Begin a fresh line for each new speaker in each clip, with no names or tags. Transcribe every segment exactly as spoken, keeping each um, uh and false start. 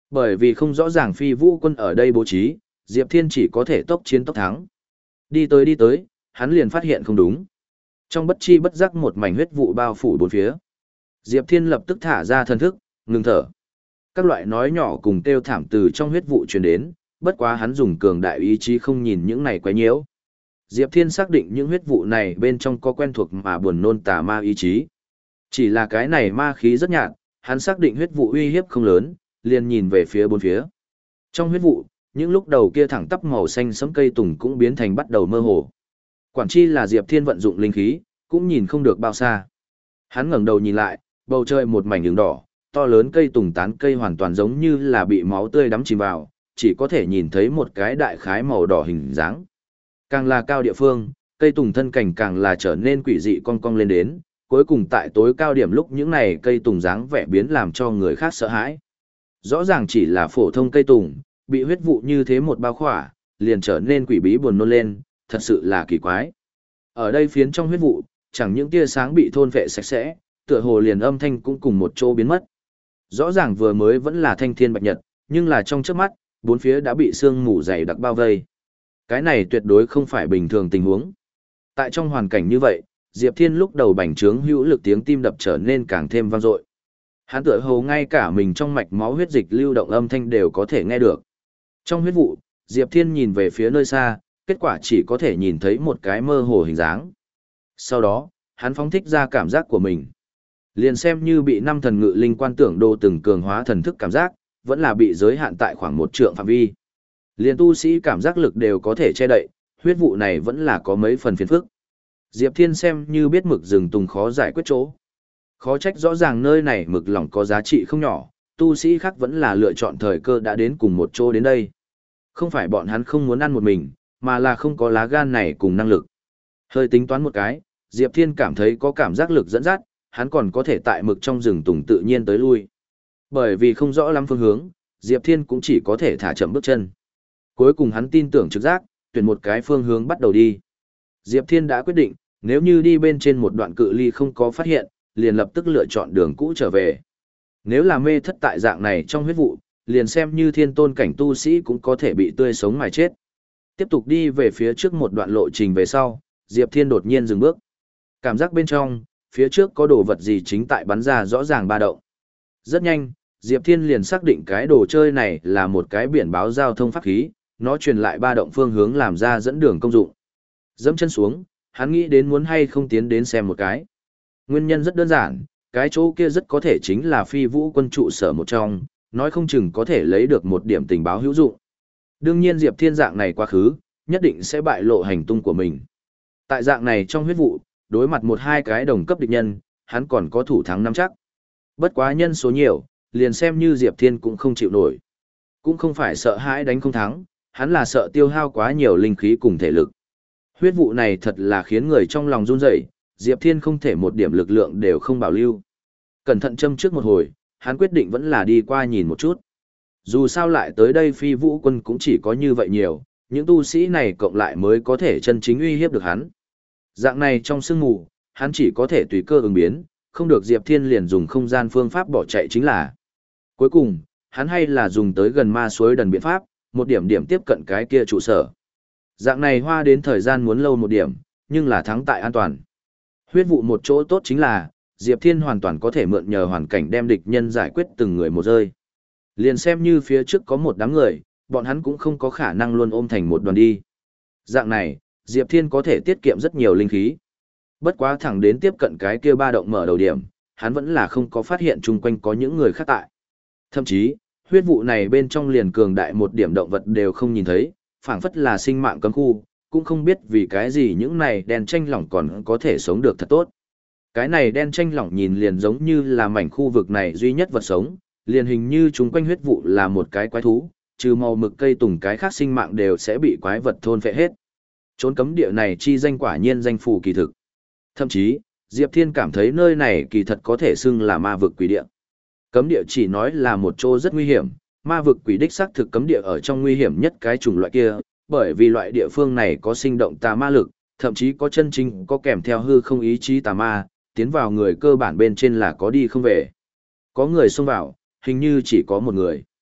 Bởi vì không rõ ràng phi vũ quân ở đây bố trí, Diệp Thiên chỉ có thể tốc chiến tốc thắng. Đi tới đi tới, hắn liền phát hiện không đúng. Trong bất chi bất giác một mảnh huyết vụ bao phủ bốn phía. Diệp Thiên lập tức thả ra thần thức, ngừng thở. Các loại nói nhỏ cùng kêu thảm từ trong huyết vụ truyền đến, bất quá hắn dùng cường đại ý chí không nhìn những này quấy nhiễu. Diệp Thiên xác định những huyết vụ này bên trong có quen thuộc mà buồn nôn tà ma ý chí. Chỉ là cái này ma khí rất nhạt, hắn xác định huyết vụ uy hiếp không lớn, liền nhìn về phía bốn phía. Trong huyết vụ, những lúc đầu kia thẳng tắp màu xanh sẫm cây tùng cũng biến thành bắt đầu mơ hồ. Quản chi là Diệp Thiên vận dụng linh khí, cũng nhìn không được bao xa. Hắn ngẩng đầu nhìn lại, bầu trời một mảnh đường đỏ, to lớn cây tùng tán cây hoàn toàn giống như là bị máu tươi đắm chìm vào, chỉ có thể nhìn thấy một cái đại khái màu đỏ hình dáng. Càng là cao địa phương, cây tùng thân cảnh càng là trở nên quỷ dị cong cong lên đến, cuối cùng tại tối cao điểm lúc những này cây tùng dáng vẻ biến làm cho người khác sợ hãi. Rõ ràng chỉ là phổ thông cây tùng, bị huyết vụ như thế một bao khỏa, liền trở nên quỷ bí buồn nôn lên, thật sự là kỳ quái. Ở đây phiến trong huyết vụ, chẳng những tia sáng bị thôn vệ sạch sẽ, tựa hồ liền âm thanh cũng cùng một chỗ biến mất. Rõ ràng vừa mới vẫn là thanh thiên bạch nhật, nhưng là trong trước mắt, bốn phía đã bị sương mù dày đặc bao vây. Cái này tuyệt đối không phải bình thường tình huống. Tại trong hoàn cảnh như vậy, Diệp Thiên lúc đầu bành trướng hữu lực tiếng tim đập trở nên càng thêm vang dội. Hắn tựa hồ ngay cả mình trong mạch máu huyết dịch lưu động âm thanh đều có thể nghe được. Trong huyết vụ, Diệp Thiên nhìn về phía nơi xa, kết quả chỉ có thể nhìn thấy một cái mơ hồ hình dáng. Sau đó, hắn phóng thích ra cảm giác của mình. Liền xem như bị năm thần ngự linh quan tưởng đồ từng cường hóa thần thức cảm giác, vẫn là bị giới hạn tại khoảng một trượng phạm vi. Liền tu sĩ cảm giác lực đều có thể che đậy, huyết vụ này vẫn là có mấy phần phiền phức. Diệp Thiên xem như biết mực rừng tùng khó giải quyết chỗ. Khó trách rõ ràng nơi này mực lỏng có giá trị không nhỏ, tu sĩ khác vẫn là lựa chọn thời cơ đã đến cùng một chỗ đến đây. Không phải bọn hắn không muốn ăn một mình, mà là không có lá gan này cùng năng lực. Hơi tính toán một cái, Diệp Thiên cảm thấy có cảm giác lực dẫn dắt, hắn còn có thể tại mực trong rừng tùng tự nhiên tới lui. Bởi vì không rõ lắm phương hướng, Diệp Thiên cũng chỉ có thể thả chậm bước chân. Cuối cùng hắn tin tưởng trực giác, tuyển một cái phương hướng bắt đầu đi. Diệp Thiên đã quyết định, nếu như đi bên trên một đoạn cự ly không có phát hiện, liền lập tức lựa chọn đường cũ trở về. Nếu là mê thất tại dạng này trong huyết vụ, liền xem như thiên tôn cảnh tu sĩ cũng có thể bị tươi sống mà chết. Tiếp tục đi về phía trước một đoạn lộ trình về sau, Diệp Thiên đột nhiên dừng bước. Cảm giác bên trong, phía trước có đồ vật gì chính tại bắn ra rõ ràng ba động. Rất nhanh, Diệp Thiên liền xác định cái đồ chơi này là một cái biển báo giao thông pháp khí, nó truyền lại ba động phương hướng làm ra dẫn đường công dụng. Dẫm chân xuống, hắn nghĩ đến muốn hay không tiến đến xem một cái. Nguyên nhân rất đơn giản, cái chỗ kia rất có thể chính là phi vũ quân trụ sở một trong, nói không chừng có thể lấy được một điểm tình báo hữu dụng. Đương nhiên Diệp Thiên dạng này quá khứ, nhất định sẽ bại lộ hành tung của mình. Tại dạng này trong huyết vụ, đối mặt một hai cái đồng cấp địch nhân, hắn còn có thủ thắng nắm chắc. Bất quá nhân số nhiều, liền xem như Diệp Thiên cũng không chịu nổi. Cũng không phải sợ hãi đánh không thắng, hắn là sợ tiêu hao quá nhiều linh khí cùng thể lực. Huyết vụ này thật là khiến người trong lòng run rẩy, Diệp Thiên không thể một điểm lực lượng đều không bảo lưu. Cẩn thận châm trước một hồi, hắn quyết định vẫn là đi qua nhìn một chút. Dù sao lại tới đây phi vũ quân cũng chỉ có như vậy nhiều, những tu sĩ này cộng lại mới có thể chân chính uy hiếp được hắn. Dạng này trong sương mù, hắn chỉ có thể tùy cơ ứng biến, không được Diệp Thiên liền dùng không gian phương pháp bỏ chạy chính là. Cuối cùng, hắn hay là dùng tới gần ma suối đần biện pháp, một điểm điểm tiếp cận cái kia trụ sở. Dạng này hoa đến thời gian muốn lâu một điểm, nhưng là thắng tại an toàn. Huyết vụ một chỗ tốt chính là, Diệp Thiên hoàn toàn có thể mượn nhờ hoàn cảnh đem địch nhân giải quyết từng người một rơi. Liền xem như phía trước có một đám người, bọn hắn cũng không có khả năng luôn ôm thành một đoàn đi. Dạng này, Diệp Thiên có thể tiết kiệm rất nhiều linh khí. Bất quá thẳng đến tiếp cận cái kia ba động mở đầu điểm, hắn vẫn là không có phát hiện chung quanh có những người khác tại. Thậm chí, huyết vụ này bên trong liền cường đại một điểm động vật đều không nhìn thấy, phảng phất là sinh mạng cấm khu, cũng không biết vì cái gì những này đen tranh lỏng còn có thể sống được thật tốt. Cái này đen tranh lỏng nhìn liền giống như là mảnh khu vực này duy nhất vật sống, liền hình như chúng quanh huyết vụ là một cái quái thú, trừ màu mực cây tùng cái khác sinh mạng đều sẽ bị quái vật thôn phệ hết. Trốn cấm địa này chi danh quả nhiên danh phù kỳ thực. Thậm chí, Diệp Thiên cảm thấy nơi này kỳ thật có thể xưng là ma vực quỷ địa. Cấm địa chỉ nói là một chỗ rất nguy hiểm, ma vực quỷ đích xác thực cấm địa ở trong nguy hiểm nhất cái chủng loại kia, bởi vì loại địa phương này có sinh động tà ma lực, thậm chí có chân chính có kèm theo hư không ý chí tà ma, tiến vào người cơ bản bên trên là có đi không về. Có người xông vào, hình như chỉ có một người.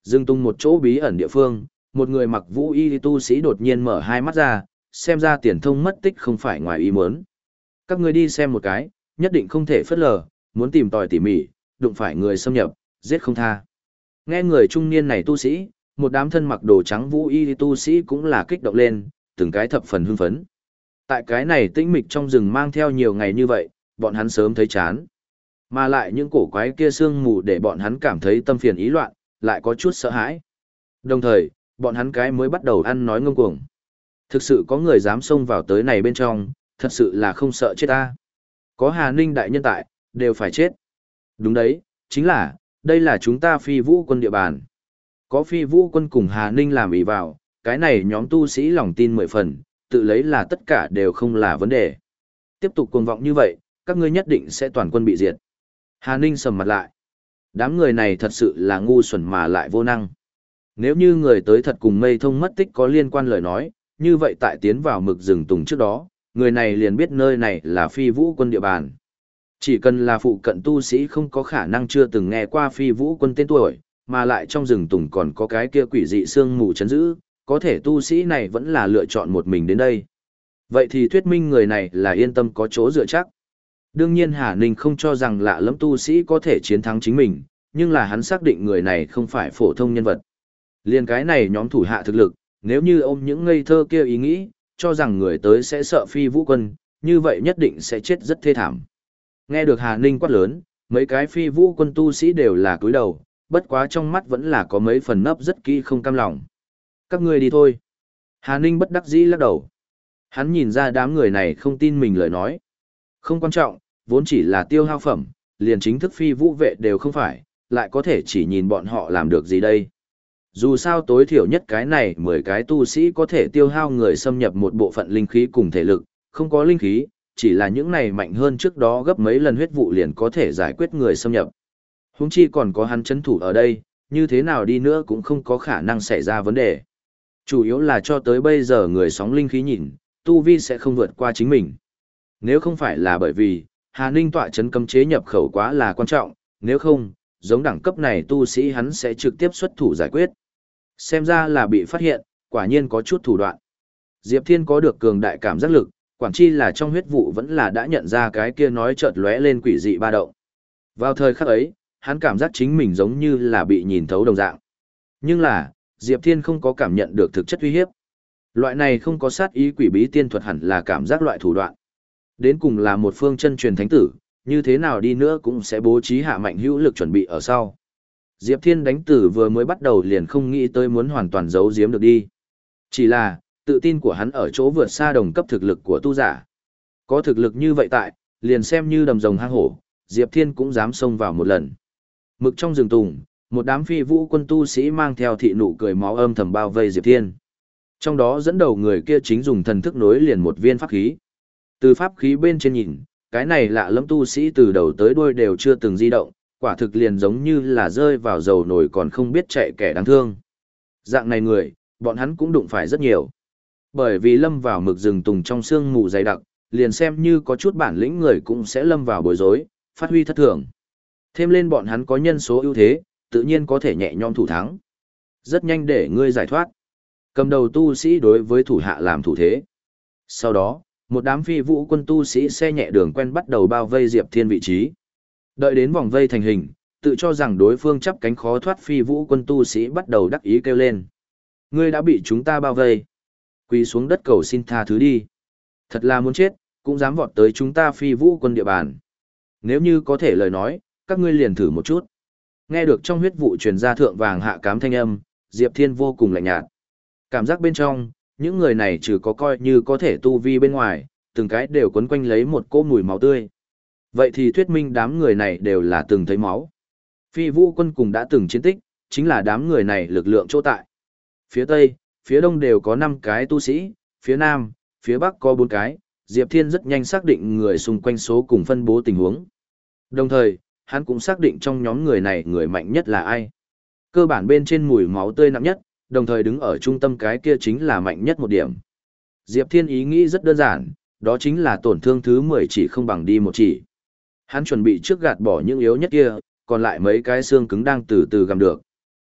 Dừng tung một chỗ bí ẩn địa phương, một người mặc vũ y tu sĩ đột nhiên mở hai mắt ra, xem ra tiền thông mất tích không phải ngoài ý muốn. Các ngươi đi xem một cái, nhất định không thể phớt lờ, muốn tìm tòi tỉ mỉ, đụng phải người xâm nhập, giết không tha. Nghe người trung niên này tu sĩ, một đám thân mặc đồ trắng vũ y tu sĩ cũng là kích động lên, từng cái thập phần hưng phấn. Tại cái này tĩnh mịch trong rừng mang theo nhiều ngày như vậy, bọn hắn sớm thấy chán. Mà lại những cổ quái kia sương mù để bọn hắn cảm thấy tâm phiền ý loạn, lại có chút sợ hãi. Đồng thời, bọn hắn cái mới bắt đầu ăn nói ngông cuồng. Thực sự có người dám xông vào tới này bên trong, thật sự là không sợ chết ta. Có Hà Ninh đại nhân tại, đều phải chết. Đúng đấy, chính là, đây là chúng ta phi vũ quân địa bàn. Có phi vũ quân cùng Hà Ninh làm ý vào, cái này nhóm tu sĩ lòng tin mười phần, tự lấy là tất cả đều không là vấn đề. Tiếp tục cuồng vọng như vậy, các ngươi nhất định sẽ toàn quân bị diệt. Hà Ninh sầm mặt lại. Đám người này thật sự là ngu xuẩn mà lại vô năng. Nếu như người tới thật cùng mây thông mất tích có liên quan lời nói, như vậy tại tiến vào mực rừng tùng trước đó, người này liền biết nơi này là phi vũ quân địa bàn. Chỉ cần là phụ cận tu sĩ không có khả năng chưa từng nghe qua phi vũ quân tên tuổi, mà lại trong rừng tùng còn có cái kia quỷ dị sương mù chấn giữ, có thể tu sĩ này vẫn là lựa chọn một mình đến đây. Vậy thì thuyết minh người này là yên tâm có chỗ dựa chắc. Đương nhiên Hà Ninh không cho rằng lạ lẫm tu sĩ có thể chiến thắng chính mình, nhưng là hắn xác định người này không phải phổ thông nhân vật. Liên cái này nhóm thủ hạ thực lực, nếu như ôm những ngây thơ kia ý nghĩ, cho rằng người tới sẽ sợ phi vũ quân, như vậy nhất định sẽ chết rất thê thảm. Nghe được Hà Ninh quát lớn, mấy cái phi vũ quân tu sĩ đều là cúi đầu, bất quá trong mắt vẫn là có mấy phần nấp rất kỹ không cam lòng. Các ngươi đi thôi. Hà Ninh bất đắc dĩ lắc đầu. Hắn nhìn ra đám người này không tin mình lời nói. Không quan trọng, vốn chỉ là tiêu hao phẩm, liền chính thức phi vũ vệ đều không phải, lại có thể chỉ nhìn bọn họ làm được gì đây. Dù sao tối thiểu nhất cái này mười cái tu sĩ có thể tiêu hao người xâm nhập một bộ phận linh khí cùng thể lực, không có linh khí, chỉ là những này mạnh hơn trước đó gấp mấy lần huyết vụ liền có thể giải quyết người xâm nhập. Huống chi còn có hắn chấn thủ ở đây, như thế nào đi nữa cũng không có khả năng xảy ra vấn đề. Chủ yếu là cho tới bây giờ người sóng linh khí nhìn, tu vi sẽ không vượt qua chính mình. Nếu không phải là bởi vì, Hà Ninh tọa chấn cấm chế nhập khẩu quá là quan trọng, nếu không, giống đẳng cấp này tu sĩ hắn sẽ trực tiếp xuất thủ giải quyết. Xem ra là bị phát hiện, quả nhiên có chút thủ đoạn. Diệp Thiên có được cường đại cảm giác lực, quản chi là trong huyết vụ vẫn là đã nhận ra cái kia nói chợt lóe lên quỷ dị ba động. Vào thời khắc ấy, hắn cảm giác chính mình giống như là bị nhìn thấu đồng dạng. Nhưng là, Diệp Thiên không có cảm nhận được thực chất uy hiếp. Loại này không có sát ý quỷ bí tiên thuật hẳn là cảm giác loại thủ đoạn. Đến cùng là một phương chân truyền thánh tử, như thế nào đi nữa cũng sẽ bố trí hạ mạnh hữu lực chuẩn bị ở sau. Diệp Thiên đánh tử vừa mới bắt đầu liền không nghĩ tới muốn hoàn toàn giấu giếm được đi. Chỉ là, tự tin của hắn ở chỗ vượt xa đồng cấp thực lực của tu giả. Có thực lực như vậy tại, liền xem như đầm rồng hang hổ, Diệp Thiên cũng dám xông vào một lần. Mực trong rừng tùng, một đám phi vũ quân tu sĩ mang theo thị nụ cười máu âm thầm bao vây Diệp Thiên. Trong đó dẫn đầu người kia chính dùng thần thức nối liền một viên pháp khí. Từ pháp khí bên trên nhìn, cái này lạ lẫm tu sĩ từ đầu tới đuôi đều chưa từng di động, quả thực liền giống như là rơi vào dầu nổi còn không biết chạy kẻ đáng thương. Dạng này người, bọn hắn cũng đụng phải rất nhiều. Bởi vì lâm vào mực rừng tùng trong sương mù dày đặc, liền xem như có chút bản lĩnh người cũng sẽ lâm vào bối rối, phát huy thất thường. Thêm lên bọn hắn có nhân số ưu thế, tự nhiên có thể nhẹ nhõm thủ thắng. Rất nhanh để ngươi giải thoát. Cầm đầu tu sĩ đối với thủ hạ làm thủ thế. Sau đó, một đám phi vũ quân tu sĩ xe nhẹ đường quen bắt đầu bao vây Diệp Thiên vị trí. Đợi đến vòng vây thành hình, tự cho rằng đối phương chắp cánh khó thoát phi vũ quân tu sĩ bắt đầu đắc ý kêu lên. Ngươi đã bị chúng ta bao vây. Quỳ xuống đất cầu xin tha thứ đi. Thật là muốn chết, cũng dám vọt tới chúng ta phi vũ quân địa bàn. Nếu như có thể lời nói, các ngươi liền thử một chút. Nghe được trong huyết vụ truyền ra thượng vàng hạ cám thanh âm, Diệp Thiên vô cùng lạnh nhạt. Cảm giác bên trong, những người này trừ có coi như có thể tu vi bên ngoài, từng cái đều quấn quanh lấy một cỗ mùi máu tươi. Vậy thì thuyết minh đám người này đều là từng thấy máu. Phi vũ quân cùng đã từng chiến tích, chính là đám người này lực lượng chỗ tại. Phía Tây, phía Đông đều có năm cái tu sĩ, phía Nam, phía Bắc có bốn cái, Diệp Thiên rất nhanh xác định người xung quanh số cùng phân bố tình huống. Đồng thời, hắn cũng xác định trong nhóm người này người mạnh nhất là ai. Cơ bản bên trên mùi máu tươi nặng nhất, đồng thời đứng ở trung tâm cái kia chính là mạnh nhất một điểm. Diệp Thiên ý nghĩ rất đơn giản, đó chính là tổn thương thứ mười chỉ không bằng đi một chỉ. Hắn chuẩn bị trước gạt bỏ những yếu nhất kia, còn lại mấy cái xương cứng đang từ từ gặm được.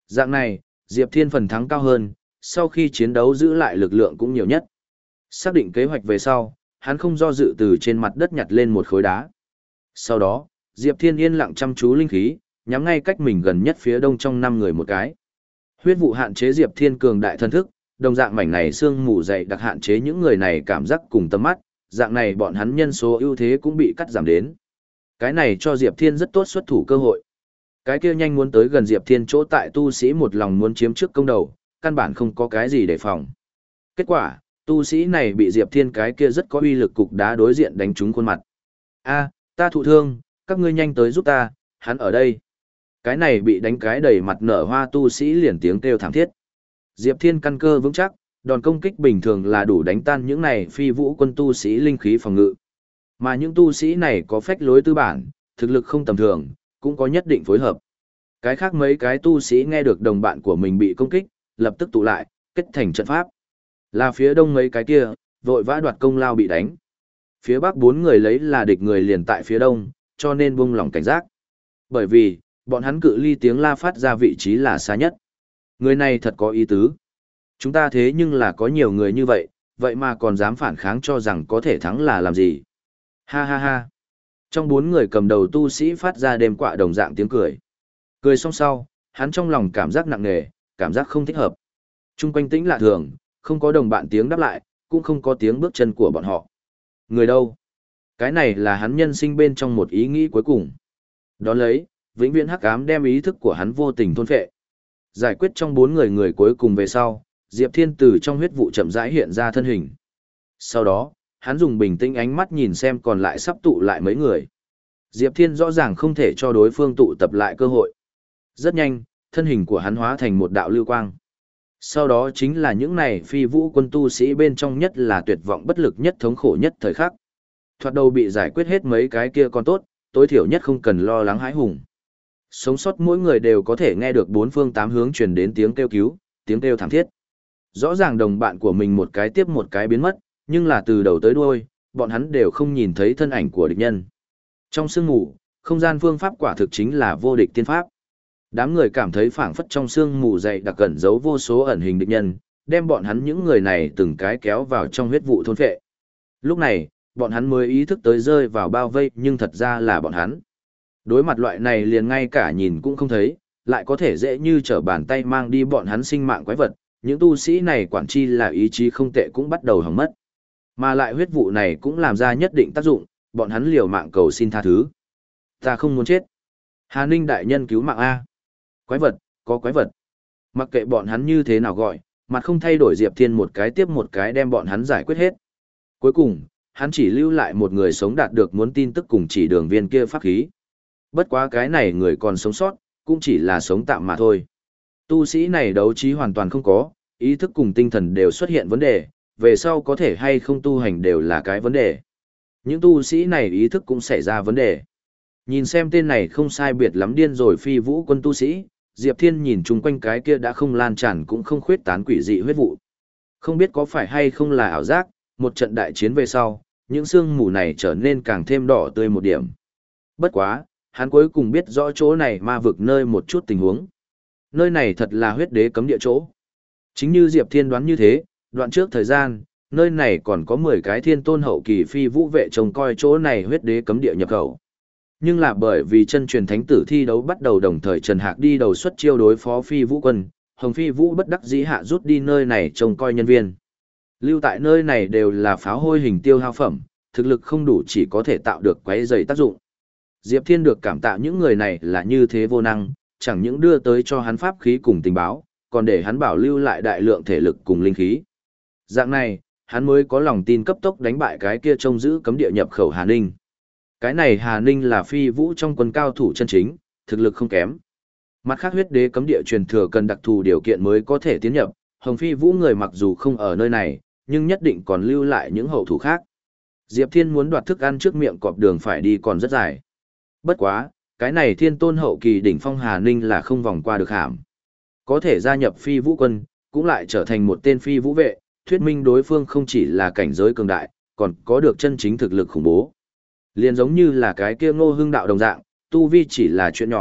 Dạng này, Diệp Thiên phần thắng cao hơn, sau khi chiến đấu giữ lại lực lượng cũng nhiều nhất. Xác định kế hoạch về sau, hắn không do dự từ trên mặt đất nhặt lên một khối đá. Sau đó, Diệp Thiên yên lặng chăm chú linh khí, nhắm ngay cách mình gần nhất phía đông trong năm người một cái. Huyết vụ hạn chế Diệp Thiên cường đại thân thức, đồng dạng mảnh này xương mù dày đặc hạn chế những người này cảm giác cùng tầm mắt, dạng này bọn hắn nhân số ưu thế cũng bị cắt giảm đến. Cái này cho Diệp Thiên rất tốt xuất thủ cơ hội. Cái kia nhanh muốn tới gần Diệp Thiên chỗ tại tu sĩ một lòng muốn chiếm trước công đầu, căn bản không có cái gì để phòng. Kết quả, tu sĩ này bị Diệp Thiên cái kia rất có uy lực cục đá đối diện đánh trúng khuôn mặt. A, ta thụ thương, các ngươi nhanh tới giúp ta, hắn ở đây. Cái này bị đánh cái đầy mặt nở hoa tu sĩ liền tiếng kêu thảm thiết. Diệp Thiên căn cơ vững chắc, đòn công kích bình thường là đủ đánh tan những này phi vũ quân tu sĩ linh khí phòng ngự. Mà những tu sĩ này có phách lối tư bản, thực lực không tầm thường, cũng có nhất định phối hợp. Cái khác mấy cái tu sĩ nghe được đồng bạn của mình bị công kích, lập tức tụ lại, kết thành trận pháp. Là phía đông mấy cái kia, vội vã đoạt công lao bị đánh. Phía bắc bốn người lấy là địch người liền tại phía đông, cho nên buông lỏng cảnh giác. Bởi vì, bọn hắn cự ly tiếng la phát ra vị trí là xa nhất. Người này thật có ý tứ. Chúng ta thế nhưng là có nhiều người như vậy, vậy mà còn dám phản kháng cho rằng có thể thắng là làm gì. Ha ha ha. Trong bốn người cầm đầu tu sĩ phát ra đêm quạ đồng dạng tiếng cười. Cười xong sau, hắn trong lòng cảm giác nặng nề, cảm giác không thích hợp. Trung quanh tĩnh lạ thường, không có đồng bạn tiếng đáp lại, cũng không có tiếng bước chân của bọn họ. Người đâu? Cái này là hắn nhân sinh bên trong một ý nghĩ cuối cùng. Đón lấy, vĩnh viễn hắc ám đem ý thức của hắn vô tình thôn phệ. Giải quyết trong bốn người người cuối cùng về sau, Diệp Thiên từ trong huyết vụ chậm rãi hiện ra thân hình. Sau đó, hắn dùng bình tĩnh ánh mắt nhìn xem còn lại sắp tụ lại mấy người. Diệp Thiên rõ ràng không thể cho đối phương tụ tập lại cơ hội. Rất nhanh, thân hình của hắn hóa thành một đạo lưu quang. Sau đó chính là những này phi vũ quân tu sĩ bên trong nhất là tuyệt vọng bất lực nhất thống khổ nhất thời khắc. Thoạt đầu bị giải quyết hết mấy cái kia còn tốt, tối thiểu nhất không cần lo lắng hãi hùng. Sống sót mỗi người đều có thể nghe được bốn phương tám hướng truyền đến tiếng kêu cứu, tiếng kêu thảm thiết. Rõ ràng đồng bạn của mình một cái tiếp một cái biến mất, nhưng là từ đầu tới đuôi, bọn hắn đều không nhìn thấy thân ảnh của địch nhân. Trong sương mù, không gian phương pháp quả thực chính là vô địch tiên pháp. Đám người cảm thấy phảng phất trong sương mù dày đặc cẩn giấu vô số ẩn hình địch nhân, đem bọn hắn những người này từng cái kéo vào trong huyết vụ thôn phệ. Lúc này, bọn hắn mới ý thức tới rơi vào bao vây nhưng thật ra là bọn hắn. Đối mặt loại này liền ngay cả nhìn cũng không thấy, lại có thể dễ như trở bàn tay mang đi bọn hắn sinh mạng quái vật, những tu sĩ này quản chi là ý chí không tệ cũng bắt đầu hỏng mất. Mà lại huyết vụ này cũng làm ra nhất định tác dụng, bọn hắn liều mạng cầu xin tha thứ. Ta không muốn chết. Hà Ninh đại nhân cứu mạng A. Quái vật, có quái vật. Mặc kệ bọn hắn như thế nào gọi, mặt không thay đổi Diệp Thiên một cái tiếp một cái đem bọn hắn giải quyết hết. Cuối cùng, hắn chỉ lưu lại một người sống đạt được muốn tin tức cùng chỉ đường viên kia pháp khí. Bất quá cái này người còn sống sót, cũng chỉ là sống tạm mà thôi. Tu sĩ này đấu trí hoàn toàn không có, ý thức cùng tinh thần đều xuất hiện vấn đề, về sau có thể hay không tu hành đều là cái vấn đề. Những tu sĩ này ý thức cũng xảy ra vấn đề. Nhìn xem tên này không sai biệt lắm điên rồi phi vũ quân tu sĩ, Diệp Thiên nhìn chung quanh cái kia đã không lan tràn cũng không khuyết tán quỷ dị huyết vụ. Không biết có phải hay không là ảo giác, một trận đại chiến về sau, những sương mù này trở nên càng thêm đỏ tươi một điểm. Bất quá, hắn cuối cùng biết rõ chỗ này ma vực nơi một chút tình huống. Nơi này thật là huyết đế cấm địa chỗ. Chính như Diệp Thiên đoán như thế, đoạn trước thời gian, nơi này còn có mười cái thiên tôn hậu kỳ phi vũ vệ trông coi chỗ này huyết đế cấm địa nhập khẩu. Nhưng là bởi vì chân truyền thánh tử thi đấu bắt đầu đồng thời Trần Hạc đi đầu xuất chiêu đối phó phi vũ quân, Hồng Phi Vũ bất đắc dĩ hạ rút đi nơi này trông coi nhân viên. Lưu tại nơi này đều là pháo hôi hình tiêu hao phẩm, thực lực không đủ chỉ có thể tạo được quấy rầy tác dụng. Diệp Thiên được cảm tạ những người này là như thế vô năng, chẳng những đưa tới cho hắn pháp khí cùng tình báo, còn để hắn bảo lưu lại đại lượng thể lực cùng linh khí. Dạng này, hắn mới có lòng tin cấp tốc đánh bại cái kia trông giữ cấm địa nhập khẩu Hà Ninh. Cái này Hà Ninh là phi vũ trong quân cao thủ chân chính, thực lực không kém. Mặt khác huyết đế cấm địa truyền thừa cần đặc thù điều kiện mới có thể tiến nhập, Hồng Phi Vũ người mặc dù không ở nơi này, nhưng nhất định còn lưu lại những hậu thủ khác. Diệp Thiên muốn đoạt thức ăn trước miệng cọp đường phải đi còn rất dài. Bất quá, cái này thiên tôn hậu kỳ đỉnh phong Hà Ninh là không vòng qua được hàm. Có thể gia nhập phi vũ quân, cũng lại trở thành một tên phi vũ vệ, thuyết minh đối phương không chỉ là cảnh giới cường đại, còn có được chân chính thực lực khủng bố. Liền giống như là cái kia Ngô Hưng đạo đồng dạng, tu vi chỉ là chuyện nhỏ,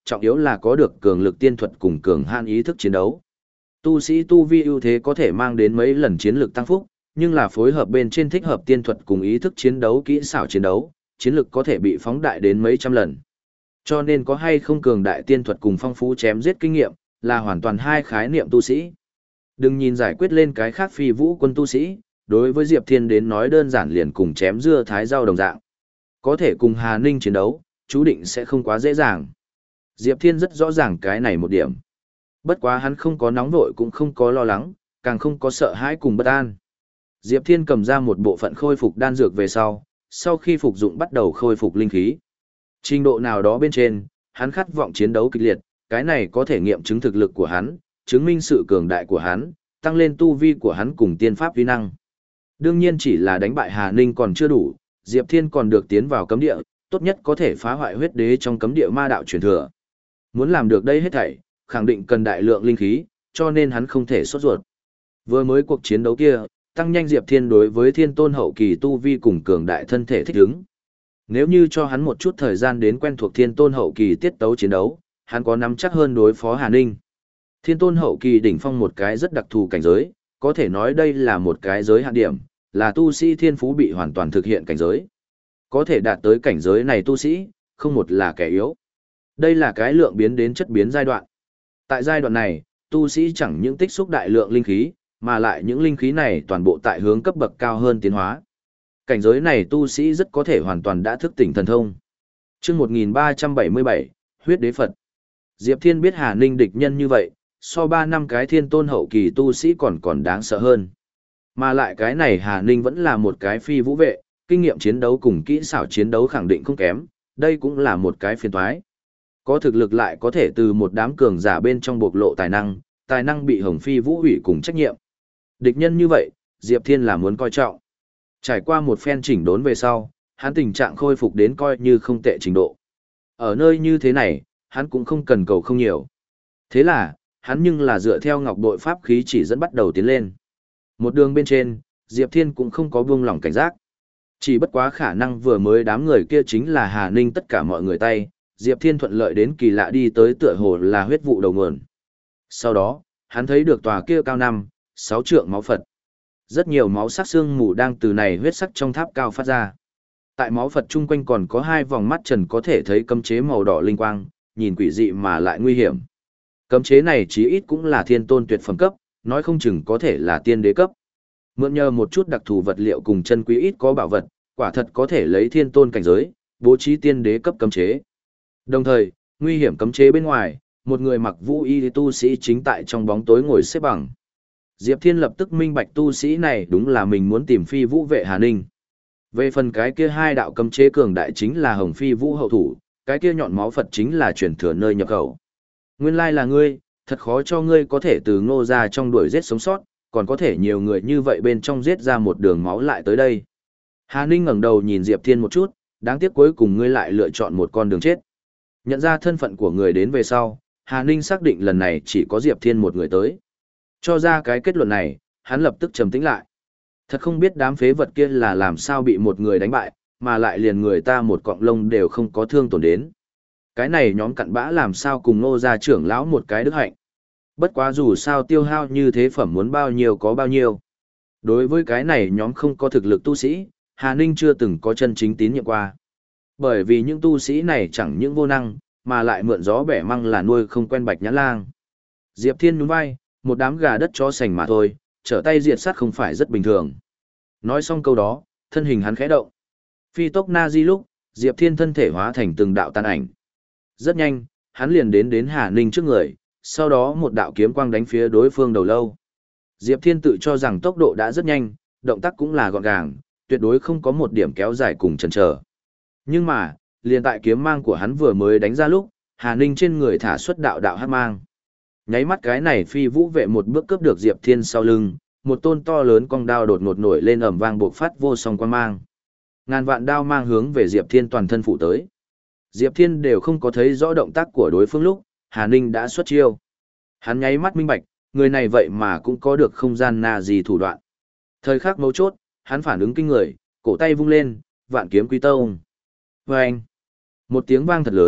trọng yếu là có được cường lực tiên thuật cùng cường hạn ý thức chiến đấu. Tu sĩ tu vi ưu thế có thể mang đến mấy lần chiến lực tăng phúc, nhưng là phối hợp bên trên thích hợp tiên thuật cùng ý thức chiến đấu kỹ xảo chiến đấu, chiến lực có thể bị phóng đại đến mấy trăm lần. Cho nên có hay không cường đại tiên thuật cùng phong phú chém giết kinh nghiệm, là hoàn toàn hai khái niệm tu sĩ. Đừng nhìn giải quyết lên cái khác phi vũ quân tu sĩ, đối với Diệp Thiên đến nói đơn giản liền cùng chém dưa thái rau đồng dạng. Có thể cùng Hà Ninh chiến đấu, chú định sẽ không quá dễ dàng. Diệp Thiên rất rõ ràng cái này một điểm. Bất quá hắn không có nóng vội cũng không có lo lắng, càng không có sợ hãi cùng bất an. Diệp Thiên cầm ra một bộ phận khôi phục đan dược về sau, sau khi phục dụng bắt đầu khôi phục linh khí. Trình độ nào đó bên trên, hắn khát vọng chiến đấu kịch liệt, cái này có thể nghiệm chứng thực lực của hắn, chứng minh sự cường đại của hắn, tăng lên tu vi của hắn cùng tiên pháp vi năng. Đương nhiên chỉ là đánh bại Hà Ninh còn chưa đủ, Diệp Thiên còn được tiến vào cấm địa, tốt nhất có thể phá hoại huyết đế trong cấm địa ma đạo truyền thừa. Muốn làm được đây hết thảy, khẳng định cần đại lượng linh khí, cho nên hắn không thể sốt ruột. Vừa mới cuộc chiến đấu kia, tăng nhanh Diệp Thiên đối với thiên tôn hậu kỳ tu vi cùng cường đại thân thể thích ứng. Nếu như cho hắn một chút thời gian đến quen thuộc thiên tôn hậu kỳ tiết tấu chiến đấu, hắn có nắm chắc hơn đối phó Hà Ninh. Thiên tôn hậu kỳ đỉnh phong một cái rất đặc thù cảnh giới, có thể nói đây là một cái giới hạn điểm, là tu sĩ thiên phú bị hoàn toàn thực hiện cảnh giới. Có thể đạt tới cảnh giới này tu sĩ, không một là kẻ yếu. Đây là cái lượng biến đến chất biến giai đoạn. Tại giai đoạn này, tu sĩ chẳng những tích xúc đại lượng linh khí, mà lại những linh khí này toàn bộ tại hướng cấp bậc cao hơn tiến hóa. Cảnh giới này tu sĩ rất có thể hoàn toàn đã thức tỉnh thần thông. Chương một nghìn ba trăm bảy mươi bảy, Huyết Đế Phật. Diệp Thiên biết Hà Ninh địch nhân như vậy, so ba năm cái thiên tôn hậu kỳ tu sĩ còn còn đáng sợ hơn. Mà lại cái này Hà Ninh vẫn là một cái phi vũ vệ, kinh nghiệm chiến đấu cùng kỹ xảo chiến đấu khẳng định không kém, đây cũng là một cái phiền toái. Có thực lực lại có thể từ một đám cường giả bên trong bộc lộ tài năng, tài năng bị Hồng Phi Vũ hủy cùng trách nhiệm. Địch nhân như vậy, Diệp Thiên là muốn coi trọng. Trải qua một phen chỉnh đốn về sau, hắn tình trạng khôi phục đến coi như không tệ trình độ. Ở nơi như thế này, hắn cũng không cần cầu không nhiều. Thế là, hắn nhưng là dựa theo ngọc bội pháp khí chỉ dẫn bắt đầu tiến lên. Một đường bên trên, Diệp Thiên cũng không có buông lỏng cảnh giác. Chỉ bất quá khả năng vừa mới đám người kia chính là Hà Ninh tất cả mọi người tay, Diệp Thiên thuận lợi đến kỳ lạ đi tới tựa hồ là huyết vụ đầu nguồn. Sau đó, hắn thấy được tòa kia cao năm, sáu trượng máu Phật. Rất nhiều máu sắc xương mù đang từ này huyết sắc trong tháp cao phát ra. Tại máu Phật chung quanh còn có hai vòng mắt trần có thể thấy cấm chế màu đỏ linh quang, nhìn quỷ dị mà lại nguy hiểm. Cấm chế này chí ít cũng là thiên tôn tuyệt phẩm cấp, nói không chừng có thể là tiên đế cấp. Mượn nhờ một chút đặc thù vật liệu cùng chân quý ít có bảo vật, quả thật có thể lấy thiên tôn cảnh giới, bố trí tiên đế cấp cấm chế. Đồng thời, nguy hiểm cấm chế bên ngoài, một người mặc vũ y tu sĩ chính tại trong bóng tối ngồi xếp bằng. Diệp Thiên lập tức minh bạch tu sĩ này đúng là mình muốn tìm phi vũ vệ Hà Ninh. Về phần cái kia hai đạo cấm chế cường đại chính là Hồng Phi Vũ hậu thủ, cái kia nhọn máu Phật chính là chuyển thừa nơi nhập khẩu. Nguyên lai là ngươi, thật khó cho ngươi có thể từ Ngô ra trong đuổi giết sống sót, còn có thể nhiều người như vậy bên trong giết ra một đường máu lại tới đây. Hà Ninh ngẩng đầu nhìn Diệp Thiên một chút, đáng tiếc cuối cùng ngươi lại lựa chọn một con đường chết. Nhận ra thân phận của người đến về sau, Hà Ninh xác định lần này chỉ có Diệp Thiên một người tới. Cho ra cái kết luận này, hắn lập tức trầm tĩnh lại. Thật không biết đám phế vật kia là làm sao bị một người đánh bại, mà lại liền người ta một cọng lông đều không có thương tổn đến. Cái này nhóm cặn bã làm sao cùng Ngô gia trưởng lão một cái đức hạnh. Bất quá dù sao tiêu hao như thế phẩm muốn bao nhiêu có bao nhiêu. Đối với cái này nhóm không có thực lực tu sĩ, Hà Ninh chưa từng có chân chính tín nhiệm qua. Bởi vì những tu sĩ này chẳng những vô năng, mà lại mượn gió bẻ măng là nuôi không quen bạch nhãn lang. Diệp Thiên nhún vai, một đám gà đất chó sành mà thôi, trở tay diệt sát không phải rất bình thường. Nói xong câu đó, thân hình hắn khẽ động. Phi tốc na di lúc, Diệp Thiên thân thể hóa thành từng đạo tàn ảnh. Rất nhanh, hắn liền đến đến Hà Ninh trước người, sau đó một đạo kiếm quang đánh phía đối phương đầu lâu. Diệp Thiên tự cho rằng tốc độ đã rất nhanh, động tác cũng là gọn gàng, tuyệt đối không có một điểm kéo dài cùng chần chờ. Nhưng mà, liền tại kiếm mang của hắn vừa mới đánh ra lúc, Hà Ninh trên người thả xuất đạo đạo hắc mang. Nháy mắt cái này phi vũ vệ một bước cướp được Diệp Thiên sau lưng, một tôn to lớn cong đao đột ngột nổi lên ầm vang bộc phát vô song quang mang. Ngàn vạn đao mang hướng về Diệp Thiên toàn thân phủ tới. Diệp Thiên đều không có thấy rõ động tác của đối phương lúc, Hà Ninh đã xuất chiêu. Hắn nháy mắt minh bạch, người này vậy mà cũng có được không gian na gì thủ đoạn. Thời khắc mấu chốt, hắn phản ứng kinh người, cổ tay vung lên, vạn kiếm quy tông. Vâng! Một tiếng vang thật lớn,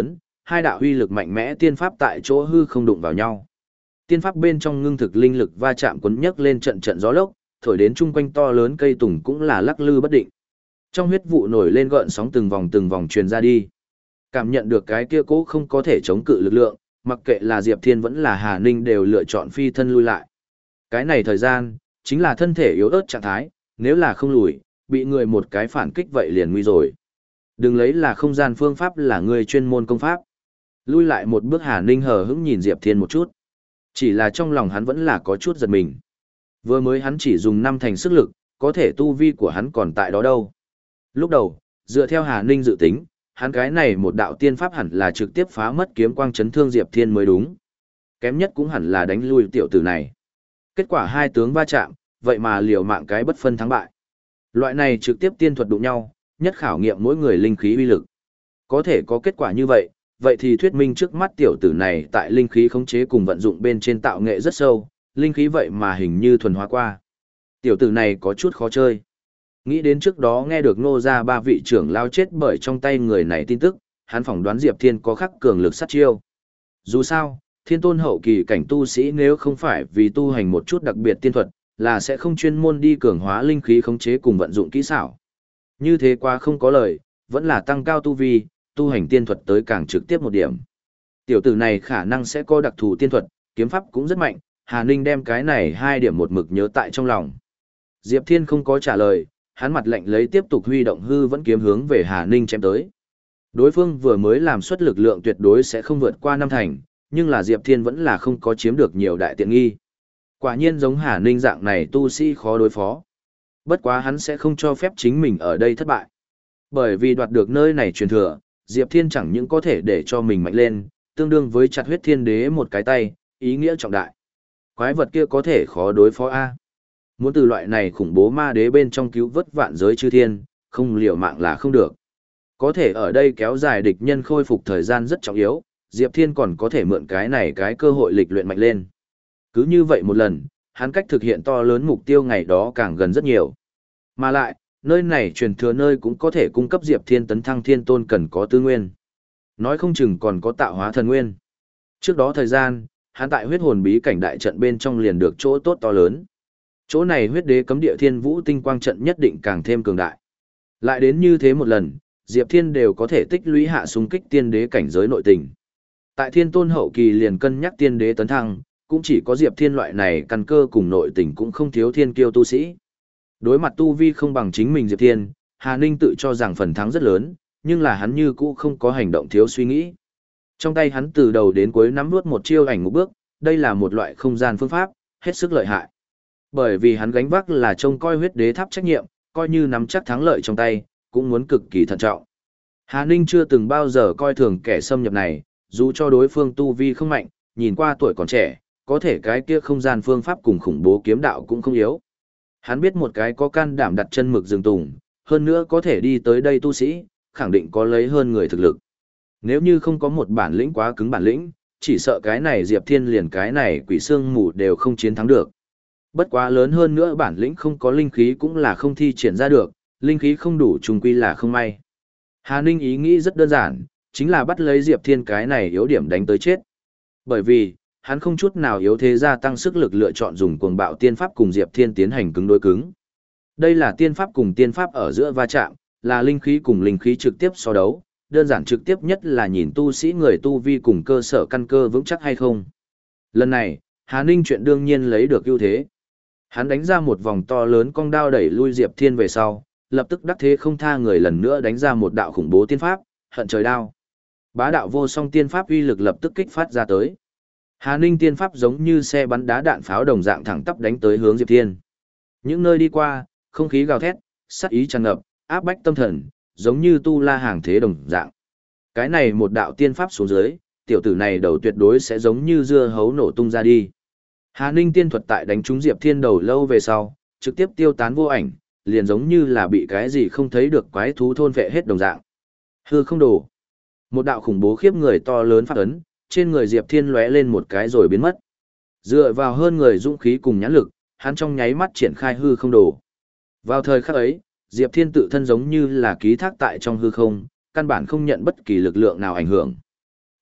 hai đạo uy lực mạnh mẽ tiên pháp tại chỗ hư không đụng vào nhau. Tiên pháp bên trong ngưng thực linh lực va chạm cuốn nhấc lên trận trận gió lốc, thổi đến chung quanh to lớn cây tùng cũng là lắc lư bất định. Trong huyết vụ nổi lên gợn sóng từng vòng từng vòng truyền ra đi. Cảm nhận được cái kia cố không có thể chống cự lực lượng, mặc kệ là Diệp Thiên vẫn là Hà Ninh đều lựa chọn phi thân lui lại. Cái này thời gian, chính là thân thể yếu ớt trạng thái, nếu là không lùi, bị người một cái phản kích vậy liền nguy rồi. Đừng lấy là không gian phương pháp là người chuyên môn công pháp. Lui lại một bước Hà Ninh hờ hững nhìn Diệp Thiên một chút. Chỉ là trong lòng hắn vẫn là có chút giật mình. Vừa mới hắn chỉ dùng năm thành sức lực, có thể tu vi của hắn còn tại đó đâu. Lúc đầu, dựa theo Hà Ninh dự tính, hắn cái này một đạo tiên pháp hẳn là trực tiếp phá mất kiếm quang chấn thương Diệp Thiên mới đúng. Kém nhất cũng hẳn là đánh lui tiểu tử này. Kết quả hai tướng va chạm, vậy mà liều mạng cái bất phân thắng bại. Loại này trực tiếp tiên thuật đụng nhau, nhất khảo nghiệm mỗi người linh khí uy lực. Có thể có kết quả như vậy, vậy thì thuyết minh trước mắt tiểu tử này tại linh khí khống chế cùng vận dụng bên trên tạo nghệ rất sâu, linh khí vậy mà hình như thuần hóa qua. Tiểu tử này có chút khó chơi. Nghĩ đến trước đó nghe được Ngô gia ba vị trưởng lao chết bởi trong tay người này tin tức, hắn phỏng đoán Diệp Thiên có khắc cường lực sát chiêu. Dù sao, thiên tôn hậu kỳ cảnh tu sĩ nếu không phải vì tu hành một chút đặc biệt tiên thuật, là sẽ không chuyên môn đi cường hóa linh khí khống chế cùng vận dụng kỹ xảo. Như thế qua không có lời, vẫn là tăng cao tu vi, tu hành tiên thuật tới càng trực tiếp một điểm. Tiểu tử này khả năng sẽ có đặc thù tiên thuật, kiếm pháp cũng rất mạnh, Hà Ninh đem cái này hai điểm một mực nhớ tại trong lòng. Diệp Thiên không có trả lời, hắn mặt lạnh lấy tiếp tục huy động hư vẫn kiếm hướng về Hà Ninh chém tới. Đối phương vừa mới làm suất lực lượng tuyệt đối sẽ không vượt qua năm thành, nhưng là Diệp Thiên vẫn là không có chiếm được nhiều đại tiện nghi. Quả nhiên giống Hà Ninh dạng này tu sĩ khó đối phó. Bất quá hắn sẽ không cho phép chính mình ở đây thất bại. Bởi vì đoạt được nơi này truyền thừa, Diệp Thiên chẳng những có thể để cho mình mạnh lên, tương đương với chặt huyết thiên đế một cái tay, ý nghĩa trọng đại. Quái vật kia có thể khó đối phó A. Muốn từ loại này khủng bố ma đế bên trong cứu vớt vạn giới chư thiên, không liều mạng là không được. Có thể ở đây kéo dài địch nhân khôi phục thời gian rất trọng yếu, Diệp Thiên còn có thể mượn cái này cái cơ hội lịch luyện mạnh lên. Cứ như vậy một lần, hắn cách thực hiện to lớn mục tiêu ngày đó càng gần rất nhiều. Mà lại, nơi này truyền thừa nơi cũng có thể cung cấp Diệp Thiên tấn thăng thiên tôn cần có tư nguyên. Nói không chừng còn có tạo hóa thần nguyên. Trước đó thời gian, hắn tại huyết hồn bí cảnh đại trận bên trong liền được chỗ tốt to lớn. Chỗ này huyết đế cấm địa thiên vũ tinh quang trận nhất định càng thêm cường đại. Lại đến như thế một lần, Diệp Thiên đều có thể tích lũy hạ xung kích tiên đế cảnh giới nội tình. Tại thiên tôn hậu kỳ liền cân nhắc tiên đế tấn thăng, cũng chỉ có Diệp Thiên loại này căn cơ cùng nội tình cũng không thiếu thiên kiêu tu sĩ. Đối mặt tu vi không bằng chính mình Diệp Thiên, Hà Ninh tự cho rằng phần thắng rất lớn, nhưng là hắn như cũ không có hành động thiếu suy nghĩ. Trong tay hắn từ đầu đến cuối nắm nuốt một chiêu ảnh ngũ bước, đây là một loại không gian phương pháp, hết sức lợi hại. Bởi vì hắn gánh vác là trông coi huyết đế tháp trách nhiệm, coi như nắm chắc thắng lợi trong tay, cũng muốn cực kỳ thận trọng. Hà Ninh chưa từng bao giờ coi thường kẻ xâm nhập này, dù cho đối phương tu vi không mạnh, nhìn qua tuổi còn trẻ, có thể cái kia không gian phương pháp cùng khủng bố kiếm đạo cũng không yếu. Hắn biết một cái có can đảm đặt chân mực rừng tùng, hơn nữa có thể đi tới đây tu sĩ, khẳng định có lấy hơn người thực lực. Nếu như không có một bản lĩnh quá cứng bản lĩnh, chỉ sợ cái này Diệp Thiên liền cái này quỷ xương mù đều không chiến thắng được. Bất quá lớn hơn nữa bản lĩnh không có linh khí cũng là không thi triển ra được, linh khí không đủ trùng quy là không may. Hà Ninh ý nghĩ rất đơn giản, chính là bắt lấy Diệp Thiên cái này yếu điểm đánh tới chết. Bởi vì, hắn không chút nào yếu thế gia tăng sức lực lựa chọn dùng cuồng bạo tiên pháp cùng Diệp Thiên tiến hành cứng đối cứng. Đây là tiên pháp cùng tiên pháp ở giữa va chạm, là linh khí cùng linh khí trực tiếp so đấu, đơn giản trực tiếp nhất là nhìn tu sĩ người tu vi cùng cơ sở căn cơ vững chắc hay không. Lần này, Hà Ninh chuyện đương nhiên lấy được ưu thế. Hắn đánh ra một vòng to lớn cong đao đẩy lui Diệp Thiên về sau, lập tức đắc thế không tha người lần nữa đánh ra một đạo khủng bố tiên pháp, hận trời đao. Bá đạo vô song tiên pháp uy lực lập tức kích phát ra tới. Hà Ninh tiên pháp giống như xe bắn đá đạn pháo đồng dạng thẳng tắp đánh tới hướng Diệp Thiên. Những nơi đi qua, không khí gào thét, sát ý tràn ngập, áp bách tâm thần, giống như tu la hàng thế đồng dạng. Cái này một đạo tiên pháp xuống dưới, tiểu tử này đầu tuyệt đối sẽ giống như dưa hấu nổ tung ra đi. Hà Ninh tiên thuật tại đánh trúng Diệp Thiên đầu lâu về sau, trực tiếp tiêu tán vô ảnh, liền giống như là bị cái gì không thấy được quái thú thôn vệ hết đồng dạng. Hư không đổ. Một đạo khủng bố khiếp người to lớn phát ấn, trên người Diệp Thiên lóe lên một cái rồi biến mất. Dựa vào hơn người dũng khí cùng nhãn lực, hắn trong nháy mắt triển khai hư không đổ. Vào thời khắc ấy, Diệp Thiên tự thân giống như là ký thác tại trong hư không, căn bản không nhận bất kỳ lực lượng nào ảnh hưởng.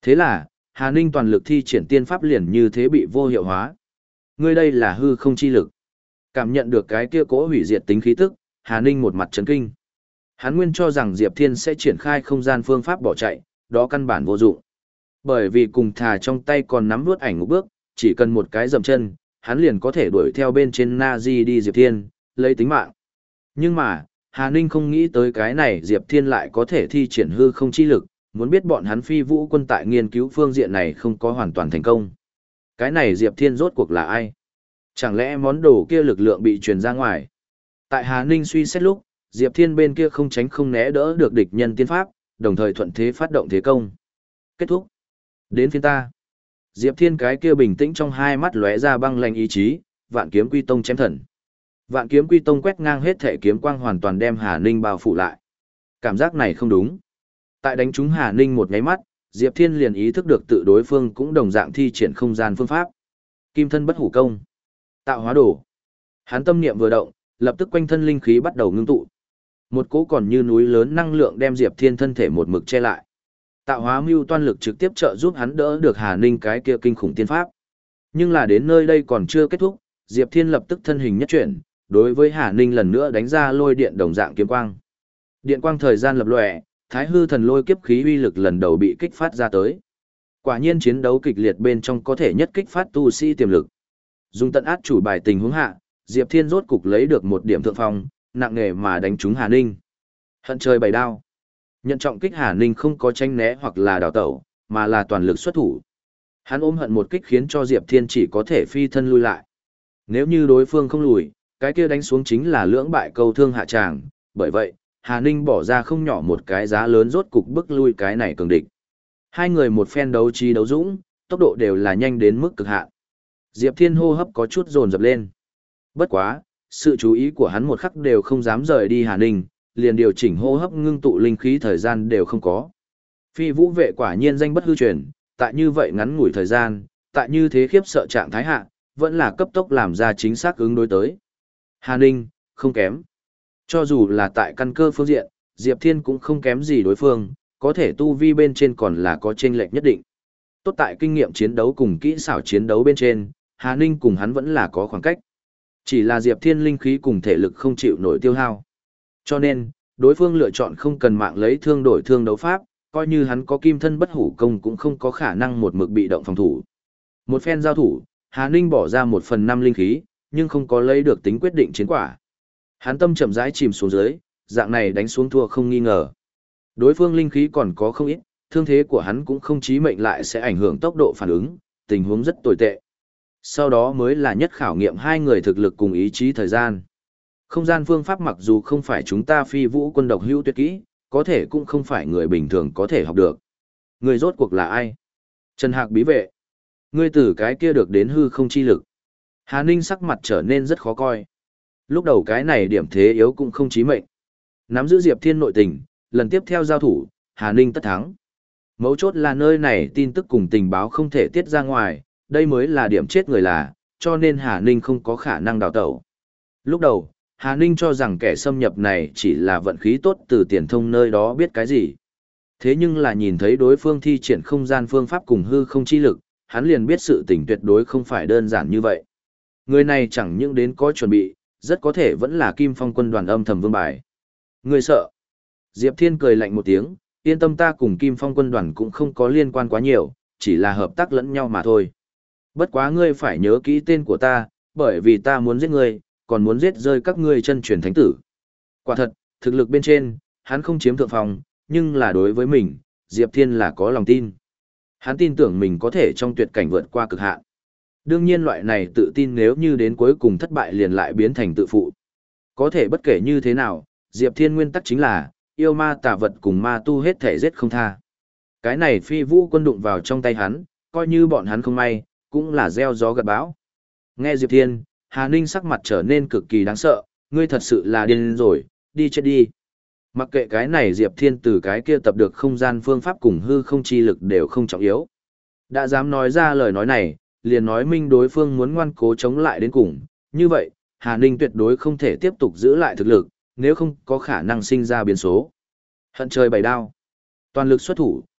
Thế là, Hà Ninh toàn lực thi triển tiên pháp liền như thế bị vô hiệu hóa. Ngươi đây là hư không chi lực. Cảm nhận được cái kia cỗ hủy diệt tính khí tức, Hà Ninh một mặt chấn kinh. Hắn nguyên cho rằng Diệp Thiên sẽ triển khai không gian phương pháp bỏ chạy, đó căn bản vô dụng. Bởi vì cùng thà trong tay còn nắm vuốt ảnh ngũ bước, chỉ cần một cái dậm chân, hắn liền có thể đuổi theo bên trên Nazi đi Diệp Thiên, lấy tính mạng. Nhưng mà, Hà Ninh không nghĩ tới cái này Diệp Thiên lại có thể thi triển hư không chi lực, muốn biết bọn hắn phi vũ quân tại nghiên cứu phương diện này không có hoàn toàn thành công. Cái này Diệp Thiên rốt cuộc là ai? Chẳng lẽ món đồ kia lực lượng bị truyền ra ngoài? Tại Hà Ninh suy xét lúc, Diệp Thiên bên kia không tránh không né đỡ được địch nhân tiên pháp, đồng thời thuận thế phát động thế công. Kết thúc. Đến phiên ta. Diệp Thiên cái kia bình tĩnh trong hai mắt lóe ra băng lạnh ý chí, Vạn Kiếm Quy Tông chém thần. Vạn Kiếm Quy Tông quét ngang hết thể kiếm quang hoàn toàn đem Hà Ninh bao phủ lại. Cảm giác này không đúng. Tại đánh trúng Hà Ninh một nháy mắt, Diệp Thiên liền ý thức được tự đối phương cũng đồng dạng thi triển không gian phương pháp. Kim thân bất hủ công. Tạo hóa đồ. Hắn tâm niệm vừa động, lập tức quanh thân linh khí bắt đầu ngưng tụ. Một cỗ còn như núi lớn năng lượng đem Diệp Thiên thân thể một mực che lại. Tạo hóa mưu toan lực trực tiếp trợ giúp hắn đỡ được Hà Ninh cái kia kinh khủng tiên pháp. Nhưng là đến nơi đây còn chưa kết thúc, Diệp Thiên lập tức thân hình nhất chuyển, đối với Hà Ninh lần nữa đánh ra lôi điện đồng dạng kiếm quang. Điện quang thời gian lập lòe, Thái Hư Thần Lôi kiếp khí uy lực lần đầu bị kích phát ra tới. Quả nhiên chiến đấu kịch liệt bên trong có thể nhất kích phát tu sĩ tiềm lực. Dùng tận át chủ bài tình huống hạ, Diệp Thiên rốt cục lấy được một điểm thượng phong, nặng nề mà đánh trúng Hà Ninh. Hận trời bảy đao. Nhận trọng kích Hà Ninh không có tranh né hoặc là đào tẩu, mà là toàn lực xuất thủ. Hắn ôm hận một kích khiến cho Diệp Thiên chỉ có thể phi thân lui lại. Nếu như đối phương không lùi, cái kia đánh xuống chính là lưỡng bại câu thương hạ tràng, bởi vậy, Hà Ninh bỏ ra không nhỏ một cái giá lớn rốt cục bức lui cái này cường địch. Hai người một phen đấu trí đấu dũng, tốc độ đều là nhanh đến mức cực hạn. Diệp Thiên hô hấp có chút dồn dập lên. Bất quá, sự chú ý của hắn một khắc đều không dám rời đi Hà Ninh, liền điều chỉnh hô hấp ngưng tụ linh khí thời gian đều không có. Phi vũ vệ quả nhiên danh bất hư truyền, tại như vậy ngắn ngủi thời gian, tại như thế khiếp sợ trạng thái hạ, vẫn là cấp tốc làm ra chính xác ứng đối tới. Hà Ninh, không kém. Cho dù là tại căn cơ phương diện, Diệp Thiên cũng không kém gì đối phương, có thể tu vi bên trên còn là có chênh lệch nhất định. Tốt tại kinh nghiệm chiến đấu cùng kỹ xảo chiến đấu bên trên, Hà Ninh cùng hắn vẫn là có khoảng cách. Chỉ là Diệp Thiên linh khí cùng thể lực không chịu nổi tiêu hao. Cho nên, đối phương lựa chọn không cần mạng lấy thương đổi thương đấu pháp, coi như hắn có kim thân bất hủ công cũng không có khả năng một mực bị động phòng thủ. Một phen giao thủ, Hà Ninh bỏ ra một phần năm linh khí, nhưng không có lấy được tính quyết định chiến quả. Hắn tâm chậm rãi chìm xuống dưới, dạng này đánh xuống thua không nghi ngờ. Đối phương linh khí còn có không ít, thương thế của hắn cũng không chí mệnh lại sẽ ảnh hưởng tốc độ phản ứng, tình huống rất tồi tệ. Sau đó mới là nhất khảo nghiệm hai người thực lực cùng ý chí thời gian. Không gian phương pháp mặc dù không phải chúng ta phi vũ quân độc hữu tuyệt kỹ, có thể cũng không phải người bình thường có thể học được. Người rốt cuộc là ai? Trần Hạc bí vệ. Ngươi từ cái kia được đến hư không chi lực. Hà Ninh sắc mặt trở nên rất khó coi. Lúc đầu cái này điểm thế yếu cũng không chí mệnh. Nắm giữ Diệp Thiên nội tình, lần tiếp theo giao thủ, Hà Ninh tất thắng. Mấu chốt là nơi này tin tức cùng tình báo không thể tiết ra ngoài, đây mới là điểm chết người là, cho nên Hà Ninh không có khả năng đào tẩu. Lúc đầu, Hà Ninh cho rằng kẻ xâm nhập này chỉ là vận khí tốt từ tiền thông nơi đó biết cái gì. Thế nhưng là nhìn thấy đối phương thi triển không gian phương pháp cùng hư không chi lực, hắn liền biết sự tình tuyệt đối không phải đơn giản như vậy. Người này chẳng những đến có chuẩn bị, rất có thể vẫn là Kim Phong quân đoàn âm thầm vương bài. Người sợ. Diệp Thiên cười lạnh một tiếng, yên tâm, ta cùng Kim Phong quân đoàn cũng không có liên quan quá nhiều, chỉ là hợp tác lẫn nhau mà thôi. Bất quá ngươi phải nhớ kỹ tên của ta, bởi vì ta muốn giết ngươi, còn muốn giết rơi các ngươi chân truyền thánh tử. Quả thật, thực lực bên trên, hắn không chiếm thượng phong, nhưng là đối với mình, Diệp Thiên là có lòng tin. Hắn tin tưởng mình có thể trong tuyệt cảnh vượt qua cực hạn. Đương nhiên loại này tự tin nếu như đến cuối cùng thất bại liền lại biến thành tự phụ. Có thể bất kể như thế nào, Diệp Thiên nguyên tắc chính là, yêu ma tà vật cùng ma tu hết thể giết không tha. Cái này phi vũ quân đụng vào trong tay hắn, coi như bọn hắn không may, cũng là gieo gió gặt bão. Nghe Diệp Thiên, Hà Ninh sắc mặt trở nên cực kỳ đáng sợ, ngươi thật sự là điên rồi, đi chết đi. Mặc kệ cái này Diệp Thiên từ cái kia tập được không gian phương pháp cùng hư không chi lực đều không trọng yếu. Đã dám nói ra lời nói này, liền nói minh đối phương muốn ngoan cố chống lại đến cùng, như vậy, Hà Ninh tuyệt đối không thể tiếp tục giữ lại thực lực, nếu không có khả năng sinh ra biến số. Hận trời bảy đao. Toàn lực xuất thủ,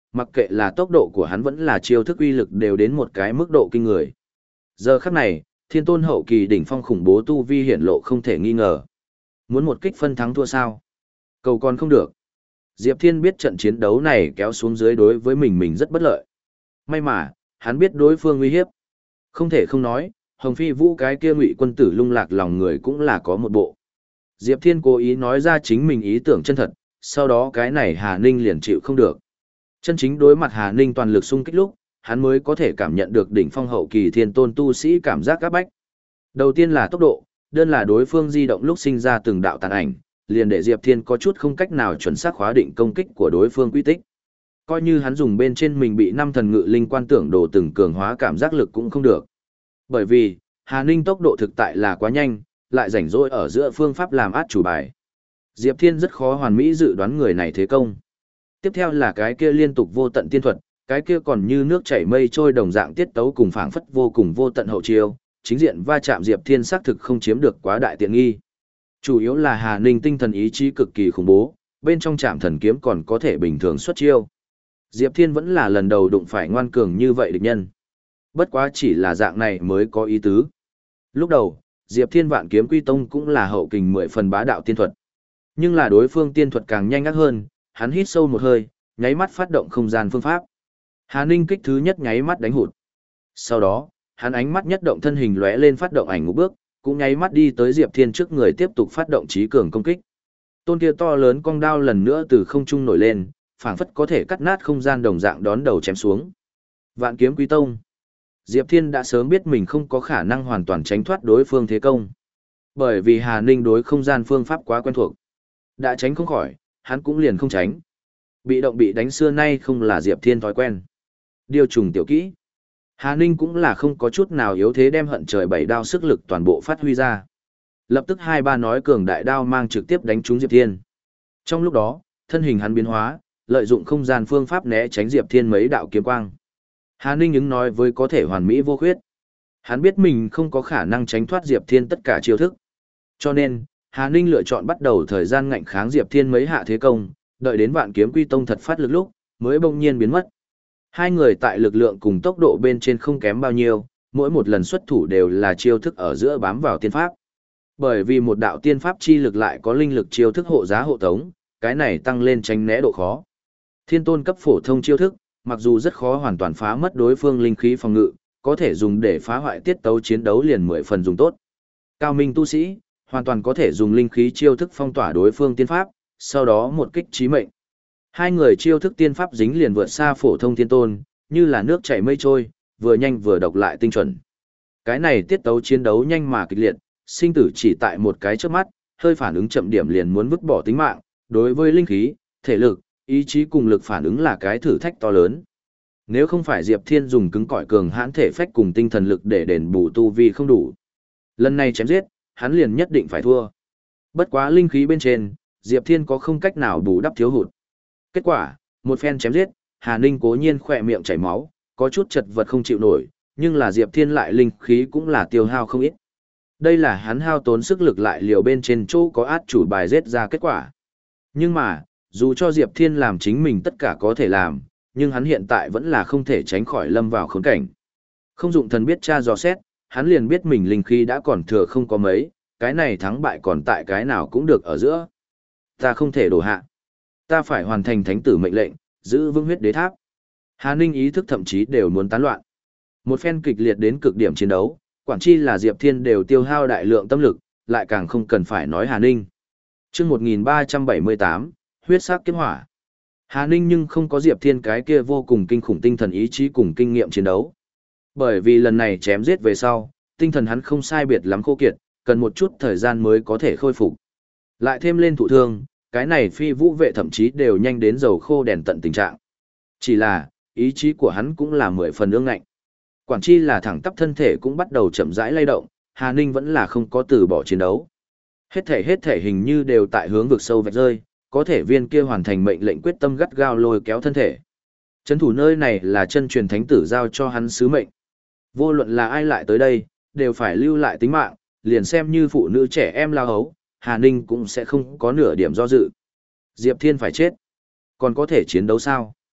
mặc kệ là tốc độ của hắn vẫn là chiêu thức uy lực đều đến một cái mức độ kinh người. Giờ khắc này, thiên tôn hậu kỳ đỉnh phong khủng bố tu vi hiển lộ không thể nghi ngờ. Muốn một kích phân thắng thua sao? Cầu còn không được. Diệp Thiên biết trận chiến đấu này kéo xuống dưới đối với mình mình rất bất lợi. May mà, hắn biết đối phương uy hiếp. Không thể không nói, Hồng Phi Vũ cái kia ngụy quân tử lung lạc lòng người cũng là có một bộ. Diệp Thiên cố ý nói ra chính mình ý tưởng chân thật, sau đó cái này Hà Ninh liền chịu không được. Chân chính đối mặt Hà Ninh toàn lực xung kích lúc, hắn mới có thể cảm nhận được đỉnh phong hậu kỳ thiên tôn tu sĩ cảm giác áp bách. Đầu tiên là tốc độ, đơn là đối phương di động lúc sinh ra từng đạo tàn ảnh, liền để Diệp Thiên có chút không cách nào chuẩn xác khóa định công kích của đối phương quy tích. Coi như hắn dùng bên trên mình bị năm thần ngự linh quan tưởng đồ từng cường hóa cảm giác lực cũng không được. Bởi vì, Hà Ninh tốc độ thực tại là quá nhanh, lại rảnh rỗi ở giữa phương pháp làm át chủ bài. Diệp Thiên rất khó hoàn mỹ dự đoán người này thế công. Tiếp theo là cái kia liên tục vô tận tiên thuật, cái kia còn như nước chảy mây trôi đồng dạng tiết tấu cùng phảng phất vô cùng vô tận hậu chiêu, chính diện va chạm Diệp Thiên xác thực không chiếm được quá đại tiện nghi. Chủ yếu là Hà Ninh tinh thần ý chí cực kỳ khủng bố, bên trong trạm thần kiếm còn có thể bình thường xuất chiêu. Diệp Thiên vẫn là lần đầu đụng phải ngoan cường như vậy địch nhân. Bất quá chỉ là dạng này mới có ý tứ. Lúc đầu, Diệp Thiên vạn kiếm quy tông cũng là hậu kình mười phần bá đạo tiên thuật. Nhưng là đối phương tiên thuật càng nhanh ác hơn, hắn hít sâu một hơi, nháy mắt phát động không gian phương pháp. Hà Ninh kích thứ nhất nháy mắt đánh hụt. Sau đó, hắn ánh mắt nhất động thân hình lóe lên phát động ảnh ngũ bước, cũng nháy mắt đi tới Diệp Thiên trước người tiếp tục phát động trí cường công kích. Tôn kia to lớn cong đao lần nữa từ không trung nổi lên, phảng phất có thể cắt nát không gian đồng dạng đón đầu chém xuống. Vạn kiếm quý tông. Diệp Thiên đã sớm biết mình không có khả năng hoàn toàn tránh thoát đối phương thế công. Bởi vì Hà Ninh đối không gian phương pháp quá quen thuộc. Đã tránh không khỏi, hắn cũng liền không tránh. Bị động bị đánh xưa nay không là Diệp Thiên thói quen. Điều trùng tiểu kỹ. Hà Ninh cũng là không có chút nào yếu thế đem hận trời bảy đao sức lực toàn bộ phát huy ra. Lập tức hai ba nói cường đại đao mang trực tiếp đánh trúng Diệp Thiên. Trong lúc đó, thân hình hắn biến hóa, lợi dụng không gian phương pháp né tránh Diệp Thiên mấy đạo kiếm quang. Hà Ninh ứng nói với có thể hoàn mỹ vô khuyết. Hắn biết mình không có khả năng tránh thoát Diệp Thiên tất cả chiêu thức. Cho nên, Hà Ninh lựa chọn bắt đầu thời gian ngạnh kháng Diệp Thiên mấy hạ thế công, đợi đến vạn kiếm quy tông thật phát lực lúc, mới bỗng nhiên biến mất. Hai người tại lực lượng cùng tốc độ bên trên không kém bao nhiêu, mỗi một lần xuất thủ đều là chiêu thức ở giữa bám vào tiên pháp. Bởi vì một đạo tiên pháp chi lực lại có linh lực chiêu thức hộ giá hộ tống, cái này tăng lên tránh né độ khó. Thiên tôn cấp phổ thông chiêu thức, mặc dù rất khó hoàn toàn phá mất đối phương linh khí phòng ngự, có thể dùng để phá hoại tiết tấu chiến đấu liền mười phần dùng tốt. Cao minh tu sĩ, hoàn toàn có thể dùng linh khí chiêu thức phong tỏa đối phương tiên pháp, sau đó một kích chí mệnh. Hai người chiêu thức tiên pháp dính liền vượt xa phổ thông thiên tôn, như là nước chảy mây trôi, vừa nhanh vừa độc lại tinh chuẩn. Cái này tiết tấu chiến đấu nhanh mà kịch liệt, sinh tử chỉ tại một cái chớp mắt, hơi phản ứng chậm điểm liền muốn vứt bỏ tính mạng, đối với linh khí, thể lực, ý chí cùng lực phản ứng là cái thử thách to lớn. Nếu không phải Diệp Thiên dùng cứng cỏi cường hãn thể phách cùng tinh thần lực để đền bù tu vi không đủ, lần này chém giết, hắn liền nhất định phải thua. Bất quá linh khí bên trên, Diệp Thiên có không cách nào bù đắp thiếu hụt. Kết quả, một phen chém giết, Hà Ninh cố nhiên khỏe miệng chảy máu, có chút chật vật không chịu nổi, nhưng là Diệp Thiên lại linh khí cũng là tiêu hao không ít. Đây là hắn hao tốn sức lực lại liều bên trên chỗ có át chủ bài giết ra kết quả. Nhưng mà, dù cho Diệp Thiên làm chính mình tất cả có thể làm, nhưng hắn hiện tại vẫn là không thể tránh khỏi lâm vào khốn cảnh. Không dụng thần biết tra dò xét, hắn liền biết mình linh khí đã còn thừa không có mấy, cái này thắng bại còn tại cái nào cũng được ở giữa. Ta không thể đổ hạ. Ta phải hoàn thành thánh tử mệnh lệnh, giữ vững huyết đế tháp. Hà Ninh ý thức thậm chí đều muốn tán loạn. Một phen kịch liệt đến cực điểm chiến đấu, quản chi là Diệp Thiên đều tiêu hao đại lượng tâm lực, lại càng không cần phải nói Hà Ninh. Chương một nghìn ba trăm bảy mươi tám, huyết sắc kiếm hỏa. Hà Ninh nhưng không có Diệp Thiên cái kia vô cùng kinh khủng tinh thần ý chí cùng kinh nghiệm chiến đấu. Bởi vì lần này chém giết về sau, tinh thần hắn không sai biệt lắm khô kiệt, cần một chút thời gian mới có thể khôi phục. Lại thêm lên thụ thương, cái này phi vũ vệ thậm chí đều nhanh đến dầu khô đèn tận tình trạng. Chỉ là, ý chí của hắn cũng là mười phần ương ngạnh. Quản chi là thẳng tắp thân thể cũng bắt đầu chậm rãi lay động, Hà Ninh vẫn là không có từ bỏ chiến đấu. Hết thể hết thể hình như đều tại hướng vực sâu vạch rơi, có thể viên kia hoàn thành mệnh lệnh quyết tâm gắt gao lôi kéo thân thể. Trấn thủ nơi này là chân truyền thánh tử giao cho hắn sứ mệnh. Vô luận là ai lại tới đây, đều phải lưu lại tính mạng, liền xem như phụ nữ trẻ em lao hấu, Hà Ninh cũng sẽ không có nửa điểm do dự. Diệp Thiên phải chết. Còn có thể chiến đấu sao?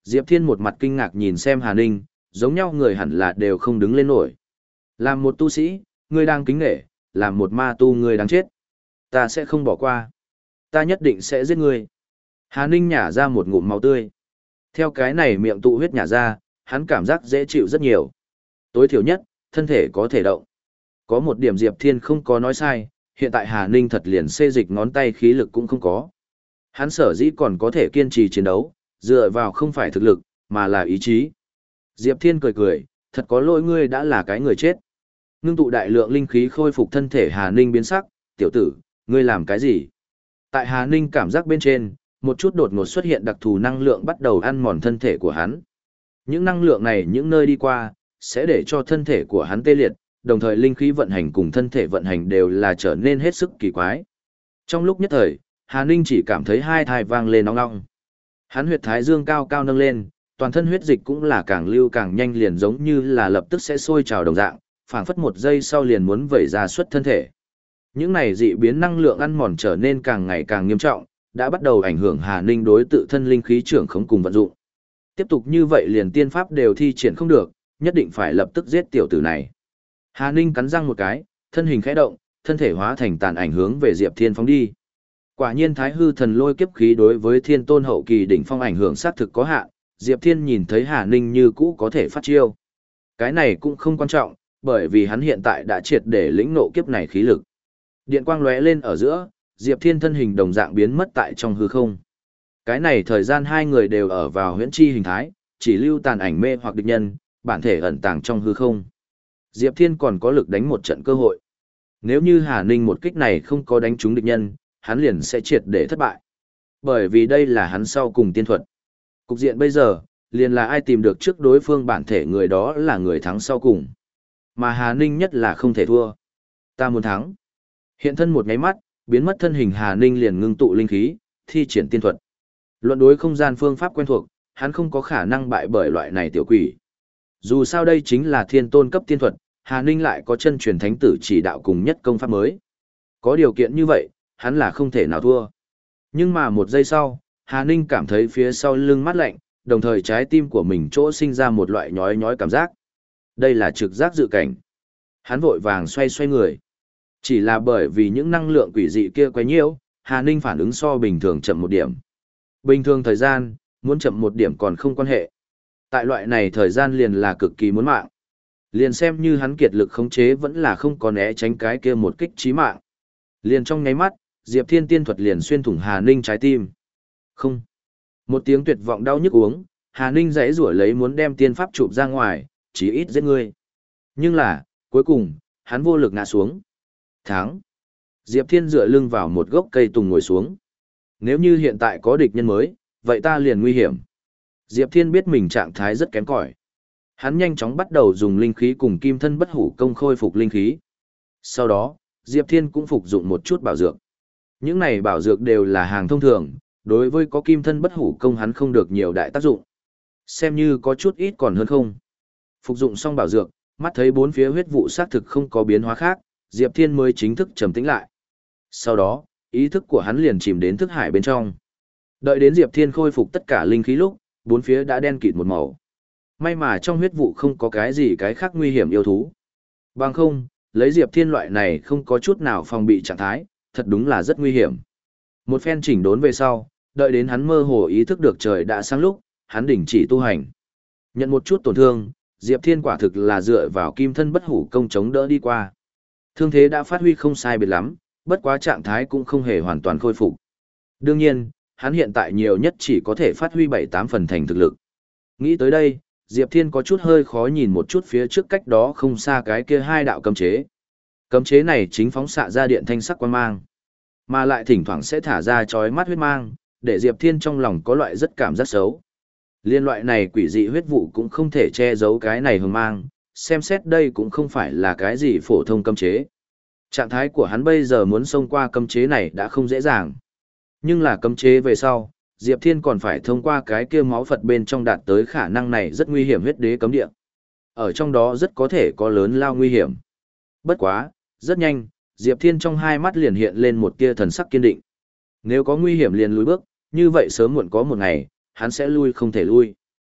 Diệp Thiên một mặt kinh ngạc nhìn xem Hà Ninh, giống nhau người hẳn là đều không đứng lên nổi. Làm một tu sĩ, ngươi đang kính nể, làm một ma tu ngươi đang chết. Ta sẽ không bỏ qua. Ta nhất định sẽ giết ngươi. Hà Ninh nhả ra một ngụm máu tươi. Theo cái này miệng tụ huyết nhả ra, hắn cảm giác dễ chịu rất nhiều. Tối thiểu nhất, thân thể có thể động. Có một điểm Diệp Thiên không có nói sai, hiện tại Hà Ninh thật liền xê dịch ngón tay khí lực cũng không có. Hắn sở dĩ còn có thể kiên trì chiến đấu, dựa vào không phải thực lực, mà là ý chí. Diệp Thiên cười cười, thật có lỗi ngươi đã là cái người chết. Ngưng tụ đại lượng linh khí khôi phục thân thể Hà Ninh biến sắc, tiểu tử, ngươi làm cái gì? Tại Hà Ninh cảm giác bên trên, một chút đột ngột xuất hiện đặc thù năng lượng bắt đầu ăn mòn thân thể của hắn. Những năng lượng này những nơi đi qua, sẽ để cho thân thể của hắn tê liệt, đồng thời linh khí vận hành cùng thân thể vận hành đều là trở nên hết sức kỳ quái. Trong lúc nhất thời, Hà Ninh chỉ cảm thấy hai thai vang lên nóng nóng. Hắn huyệt thái dương cao cao nâng lên, toàn thân huyết dịch cũng là càng lưu càng nhanh liền giống như là lập tức sẽ sôi trào đồng dạng, phảng phất một giây sau liền muốn vẩy ra xuất thân thể. Những này dị biến năng lượng ăn mòn trở nên càng ngày càng nghiêm trọng, đã bắt đầu ảnh hưởng Hà Ninh đối tự thân linh khí trưởng khống cùng vận dụng. Tiếp tục như vậy liền tiên pháp đều thi triển không được, nhất định phải lập tức giết tiểu tử này. Hà Ninh cắn răng một cái, thân hình khẽ động, thân thể hóa thành tàn ảnh hướng về Diệp Thiên phóng đi. Quả nhiên Thái Hư Thần Lôi kiếp khí đối với Thiên Tôn hậu kỳ đỉnh phong ảnh hưởng sát thực có hạn, Diệp Thiên nhìn thấy Hà Ninh như cũ có thể phát chiêu. Cái này cũng không quan trọng, bởi vì hắn hiện tại đã triệt để lĩnh ngộ kiếp này khí lực. Điện quang lóe lên ở giữa, Diệp Thiên thân hình đồng dạng biến mất tại trong hư không. Cái này thời gian hai người đều ở vào huyễn chi hình thái, chỉ lưu tàn ảnh mê hoặc địch nhân, bản thể ẩn tàng trong hư không. Diệp Thiên còn có lực đánh một trận cơ hội. Nếu như Hà Ninh một kích này không có đánh trúng địch nhân, hắn liền sẽ triệt để thất bại. Bởi vì đây là hắn sau cùng tiên thuật. Cục diện bây giờ, liền là ai tìm được trước đối phương bản thể người đó là người thắng sau cùng. Mà Hà Ninh nhất là không thể thua. Ta muốn thắng. Hiện thân một nháy mắt, biến mất thân hình Hà Ninh liền ngưng tụ linh khí, thi triển tiên thuật. Luận đối không gian phương pháp quen thuộc, hắn không có khả năng bại bởi loại này tiểu quỷ. Dù sao đây chính là thiên tôn cấp tiên thuật, Hà Ninh lại có chân truyền thánh tử chỉ đạo cùng nhất công pháp mới. Có điều kiện như vậy, hắn là không thể nào thua. Nhưng mà một giây sau, Hà Ninh cảm thấy phía sau lưng mát lạnh, đồng thời trái tim của mình chỗ sinh ra một loại nhói nhói cảm giác. Đây là trực giác dự cảnh. Hắn vội vàng xoay xoay người. Chỉ là bởi vì những năng lượng quỷ dị kia quá nhiều, Hà Ninh phản ứng so bình thường chậm một điểm. Bình thường thời gian, muốn chậm một điểm còn không quan hệ. Tại loại này thời gian liền là cực kỳ muốn mạng. Liền xem như hắn kiệt lực khống chế vẫn là không có né tránh cái kia một kích chí mạng. Liền trong nháy mắt, Diệp Thiên tiên thuật liền xuyên thủng Hà Ninh trái tim. Không. Một tiếng tuyệt vọng đau nhức uống, Hà Ninh giãy giụa lấy muốn đem tiên pháp chụp ra ngoài, chỉ ít giết ngươi. Nhưng là, cuối cùng, hắn vô lực ngã xuống. Thắng. Diệp Thiên dựa lưng vào một gốc cây tùng ngồi xuống. Nếu như hiện tại có địch nhân mới, vậy ta liền nguy hiểm. Diệp Thiên biết mình trạng thái rất kém cỏi. Hắn nhanh chóng bắt đầu dùng linh khí cùng kim thân bất hủ công khôi phục linh khí. Sau đó, Diệp Thiên cũng phục dụng một chút bảo dược. Những này bảo dược đều là hàng thông thường, đối với có kim thân bất hủ công hắn không được nhiều đại tác dụng. Xem như có chút ít còn hơn không. Phục dụng xong bảo dược, mắt thấy bốn phía huyết vụ xác thực không có biến hóa khác, Diệp Thiên mới chính thức trầm tĩnh lại. Sau đó, ý thức của hắn liền chìm đến thức hải bên trong. Đợi đến Diệp Thiên khôi phục tất cả linh khí lúc, bốn phía đã đen kịt một màu. May mà trong huyết vụ không có cái gì cái khác nguy hiểm yêu thú. Bằng không, lấy Diệp Thiên loại này không có chút nào phòng bị trạng thái, thật đúng là rất nguy hiểm. Một phen chỉnh đốn về sau, đợi đến hắn mơ hồ ý thức được trời đã sáng lúc, hắn đình chỉ tu hành. Nhận một chút tổn thương, Diệp Thiên quả thực là dựa vào kim thân bất hủ công chống đỡ đi qua. Thương thế đã phát huy không sai biệt lắm, bất quá trạng thái cũng không hề hoàn toàn khôi phục. Đương nhiên, hắn hiện tại nhiều nhất chỉ có thể phát huy bảy tám phần thành thực lực. Nghĩ tới đây, Diệp Thiên có chút hơi khó nhìn một chút phía trước cách đó không xa cái kia hai đạo cấm chế. Cấm chế này chính phóng xạ ra điện thanh sắc quang mang, mà lại thỉnh thoảng sẽ thả ra chói mắt huyết mang, để Diệp Thiên trong lòng có loại rất cảm giác xấu. Liên loại này quỷ dị huyết vụ cũng không thể che giấu cái này hừng mang, xem xét đây cũng không phải là cái gì phổ thông cấm chế. Trạng thái của hắn bây giờ muốn xông qua cấm chế này đã không dễ dàng. Nhưng là cấm chế về sau, Diệp Thiên còn phải thông qua cái kia máu Phật bên trong đạt tới khả năng này rất nguy hiểm huyết đế cấm địa. Ở trong đó rất có thể có lớn lao nguy hiểm. Bất quá, rất nhanh, Diệp Thiên trong hai mắt liền hiện lên một tia thần sắc kiên định. Nếu có nguy hiểm liền lùi bước, như vậy sớm muộn có một ngày, hắn sẽ lui không thể lui.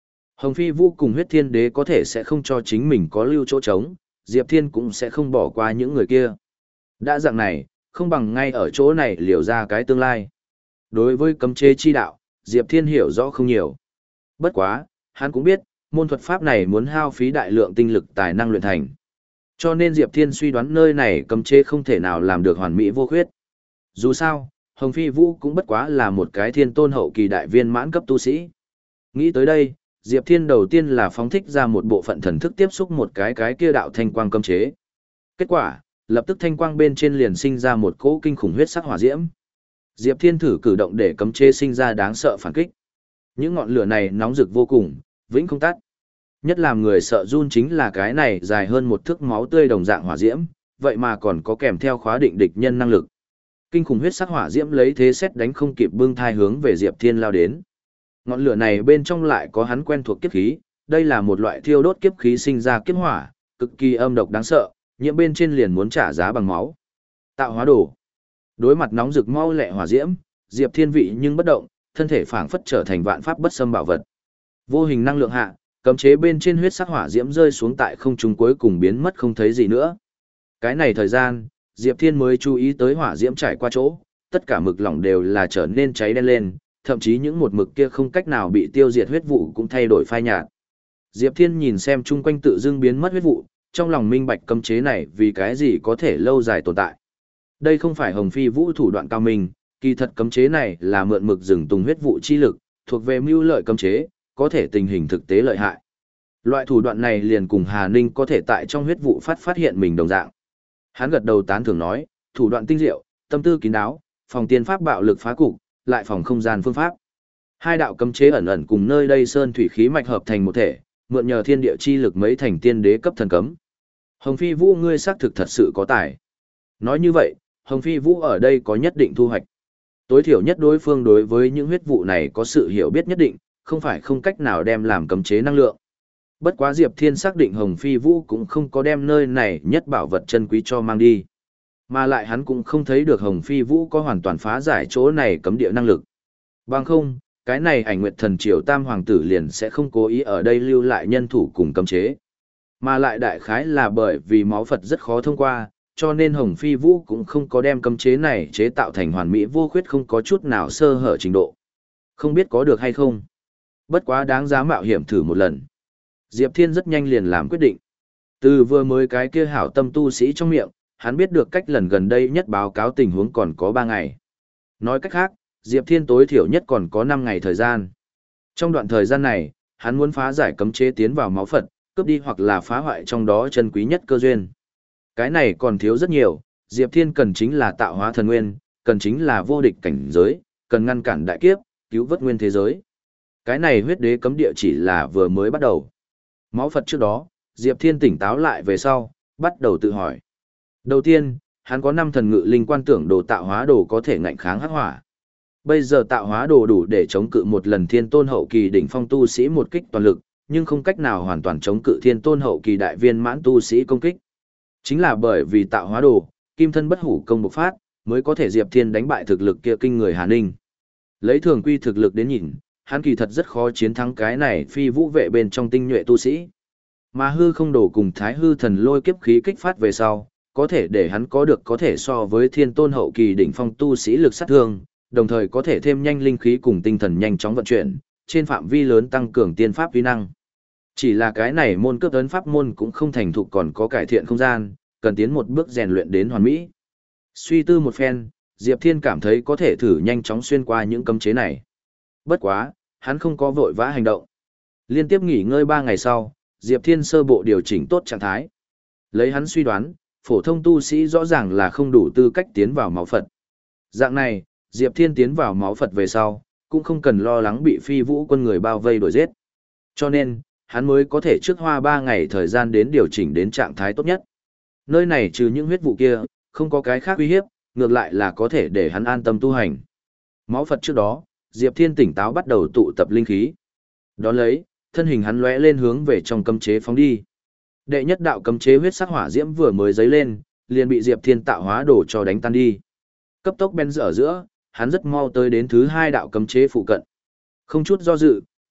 Hồng Phi Vũ cùng huyết thiên đế có thể sẽ không cho chính mình có lưu chỗ trống, Diệp Thiên cũng sẽ không bỏ qua những người kia. Đã dạng này, không bằng ngay ở chỗ này liều ra cái tương lai. Đối với cấm chế chi đạo, Diệp Thiên hiểu rõ không nhiều. Bất quá, hắn cũng biết, môn thuật pháp này muốn hao phí đại lượng tinh lực tài năng luyện thành. Cho nên Diệp Thiên suy đoán nơi này cấm chế không thể nào làm được hoàn mỹ vô khuyết. Dù sao, Hồng Phi Vũ cũng bất quá là một cái thiên tôn hậu kỳ đại viên mãn cấp tu sĩ. Nghĩ tới đây, Diệp Thiên đầu tiên là phóng thích ra một bộ phận thần thức tiếp xúc một cái cái kia đạo thanh quang cấm chế. Kết quả, lập tức thanh quang bên trên liền sinh ra một cỗ kinh khủng huyết sắc hỏa diễm. Diệp Thiên thử cử động để cấm chế sinh ra đáng sợ phản kích. Những ngọn lửa này nóng rực vô cùng, vĩnh không tắt. Nhất làm người sợ run chính là cái này dài hơn một thước máu tươi đồng dạng hỏa diễm, vậy mà còn có kèm theo khóa định địch nhân năng lực. Kinh khủng huyết sắc hỏa diễm lấy thế xét đánh không kịp bưng thai hướng về Diệp Thiên lao đến. Ngọn lửa này bên trong lại có hắn quen thuộc kiếp khí, đây là một loại thiêu đốt kiếp khí sinh ra kiếp hỏa, cực kỳ âm độc đáng sợ, nhiễm bên trên liền muốn trả giá bằng máu. Tạo hóa đồ. Đối mặt nóng rực mau lẹ hỏa diễm, Diệp Thiên vị nhưng bất động, thân thể phảng phất trở thành vạn pháp bất xâm bảo vật. Vô hình năng lượng hạ, cấm chế bên trên huyết sắc hỏa diễm rơi xuống tại không trung cuối cùng biến mất không thấy gì nữa. Cái này thời gian, Diệp Thiên mới chú ý tới hỏa diễm trải qua chỗ, tất cả mực lỏng đều là trở nên cháy đen lên, thậm chí những một mực kia không cách nào bị tiêu diệt huyết vụ cũng thay đổi phai nhạt. Diệp Thiên nhìn xem chung quanh tự dưng biến mất huyết vụ, trong lòng minh bạch cấm chế này vì cái gì có thể lâu dài tồn tại. Đây không phải Hồng Phi Vũ thủ đoạn cao minh, kỳ thật cấm chế này là mượn mực rừng tùng huyết vụ chi lực, thuộc về mưu lợi cấm chế, có thể tình hình thực tế lợi hại. Loại thủ đoạn này liền cùng Hà Ninh có thể tại trong huyết vụ phát phát hiện mình đồng dạng. Hắn gật đầu tán thưởng nói, thủ đoạn tinh diệu, tâm tư kín đáo, phòng tiên pháp bạo lực phá cục, lại phòng không gian phương pháp. Hai đạo cấm chế ẩn ẩn cùng nơi đây sơn thủy khí mạch hợp thành một thể, mượn nhờ thiên địa chi lực mấy thành tiên đế cấp thần cấm. Hồng Phi Vũ ngươi xác thực thật sự có tài. Nói như vậy, Hồng Phi Vũ ở đây có nhất định thu hoạch. Tối thiểu nhất đối phương đối với những huyết vụ này có sự hiểu biết nhất định, không phải không cách nào đem làm cấm chế năng lượng. Bất quá Diệp Thiên xác định Hồng Phi Vũ cũng không có đem nơi này nhất bảo vật chân quý cho mang đi. Mà lại hắn cũng không thấy được Hồng Phi Vũ có hoàn toàn phá giải chỗ này cấm địa năng lực. Bằng không, cái này Ảnh Nguyệt Thần Triều Tam Hoàng tử liền sẽ không cố ý ở đây lưu lại nhân thủ cùng cấm chế. Mà lại đại khái là bởi vì máu Phật rất khó thông qua, cho nên Hồng Phi Vũ cũng không có đem cấm chế này chế tạo thành hoàn mỹ vô khuyết không có chút nào sơ hở trình độ. Không biết có được hay không. Bất quá đáng giá mạo hiểm thử một lần. Diệp Thiên rất nhanh liền làm quyết định. Từ vừa mới cái kia hảo tâm tu sĩ trong miệng, hắn biết được cách lần gần đây nhất báo cáo tình huống còn có ba ngày. Nói cách khác, Diệp Thiên tối thiểu nhất còn có năm ngày thời gian. Trong đoạn thời gian này, hắn muốn phá giải cấm chế tiến vào máu Phật, cướp đi hoặc là phá hoại trong đó chân quý nhất cơ duyên. Cái này còn thiếu rất nhiều, Diệp Thiên cần chính là tạo hóa thần nguyên, cần chính là vô địch cảnh giới, cần ngăn cản đại kiếp, cứu vớt nguyên thế giới. Cái này huyết đế cấm địa chỉ là vừa mới bắt đầu. Máu Phật trước đó, Diệp Thiên tỉnh táo lại về sau, bắt đầu tự hỏi. Đầu tiên, hắn có năm thần ngự linh quan tưởng đồ tạo hóa đồ có thể ngạnh kháng hắc hỏa. Bây giờ tạo hóa đồ đủ để chống cự một lần thiên tôn hậu kỳ đỉnh phong tu sĩ một kích toàn lực, nhưng không cách nào hoàn toàn chống cự thiên tôn hậu kỳ đại viên mãn tu sĩ công kích. Chính là bởi vì tạo hóa đồ, kim thân bất hủ công bộc phát, mới có thể Diệp Thiên đánh bại thực lực kia kinh người Hà Ninh. Lấy thường quy thực lực đến nhìn, hắn kỳ thật rất khó chiến thắng cái này phi vũ vệ bên trong tinh nhuệ tu sĩ. Mà hư không đổ cùng thái hư thần lôi kiếp khí kích phát về sau, có thể để hắn có được có thể so với thiên tôn hậu kỳ đỉnh phong tu sĩ lực sát thương, đồng thời có thể thêm nhanh linh khí cùng tinh thần nhanh chóng vận chuyển, trên phạm vi lớn tăng cường tiên pháp uy năng. Chỉ là cái này môn cướp ấn pháp môn cũng không thành thục còn có cải thiện không gian, cần tiến một bước rèn luyện đến hoàn mỹ. Suy tư một phen, Diệp Thiên cảm thấy có thể thử nhanh chóng xuyên qua những cấm chế này. Bất quá, hắn không có vội vã hành động. Liên tiếp nghỉ ngơi ba ngày sau, Diệp Thiên sơ bộ điều chỉnh tốt trạng thái. Lấy hắn suy đoán, phổ thông tu sĩ rõ ràng là không đủ tư cách tiến vào máu Phật. Dạng này, Diệp Thiên tiến vào máu Phật về sau, cũng không cần lo lắng bị phi vũ quân người bao vây đuổi giết. Cho nên, hắn mới có thể trước hoa ba ngày thời gian đến điều chỉnh đến trạng thái tốt nhất. Nơi này trừ những huyết vụ kia, không có cái khác uy hiếp, ngược lại là có thể để hắn an tâm tu hành. Máu Phật trước đó, Diệp Thiên tỉnh táo bắt đầu tụ tập linh khí. Đón lấy, thân hình hắn lóe lên hướng về trong cấm chế phóng đi. Đệ nhất đạo cấm chế huyết sắc hỏa diễm vừa mới dấy lên, liền bị Diệp Thiên tạo hóa đồ cho đánh tan đi. Cấp tốc bén ở giữa, hắn rất mau tới đến thứ hai đạo cấm chế phụ cận. Không chút do dự,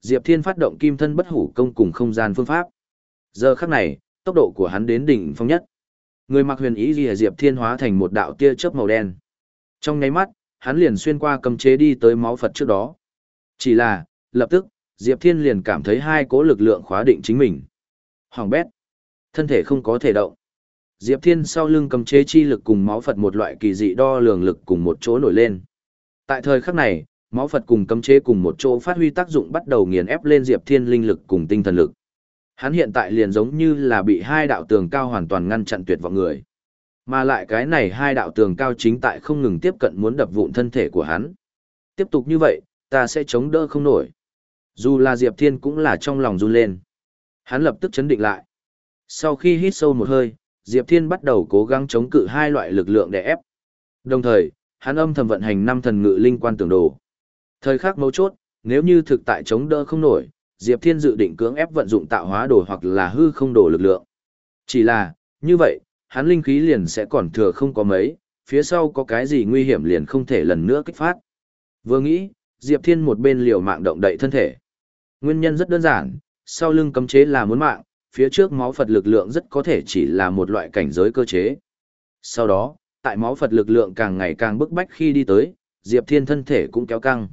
Diệp Thiên phát động kim thân bất hủ công cùng không gian phương pháp. Giờ khắc này, tốc độ của hắn đến đỉnh phong nhất. Người mặc huyền ý liễu Diệp Thiên hóa thành một đạo tia chớp màu đen. Trong nháy mắt, hắn liền xuyên qua cấm chế đi tới máu Phật trước đó. Chỉ là, lập tức, Diệp Thiên liền cảm thấy hai cỗ lực lượng khóa định chính mình. Hoàng bét. Thân thể không có thể động. Diệp Thiên sau lưng cấm chế chi lực cùng máu Phật một loại kỳ dị đo lường lực cùng một chỗ nổi lên. Tại thời khắc này, máu Phật cùng cấm chế cùng một chỗ phát huy tác dụng bắt đầu nghiền ép lên Diệp Thiên linh lực cùng tinh thần lực. Hắn hiện tại liền giống như là bị hai đạo tường cao hoàn toàn ngăn chặn tuyệt vọng người. Mà lại cái này hai đạo tường cao chính tại không ngừng tiếp cận muốn đập vụn thân thể của hắn. Tiếp tục như vậy, ta sẽ chống đỡ không nổi. Dù là Diệp Thiên cũng là trong lòng run lên. Hắn lập tức chấn định lại. Sau khi hít sâu một hơi, Diệp Thiên bắt đầu cố gắng chống cự hai loại lực lượng để ép. Đồng thời, hắn âm thầm vận hành năm thần ngự linh quan tưởng đồ. Thời khắc mấu chốt, nếu như thực tại chống đỡ không nổi, Diệp Thiên dự định cưỡng ép vận dụng tạo hóa đồ hoặc là hư không đồ lực lượng. Chỉ là, như vậy, hắn linh khí liền sẽ còn thừa không có mấy, phía sau có cái gì nguy hiểm liền không thể lần nữa kích phát. Vừa nghĩ, Diệp Thiên một bên liều mạng động đậy thân thể. Nguyên nhân rất đơn giản, sau lưng cấm chế là muốn mạng, phía trước máu Phật lực lượng rất có thể chỉ là một loại cảnh giới cơ chế. Sau đó, tại máu Phật lực lượng càng ngày càng bức bách khi đi tới, Diệp Thiên thân thể cũng kéo căng.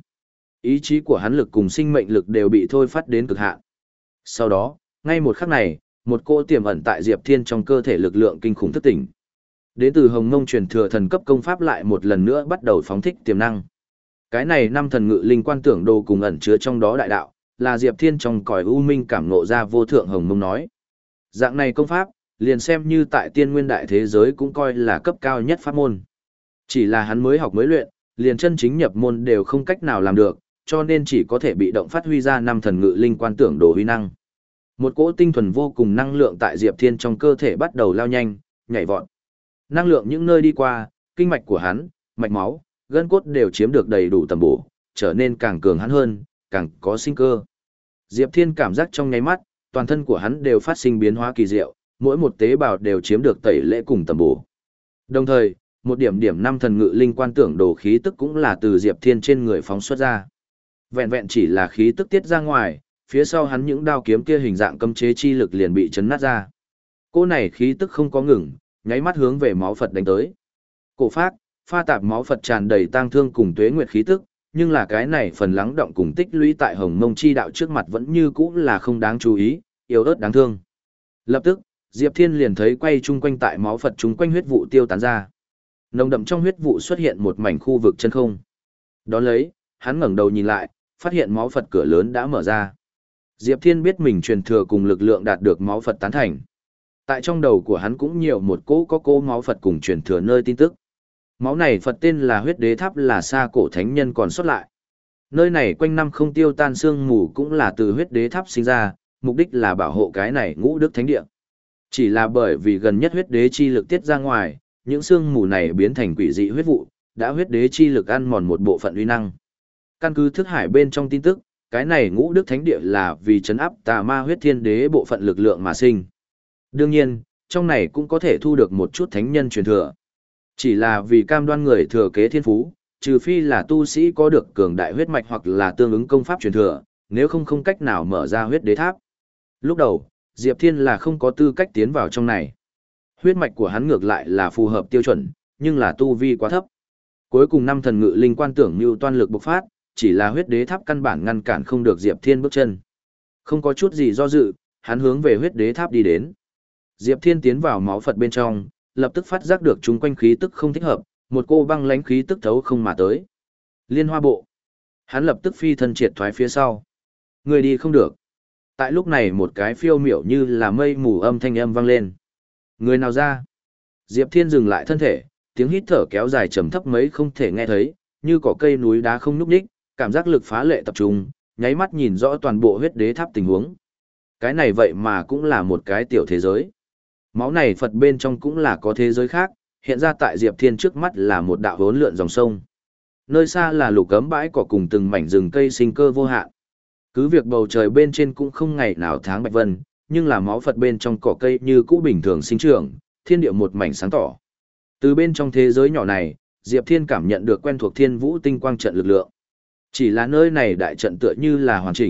Ý chí của hắn lực cùng sinh mệnh lực đều bị thôi phát đến cực hạn. Sau đó, ngay một khắc này, một cô tiềm ẩn tại Diệp Thiên trong cơ thể lực lượng kinh khủng thức tỉnh. Đến từ Hồng Mông truyền thừa thần cấp công pháp lại một lần nữa bắt đầu phóng thích tiềm năng. Cái này năm thần ngự linh quan tưởng đồ cùng ẩn chứa trong đó đại đạo, là Diệp Thiên trong cõi u minh cảm ngộ ra vô thượng Hồng Mông nói. Dạng này công pháp, liền xem như tại tiên nguyên đại thế giới cũng coi là cấp cao nhất pháp môn. Chỉ là hắn mới học mới luyện, liền chân chính nhập môn đều không cách nào làm được, cho nên chỉ có thể bị động phát huy ra năm thần ngự linh quan tưởng đồ huy năng. Một cỗ tinh thuần vô cùng năng lượng tại Diệp Thiên trong cơ thể bắt đầu lao nhanh, nhảy vọt. Năng lượng những nơi đi qua, kinh mạch của hắn, mạch máu, gân cốt đều chiếm được đầy đủ tầm bổ, trở nên càng cường hắn hơn, càng có sinh cơ. Diệp Thiên cảm giác trong nháy mắt, toàn thân của hắn đều phát sinh biến hóa kỳ diệu, mỗi một tế bào đều chiếm được tẩy lễ cùng tầm bổ. Đồng thời, một điểm điểm năm thần ngự linh quan tưởng đồ khí tức cũng là từ Diệp Thiên trên người phóng xuất ra. Vẹn vẹn chỉ là khí tức tiết ra ngoài, phía sau hắn những đao kiếm kia hình dạng cấm chế chi lực liền bị chấn nát ra. Cô này khí tức không có ngừng, nháy mắt hướng về máu Phật đánh tới. Cổ phát, pha tạp máu Phật tràn đầy tang thương cùng tuế nguyệt khí tức, nhưng là cái này phần lắng động cùng tích lũy tại Hồng Mông chi đạo trước mặt vẫn như cũ là không đáng chú ý, yếu ớt đáng thương. Lập tức, Diệp Thiên liền thấy quay chung quanh tại máu Phật chung quanh huyết vụ tiêu tán ra. Nồng đậm trong huyết vụ xuất hiện một mảnh khu vực chân không. Đón lấy, hắn ngẩng đầu nhìn lại, phát hiện máu Phật cửa lớn đã mở ra. Diệp Thiên biết mình truyền thừa cùng lực lượng đạt được máu Phật tán thành. Tại trong đầu của hắn cũng nhiều một cỗ có cỗ máu Phật cùng truyền thừa nơi tin tức. Máu này Phật tên là huyết đế tháp, là xa cổ thánh nhân còn xuất lại. Nơi này quanh năm không tiêu tan sương mù cũng là từ huyết đế tháp sinh ra, mục đích là bảo hộ cái này ngũ đức thánh địa. Chỉ là bởi vì gần nhất huyết đế chi lực tiết ra ngoài, những sương mù này biến thành quỷ dị huyết vụ, đã huyết đế chi lực ăn mòn một bộ phận uy năng. Căn cứ thức hải bên trong tin tức, cái này ngũ đức thánh địa là vì trấn áp tà ma huyết thiên đế bộ phận lực lượng mà sinh. Đương nhiên, trong này cũng có thể thu được một chút thánh nhân truyền thừa. Chỉ là vì cam đoan người thừa kế thiên phú, trừ phi là tu sĩ có được cường đại huyết mạch hoặc là tương ứng công pháp truyền thừa, nếu không không cách nào mở ra huyết đế tháp. Lúc đầu, Diệp Thiên là không có tư cách tiến vào trong này. Huyết mạch của hắn ngược lại là phù hợp tiêu chuẩn, nhưng là tu vi quá thấp. Cuối cùng năm thần ngự linh quan tưởng như toan lực bộc phát, chỉ là huyết đế tháp căn bản ngăn cản không được Diệp Thiên bước chân. Không có chút gì do dự, hắn hướng về huyết đế tháp đi đến. Diệp Thiên tiến vào máu Phật bên trong, lập tức phát giác được chúng quanh khí tức không thích hợp, một cô băng lãnh khí tức thấu không mà tới. Liên Hoa bộ. Hắn lập tức phi thân triệt thoái phía sau. Người đi không được. Tại lúc này một cái phiêu miểu như là mây mù âm thanh âm vang lên. Người nào ra? Diệp Thiên dừng lại thân thể, tiếng hít thở kéo dài trầm thấp mấy không thể nghe thấy, như cỏ cây núi đá không nhúc nhích, cảm giác lực phá lệ tập trung, nháy mắt nhìn rõ toàn bộ huyết đế tháp tình huống. Cái này vậy mà cũng là một cái tiểu thế giới. Máu này Phật bên trong cũng là có thế giới khác, hiện ra tại Diệp Thiên trước mắt là một đạo hỗn lượn dòng sông. Nơi xa là lục cấm bãi cỏ cùng từng mảnh rừng cây sinh cơ vô hạn. Cứ việc bầu trời bên trên cũng không ngày nào tháng bạch vân, nhưng là máu Phật bên trong cỏ cây như cũ bình thường sinh trưởng, thiên địa một mảnh sáng tỏ. Từ bên trong thế giới nhỏ này, Diệp Thiên cảm nhận được quen thuộc thiên vũ tinh quang trận lực lượng. Chỉ là nơi này đại trận tựa như là hoàn chỉnh,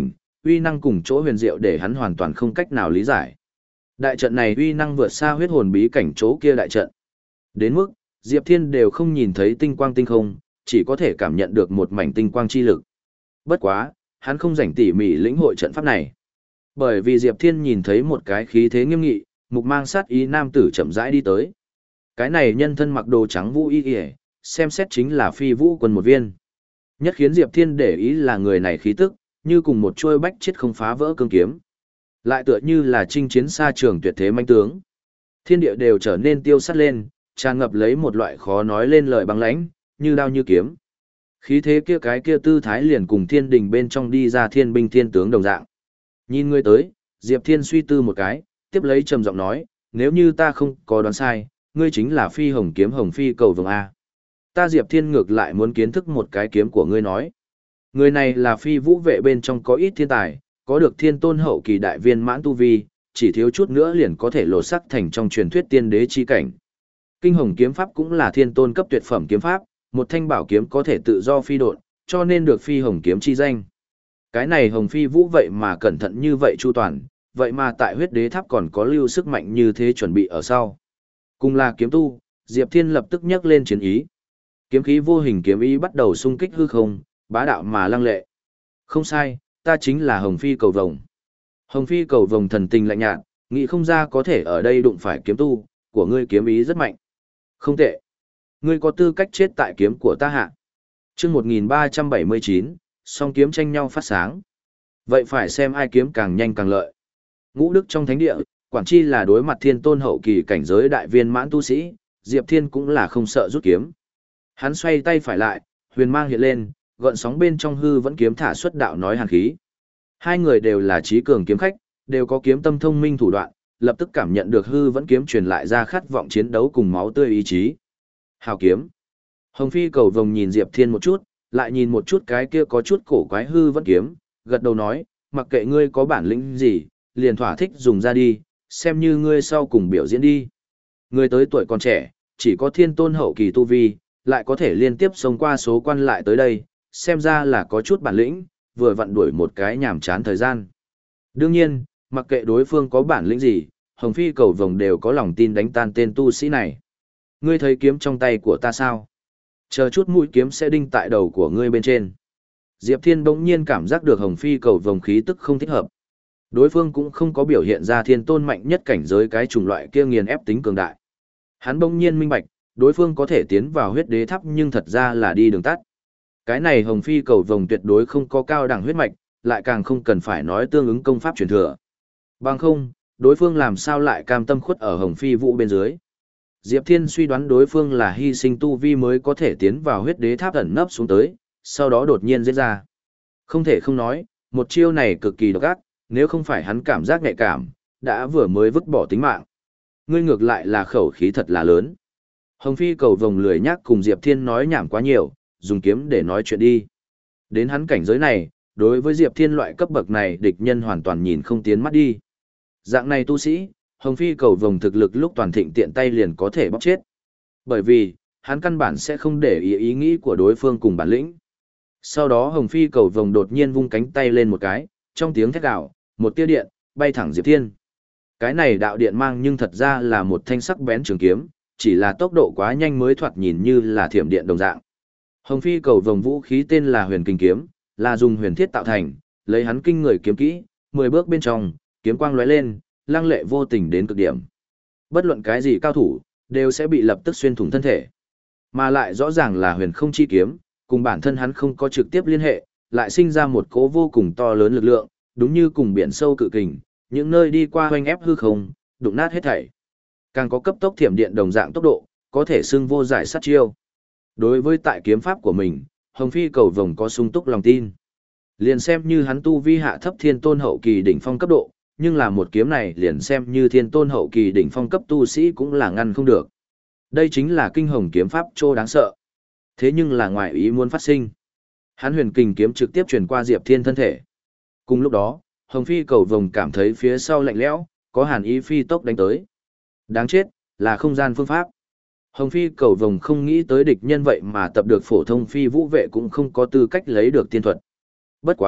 uy năng cùng chỗ huyền diệu để hắn hoàn toàn không cách nào lý giải. Đại trận này uy năng vượt xa huyết hồn bí cảnh chỗ kia đại trận. Đến mức, Diệp Thiên đều không nhìn thấy tinh quang tinh không, chỉ có thể cảm nhận được một mảnh tinh quang chi lực. Bất quá, hắn không rảnh tỉ mỉ lĩnh hội trận pháp này. Bởi vì Diệp Thiên nhìn thấy một cái khí thế nghiêm nghị, mục mang sát ý nam tử chậm rãi đi tới. Cái này nhân thân mặc đồ trắng vũ y y, xem xét chính là phi vũ quân một viên. Nhất khiến Diệp Thiên để ý là người này khí tức, như cùng một chuôi bách chết không phá vỡ cương kiếm. Lại tựa như là chinh chiến xa trường tuyệt thế manh tướng. Thiên địa đều trở nên tiêu sắt lên, tràn ngập lấy một loại khó nói lên lời băng lãnh, như đao như kiếm. Khí thế kia cái kia tư thái liền cùng thiên đình bên trong đi ra thiên binh thiên tướng đồng dạng. Nhìn ngươi tới, Diệp Thiên suy tư một cái, tiếp lấy trầm giọng nói, nếu như ta không có đoán sai, ngươi chính là phi hồng kiếm hồng phi cầu vồng A. Ta Diệp Thiên ngược lại muốn kiến thức một cái kiếm của ngươi nói. Người này là phi vũ vệ bên trong có ít thiên tài, có được thiên tôn hậu kỳ đại viên mãn tu vi, chỉ thiếu chút nữa liền có thể lột sắc thành trong truyền thuyết tiên đế chi cảnh. Kinh hồng kiếm pháp cũng là thiên tôn cấp tuyệt phẩm kiếm pháp, một thanh bảo kiếm có thể tự do phi độn, cho nên được phi hồng kiếm chi danh. Cái này hồng phi vũ vậy mà cẩn thận như vậy chu toàn, vậy mà tại huyết đế tháp còn có lưu sức mạnh như thế chuẩn bị ở sau. Cùng là kiếm tu, Diệp Thiên lập tức nhắc lên chiến ý. Kiếm khí vô hình kiếm ý bắt đầu xung kích hư không, bá đạo mà lăng lệ. Không sai, ta chính là hồng phi cầu vồng. Hồng phi cầu vồng thần tình lạnh nhạt, nghĩ không ra có thể ở đây đụng phải kiếm tu, của ngươi kiếm ý rất mạnh. Không tệ. Ngươi có tư cách chết tại kiếm của ta hạ. Chương một nghìn ba trăm bảy mươi chín, song kiếm tranh nhau phát sáng. Vậy phải xem ai kiếm càng nhanh càng lợi. Ngũ đức trong thánh địa, quản chi là đối mặt thiên tôn hậu kỳ cảnh giới đại viên mãn tu sĩ, Diệp Thiên cũng là không sợ rút kiếm. Hắn xoay tay phải lại, huyền mang hiện lên, gợn sóng bên trong hư vẫn kiếm thả xuất đạo nói hàn khí. Hai người đều là trí cường kiếm khách, đều có kiếm tâm thông minh thủ đoạn, lập tức cảm nhận được hư vẫn kiếm truyền lại ra khát vọng chiến đấu cùng máu tươi ý chí. Hào kiếm. Hồng phi cầu vồng nhìn Diệp Thiên một chút, lại nhìn một chút cái kia có chút cổ quái hư vẫn kiếm, gật đầu nói, mặc kệ ngươi có bản lĩnh gì, liền thỏa thích dùng ra đi, xem như ngươi sau cùng biểu diễn đi. Ngươi tới tuổi còn trẻ, chỉ có thiên tôn hậu kỳ tu vi, lại có thể liên tiếp sống qua số quan lại tới đây, xem ra là có chút bản lĩnh, vừa vặn đuổi một cái nhàm chán thời gian. Đương nhiên, mặc kệ đối phương có bản lĩnh gì, Hồng Phi cầu vồng đều có lòng tin đánh tan tên tu sĩ này. Ngươi thấy kiếm trong tay của ta sao? Chờ chút mũi kiếm sẽ đinh tại đầu của ngươi bên trên. Diệp Thiên bỗng nhiên cảm giác được Hồng Phi cầu vồng khí tức không thích hợp. Đối phương cũng không có biểu hiện ra thiên tôn mạnh nhất cảnh giới cái chủng loại kia nghiền ép tính cường đại. Hắn bỗng nhiên minh bạch, đối phương có thể tiến vào huyết đế tháp nhưng thật ra là đi đường tắt. Cái này Hồng Phi cầu vồng tuyệt đối không có cao đẳng huyết mạch, lại càng không cần phải nói tương ứng công pháp truyền thừa. Bằng không, đối phương làm sao lại cam tâm khuất ở Hồng Phi vũ bên dưới. Diệp Thiên suy đoán đối phương là hy sinh tu vi mới có thể tiến vào huyết đế tháp ẩn nấp xuống tới, sau đó đột nhiên giết ra. Không thể không nói, một chiêu này cực kỳ độc ác, nếu không phải hắn cảm giác nhạy cảm, đã vừa mới vứt bỏ tính mạng. Ngươi ngược lại là khẩu khí thật là lớn. Hồng Phi cầu vồng lười nhác cùng Diệp Thiên nói nhảm quá nhiều, dùng kiếm để nói chuyện đi. Đến hắn cảnh giới này, đối với Diệp Thiên loại cấp bậc này địch nhân hoàn toàn nhìn không tiến mắt đi. Dạng này tu sĩ, Hồng Phi cầu vồng thực lực lúc toàn thịnh tiện tay liền có thể bóc chết. Bởi vì, hắn căn bản sẽ không để ý ý nghĩ của đối phương cùng bản lĩnh. Sau đó Hồng Phi cầu vồng đột nhiên vung cánh tay lên một cái, trong tiếng thét gào, một tia điện, bay thẳng Diệp Thiên. Cái này đạo điện mang nhưng thật ra là một thanh sắc bén trường kiếm, chỉ là tốc độ quá nhanh mới thoạt nhìn như là thiểm điện đồng dạng. Hồng Phi cầu vồng vũ khí tên là huyền kinh kiếm, là dùng huyền thiết tạo thành, lấy hắn kinh người kiếm kỹ, mười bước bên trong, kiếm quang lóe lên, lăng lệ vô tình đến cực điểm. Bất luận cái gì cao thủ, đều sẽ bị lập tức xuyên thủng thân thể. Mà lại rõ ràng là huyền không chi kiếm, cùng bản thân hắn không có trực tiếp liên hệ, lại sinh ra một cỗ vô cùng to lớn lực lượng, đúng như cùng biển sâu cự kình, những nơi đi qua hoành ép hư không, đụng nát hết thảy. Càng có cấp tốc thiểm điện đồng dạng tốc độ, có thể xưng vô giải sát chiêu. Đối với tại kiếm pháp của mình, Hồng Phi cầu vồng có sung túc lòng tin. Liền xem như hắn tu vi hạ thấp thiên tôn hậu kỳ đỉnh phong cấp độ, nhưng là một kiếm này liền xem như thiên tôn hậu kỳ đỉnh phong cấp tu sĩ cũng là ngăn không được. Đây chính là kinh hồng kiếm pháp trô đáng sợ. Thế nhưng là ngoài ý muốn phát sinh. Hắn huyền kình kiếm trực tiếp truyền qua Diệp Thiên thân thể. Cùng lúc đó, Hồng Phi cầu vồng cảm thấy phía sau lạnh lẽo, có hàn ý phi tốc đánh tới. Đáng chết, là không gian phương pháp. Hồng Phi cầu vồng không nghĩ tới địch nhân vậy mà tập được phổ thông phi vũ vệ cũng không có tư cách lấy được tiên thuật. Bất quá,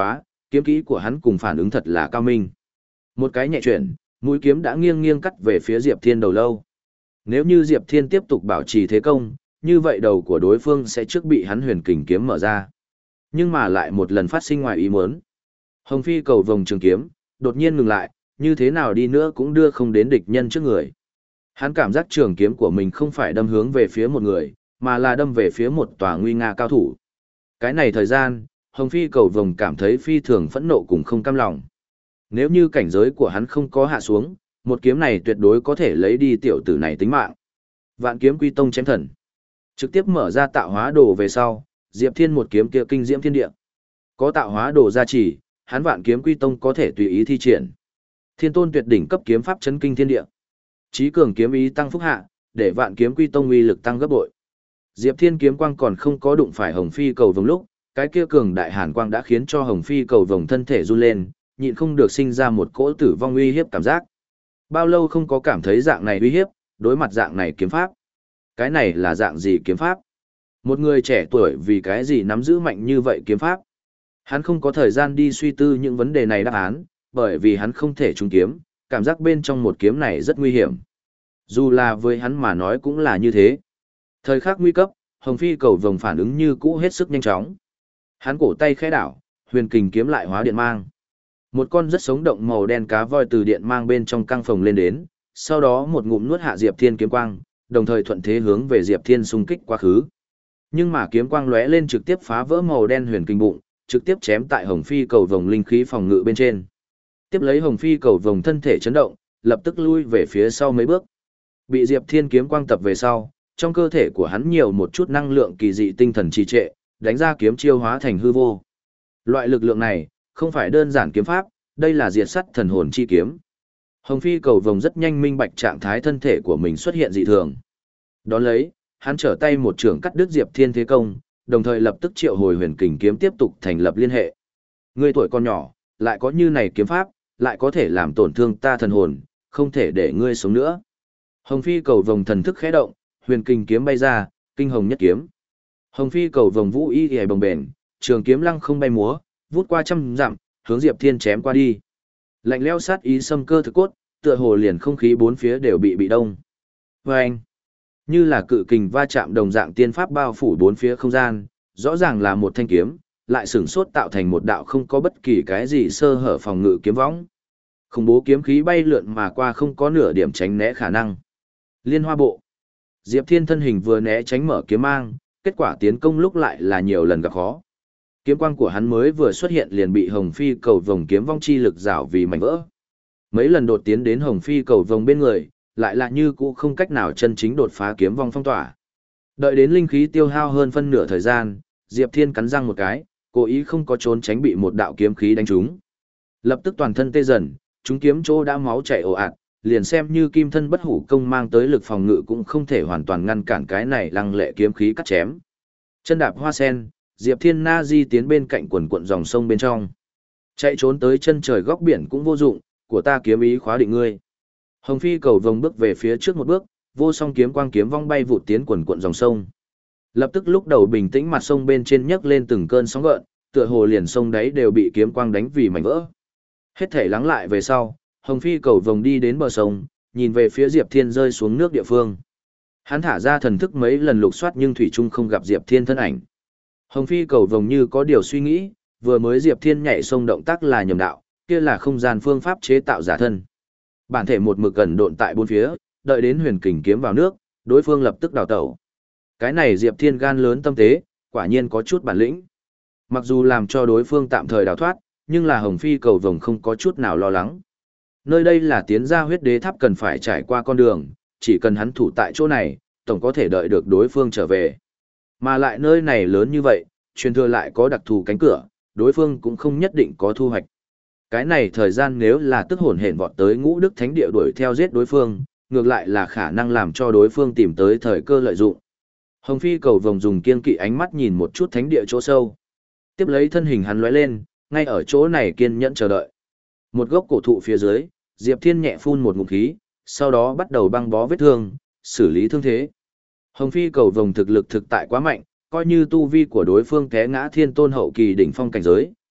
kiếm kỹ của hắn cùng phản ứng thật là cao minh. Một cái nhẹ chuyển, mũi kiếm đã nghiêng nghiêng cắt về phía Diệp Thiên đầu lâu. Nếu như Diệp Thiên tiếp tục bảo trì thế công, như vậy đầu của đối phương sẽ trước bị hắn huyền kình kiếm mở ra. Nhưng mà lại một lần phát sinh ngoài ý muốn. Hồng Phi cầu vồng trường kiếm, đột nhiên ngừng lại, như thế nào đi nữa cũng đưa không đến địch nhân trước người. Hắn cảm giác trường kiếm của mình không phải đâm hướng về phía một người, mà là đâm về phía một tòa nguy nga cao thủ. Cái này thời gian, Hồng Phi cầu vồng cảm thấy phi thường phẫn nộ cùng không cam lòng. Nếu như cảnh giới của hắn không có hạ xuống, một kiếm này tuyệt đối có thể lấy đi tiểu tử này tính mạng. Vạn kiếm quy tông chém thần. Trực tiếp mở ra tạo hóa đồ về sau, Diệp Thiên một kiếm kia kinh diễm thiên địa. Có tạo hóa đồ gia trì, hắn vạn kiếm quy tông có thể tùy ý thi triển. Thiên tôn tuyệt đỉnh cấp kiếm pháp chấn kinh thiên địa. Chí cường kiếm ý tăng phúc hạ, để vạn kiếm quy tông uy lực tăng gấp bội. Diệp Thiên kiếm quang còn không có đụng phải Hồng Phi cầu vồng lúc, cái kia cường đại hàn quang đã khiến cho Hồng Phi cầu vồng thân thể run lên, nhịn không được sinh ra một cỗ tử vong uy hiếp cảm giác. Bao lâu không có cảm thấy dạng này uy hiếp, đối mặt dạng này kiếm pháp. Cái này là dạng gì kiếm pháp? Một người trẻ tuổi vì cái gì nắm giữ mạnh như vậy kiếm pháp? Hắn không có thời gian đi suy tư những vấn đề này đáp án, bởi vì hắn không thể trúng kiếm, cảm giác bên trong một kiếm này rất nguy hiểm. Dù là với hắn mà nói cũng là như thế. Thời khắc nguy cấp, Hồng Phi cầu vồng phản ứng như cũ hết sức nhanh chóng. Hắn cổ tay khẽ đảo, huyền kình kiếm lại hóa điện mang. Một con rất sống động màu đen cá voi từ điện mang bên trong căng phồng lên đến, sau đó một ngụm nuốt hạ Diệp Thiên kiếm quang, đồng thời thuận thế hướng về Diệp Thiên xung kích quá khứ. Nhưng mà kiếm quang lóe lên trực tiếp phá vỡ màu đen huyền kình bụng, trực tiếp chém tại Hồng Phi cầu vồng linh khí phòng ngự bên trên. Tiếp lấy Hồng Phi cầu vồng thân thể chấn động, lập tức lui về phía sau mấy bước. Bị Diệp Thiên kiếm quang tập về sau, trong cơ thể của hắn nhiều một chút năng lượng kỳ dị tinh thần trì trệ, đánh ra kiếm chiêu hóa thành hư vô. Loại lực lượng này, không phải đơn giản kiếm pháp, đây là diệt sắt thần hồn chi kiếm. Hồng Phi cầu vồng rất nhanh minh bạch trạng thái thân thể của mình xuất hiện dị thường. Đón lấy, hắn trở tay một trường cắt đứt Diệp Thiên thế công, đồng thời lập tức triệu hồi huyền kình kiếm tiếp tục thành lập liên hệ. Ngươi tuổi còn nhỏ, lại có như này kiếm pháp, lại có thể làm tổn thương ta thần hồn, không thể để ngươi sống nữa. Hồng Phi cầu vồng thần thức khẽ động, huyền kình kiếm bay ra, kinh hồng nhất kiếm. Hồng Phi cầu vồng vũ y y bồng bền, trường kiếm lăng không bay múa, vút qua trăm dặm, hướng Diệp Thiên chém qua đi. Lạnh lẽo sát ý xâm cơ thực cốt, tựa hồ liền không khí bốn phía đều bị bị đông. Và anh, như là cự kình va chạm đồng dạng tiên pháp bao phủ bốn phía không gian, rõ ràng là một thanh kiếm, lại sửng sốt tạo thành một đạo không có bất kỳ cái gì sơ hở phòng ngự kiếm võng. Khủng bố kiếm khí bay lượn mà qua không có nửa điểm tránh né khả năng. Liên hoa bộ. Diệp Thiên thân hình vừa né tránh mở kiếm mang, kết quả tiến công lúc lại là nhiều lần gặp khó. Kiếm quang của hắn mới vừa xuất hiện liền bị Hồng Phi cầu vồng kiếm vong chi lực rảo vì mảnh vỡ. Mấy lần đột tiến đến Hồng Phi cầu vồng bên người, lại là như cũ không cách nào chân chính đột phá kiếm vong phong tỏa. Đợi đến linh khí tiêu hao hơn phân nửa thời gian, Diệp Thiên cắn răng một cái, cố ý không có trốn tránh bị một đạo kiếm khí đánh trúng. Lập tức toàn thân tê dần, chúng kiếm chỗ đã máu chảy ồ ạt, liền xem như kim thân bất hủ công mang tới lực phòng ngự cũng không thể hoàn toàn ngăn cản cái này lăng lệ kiếm khí cắt chém. Chân đạp hoa sen, Diệp Thiên na di tiến bên cạnh quần cuộn dòng sông bên trong. Chạy trốn tới chân trời góc biển cũng vô dụng, của ta kiếm ý khóa định ngươi. Hồng Phi cầu vồng bước về phía trước một bước, vô song kiếm quang kiếm vong bay vụt tiến quần cuộn dòng sông. Lập tức lúc đầu bình tĩnh mặt sông bên trên nhấc lên từng cơn sóng gợn, tựa hồ liền sông đáy đều bị kiếm quang đánh vì mảnh vỡ. Hết thể lắng lại về sau, Hồng Phi cầu vồng đi đến bờ sông, nhìn về phía Diệp Thiên rơi xuống nước địa phương. Hắn thả ra thần thức mấy lần lục soát nhưng thủy chung không gặp Diệp Thiên thân ảnh. Hồng Phi cầu vồng như có điều suy nghĩ, vừa mới Diệp Thiên nhảy sông động tác là nhầm đạo, kia là không gian phương pháp chế tạo giả thân. Bản thể một mực gần độn tại bốn phía, đợi đến huyền kình kiếm vào nước, đối phương lập tức đào tẩu. Cái này Diệp Thiên gan lớn tâm tế, quả nhiên có chút bản lĩnh. Mặc dù làm cho đối phương tạm thời đào thoát, nhưng là Hồng Phi cầu vồng không có chút nào lo lắng. Nơi đây là tiến ra huyết đế tháp cần phải trải qua con đường, chỉ cần hắn thủ tại chỗ này, tổng có thể đợi được đối phương trở về. Mà lại nơi này lớn như vậy, truyền thừa lại có đặc thù cánh cửa, đối phương cũng không nhất định có thu hoạch. Cái này thời gian nếu là tức hồn hển vọt tới ngũ đức thánh địa đuổi theo giết đối phương, ngược lại là khả năng làm cho đối phương tìm tới thời cơ lợi dụng. Hồng Phi cầu vồng dùng kiên kỵ ánh mắt nhìn một chút thánh địa chỗ sâu. Tiếp lấy thân hình hắn lóe lên, ngay ở chỗ này kiên nhẫn chờ đợi. Một gốc cổ thụ phía dưới, Diệp Thiên nhẹ phun một ngụm khí, sau đó bắt đầu băng bó vết thương, xử lý thương thế. Hồng Phi cầu vồng thực lực thực tại quá mạnh, coi như tu vi của đối phương té ngã thiên tôn hậu kỳ đỉnh phong cảnh giới,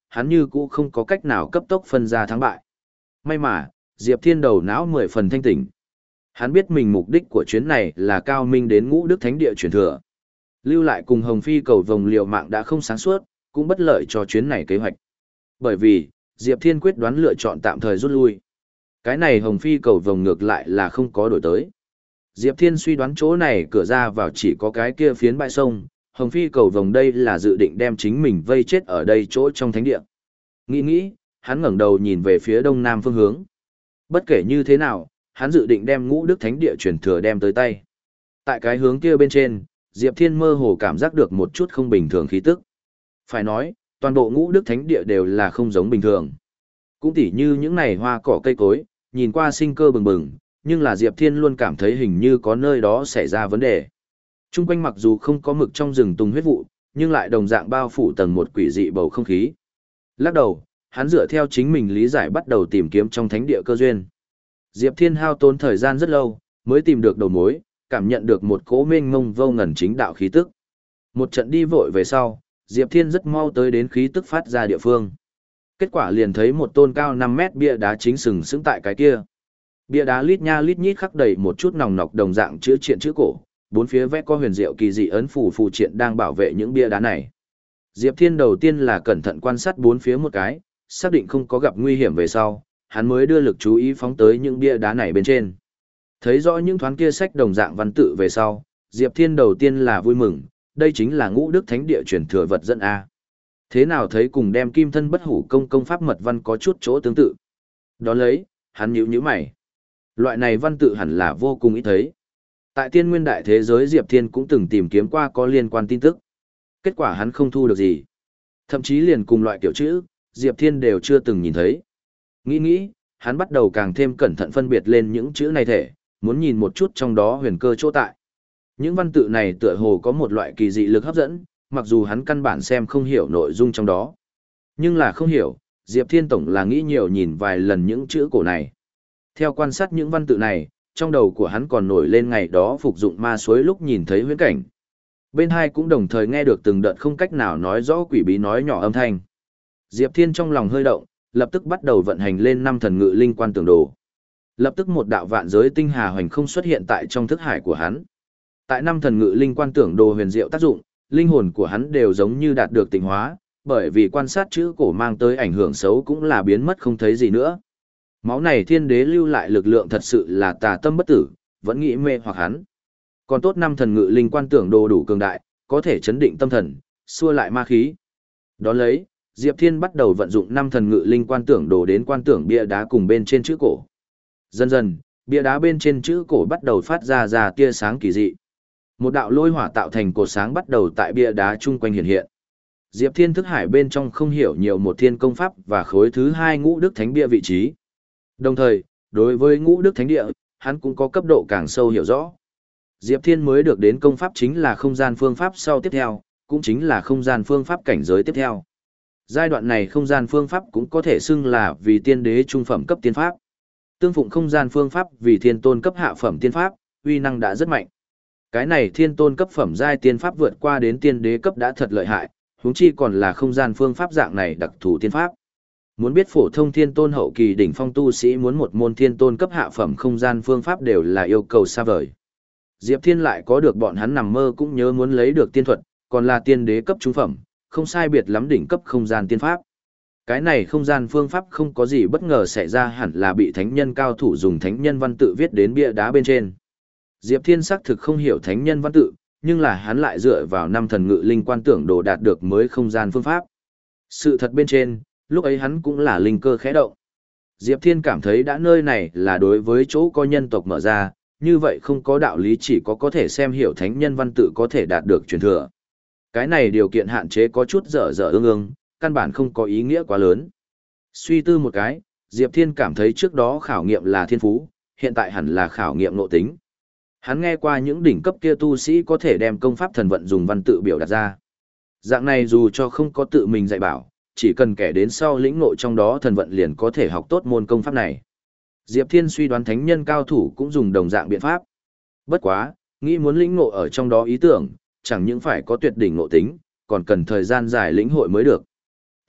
hắn như cũ không có cách nào cấp tốc phân ra thắng bại. May mà, Diệp Thiên đầu não mười phần thanh tỉnh. Hắn biết mình mục đích của chuyến này là cao minh đến Ngũ Đức Thánh Địa truyền thừa. Lưu lại cùng Hồng Phi cầu vồng liều mạng đã không sáng suốt, cũng bất lợi cho chuyến này kế hoạch. Bởi vì, Diệp Thiên quyết đoán lựa chọn tạm thời rút lui. Cái này Hồng Phi cầu vồng ngược lại là không có đổi tới. Diệp Thiên suy đoán chỗ này cửa ra vào chỉ có cái kia phiến bãi sông, Hồng Phi cầu vồng đây là dự định đem chính mình vây chết ở đây chỗ trong thánh địa. Nghĩ nghĩ, hắn ngẩng đầu nhìn về phía đông nam phương hướng. Bất kể như thế nào, hắn dự định đem Ngũ Đức Thánh Địa truyền thừa đem tới tay. Tại cái hướng kia bên trên, Diệp Thiên mơ hồ cảm giác được một chút không bình thường khí tức. Phải nói, toàn bộ Ngũ Đức Thánh Địa đều là không giống bình thường. Cũng tỉ như những này hoa cỏ cây cối, nhìn qua sinh cơ bừng bừng, nhưng là Diệp Thiên luôn cảm thấy hình như có nơi đó xảy ra vấn đề. Trung quanh mặc dù không có mực trong rừng tùng huyết vụ, nhưng lại đồng dạng bao phủ tầng một quỷ dị bầu không khí. Lắc đầu, hắn dựa theo chính mình lý giải bắt đầu tìm kiếm trong thánh địa cơ duyên. Diệp Thiên hao tốn thời gian rất lâu, mới tìm được đầu mối, cảm nhận được một cỗ mênh mông vô ngần chính đạo khí tức. Một trận đi vội về sau, Diệp Thiên rất mau tới đến khí tức phát ra địa phương. Kết quả liền thấy một tôn cao năm mét bia đá chính sừng sững tại cái kia. Bia đá lít nha lít nhít khắc đầy một chút nòng nọc đồng dạng chữ triện chữ cổ, bốn phía vẽ có huyền diệu kỳ dị ấn phù phù triện đang bảo vệ những bia đá này. Diệp Thiên đầu tiên là cẩn thận quan sát bốn phía một cái, xác định không có gặp nguy hiểm về sau, hắn mới đưa lực chú ý phóng tới những bia đá này bên trên. Thấy rõ những thoáng kia sách đồng dạng văn tự về sau, Diệp Thiên đầu tiên là vui mừng, đây chính là Ngũ Đức Thánh Địa truyền thừa vật dẫn a. Thế nào thấy cùng đem Kim Thân Bất Hủ công công pháp mật văn có chút chỗ tương tự. Đó lấy, hắn nhíu nhíu mày. Loại này văn tự hẳn là vô cùng ít thấy. Tại Tiên Nguyên Đại thế giới Diệp Thiên cũng từng tìm kiếm qua có liên quan tin tức. Kết quả hắn không thu được gì. Thậm chí liền cùng loại kiểu chữ, Diệp Thiên đều chưa từng nhìn thấy. Nghĩ nghĩ, hắn bắt đầu càng thêm cẩn thận phân biệt lên những chữ này thể, muốn nhìn một chút trong đó huyền cơ chỗ tại. Những văn tự này tựa hồ có một loại kỳ dị lực hấp dẫn, mặc dù hắn căn bản xem không hiểu nội dung trong đó. Nhưng là không hiểu, Diệp Thiên tổng là nghĩ nhiều nhìn vài lần những chữ cổ này. Theo quan sát những văn tự này, trong đầu của hắn còn nổi lên ngày đó phục dụng ma suối lúc nhìn thấy huyễn cảnh. Bên hai cũng đồng thời nghe được từng đợt không cách nào nói rõ quỷ bí nói nhỏ âm thanh. Diệp Thiên trong lòng hơi động, lập tức bắt đầu vận hành lên năm thần ngự linh quan tưởng đồ. Lập tức một đạo vạn giới tinh hà hoành không xuất hiện tại trong thức hải của hắn. Tại năm thần ngự linh quan tưởng đồ huyền diệu tác dụng, linh hồn của hắn đều giống như đạt được tịnh hóa, bởi vì quan sát chữ cổ mang tới ảnh hưởng xấu cũng là biến mất không thấy gì nữa. Máu này thiên đế lưu lại lực lượng thật sự là tà tâm bất tử, vẫn nghĩ mê hoặc hắn. Còn tốt năm thần ngự linh quan tưởng đồ đủ cường đại, có thể chấn định tâm thần, xua lại ma khí. Đón lấy, Diệp Thiên bắt đầu vận dụng năm thần ngự linh quan tưởng đồ đến quan tưởng bia đá cùng bên trên chữ cổ. Dần dần, bia đá bên trên chữ cổ bắt đầu phát ra ra tia sáng kỳ dị. Một đạo lôi hỏa tạo thành cột sáng bắt đầu tại bia đá chung quanh hiện hiện. Diệp Thiên thức hải bên trong không hiểu nhiều một thiên công pháp và khối thứ hai ngũ đức thánh bia vị trí. Đồng thời, đối với ngũ đức thánh địa, hắn cũng có cấp độ càng sâu hiểu rõ. Diệp Thiên mới được đến công pháp chính là không gian phương pháp sau tiếp theo, cũng chính là không gian phương pháp cảnh giới tiếp theo. Giai đoạn này không gian phương pháp cũng có thể xưng là vì tiên đế trung phẩm cấp tiên pháp. Tương phụng không gian phương pháp vì thiên tôn cấp hạ phẩm tiên pháp, uy năng đã rất mạnh. Cái này thiên tôn cấp phẩm giai tiên pháp vượt qua đến tiên đế cấp đã thật lợi hại, huống chi còn là không gian phương pháp dạng này đặc thù tiên pháp. Muốn biết phổ thông thiên tôn hậu kỳ đỉnh phong tu sĩ muốn một môn thiên tôn cấp hạ phẩm không gian phương pháp đều là yêu cầu xa vời. Diệp Thiên lại có được bọn hắn nằm mơ cũng nhớ muốn lấy được tiên thuật, còn là tiên đế cấp trung phẩm, không sai biệt lắm đỉnh cấp không gian tiên pháp. Cái này không gian phương pháp không có gì bất ngờ xảy ra, hẳn là bị thánh nhân cao thủ dùng thánh nhân văn tự viết đến bia đá bên trên. Diệp Thiên xác thực không hiểu thánh nhân văn tự, nhưng là hắn lại dựa vào năm thần ngự linh quan tưởng đồ đạt được mới không gian phương pháp. Sự thật bên trên, lúc ấy hắn cũng là linh cơ khẽ động. Diệp Thiên cảm thấy đã nơi này là đối với chỗ có nhân tộc mở ra, như vậy không có đạo lý chỉ có có thể xem hiểu thánh nhân văn tự có thể đạt được truyền thừa. Cái này điều kiện hạn chế có chút dở dở ương ương, căn bản không có ý nghĩa quá lớn. Suy tư một cái, Diệp Thiên cảm thấy trước đó khảo nghiệm là thiên phú, hiện tại hẳn là khảo nghiệm nội tính. Hắn nghe qua những đỉnh cấp kia tu sĩ có thể đem công pháp thần vận dùng văn tự biểu đạt ra. Dạng này dù cho không có tự mình dạy bảo, chỉ cần kẻ đến sau lĩnh ngộ trong đó thần vận liền có thể học tốt môn công pháp này. Diệp Thiên suy đoán thánh nhân cao thủ cũng dùng đồng dạng biện pháp. Bất quá, nghĩ muốn lĩnh ngộ ở trong đó ý tưởng, chẳng những phải có tuyệt đỉnh ngộ tính, còn cần thời gian dài lĩnh hội mới được.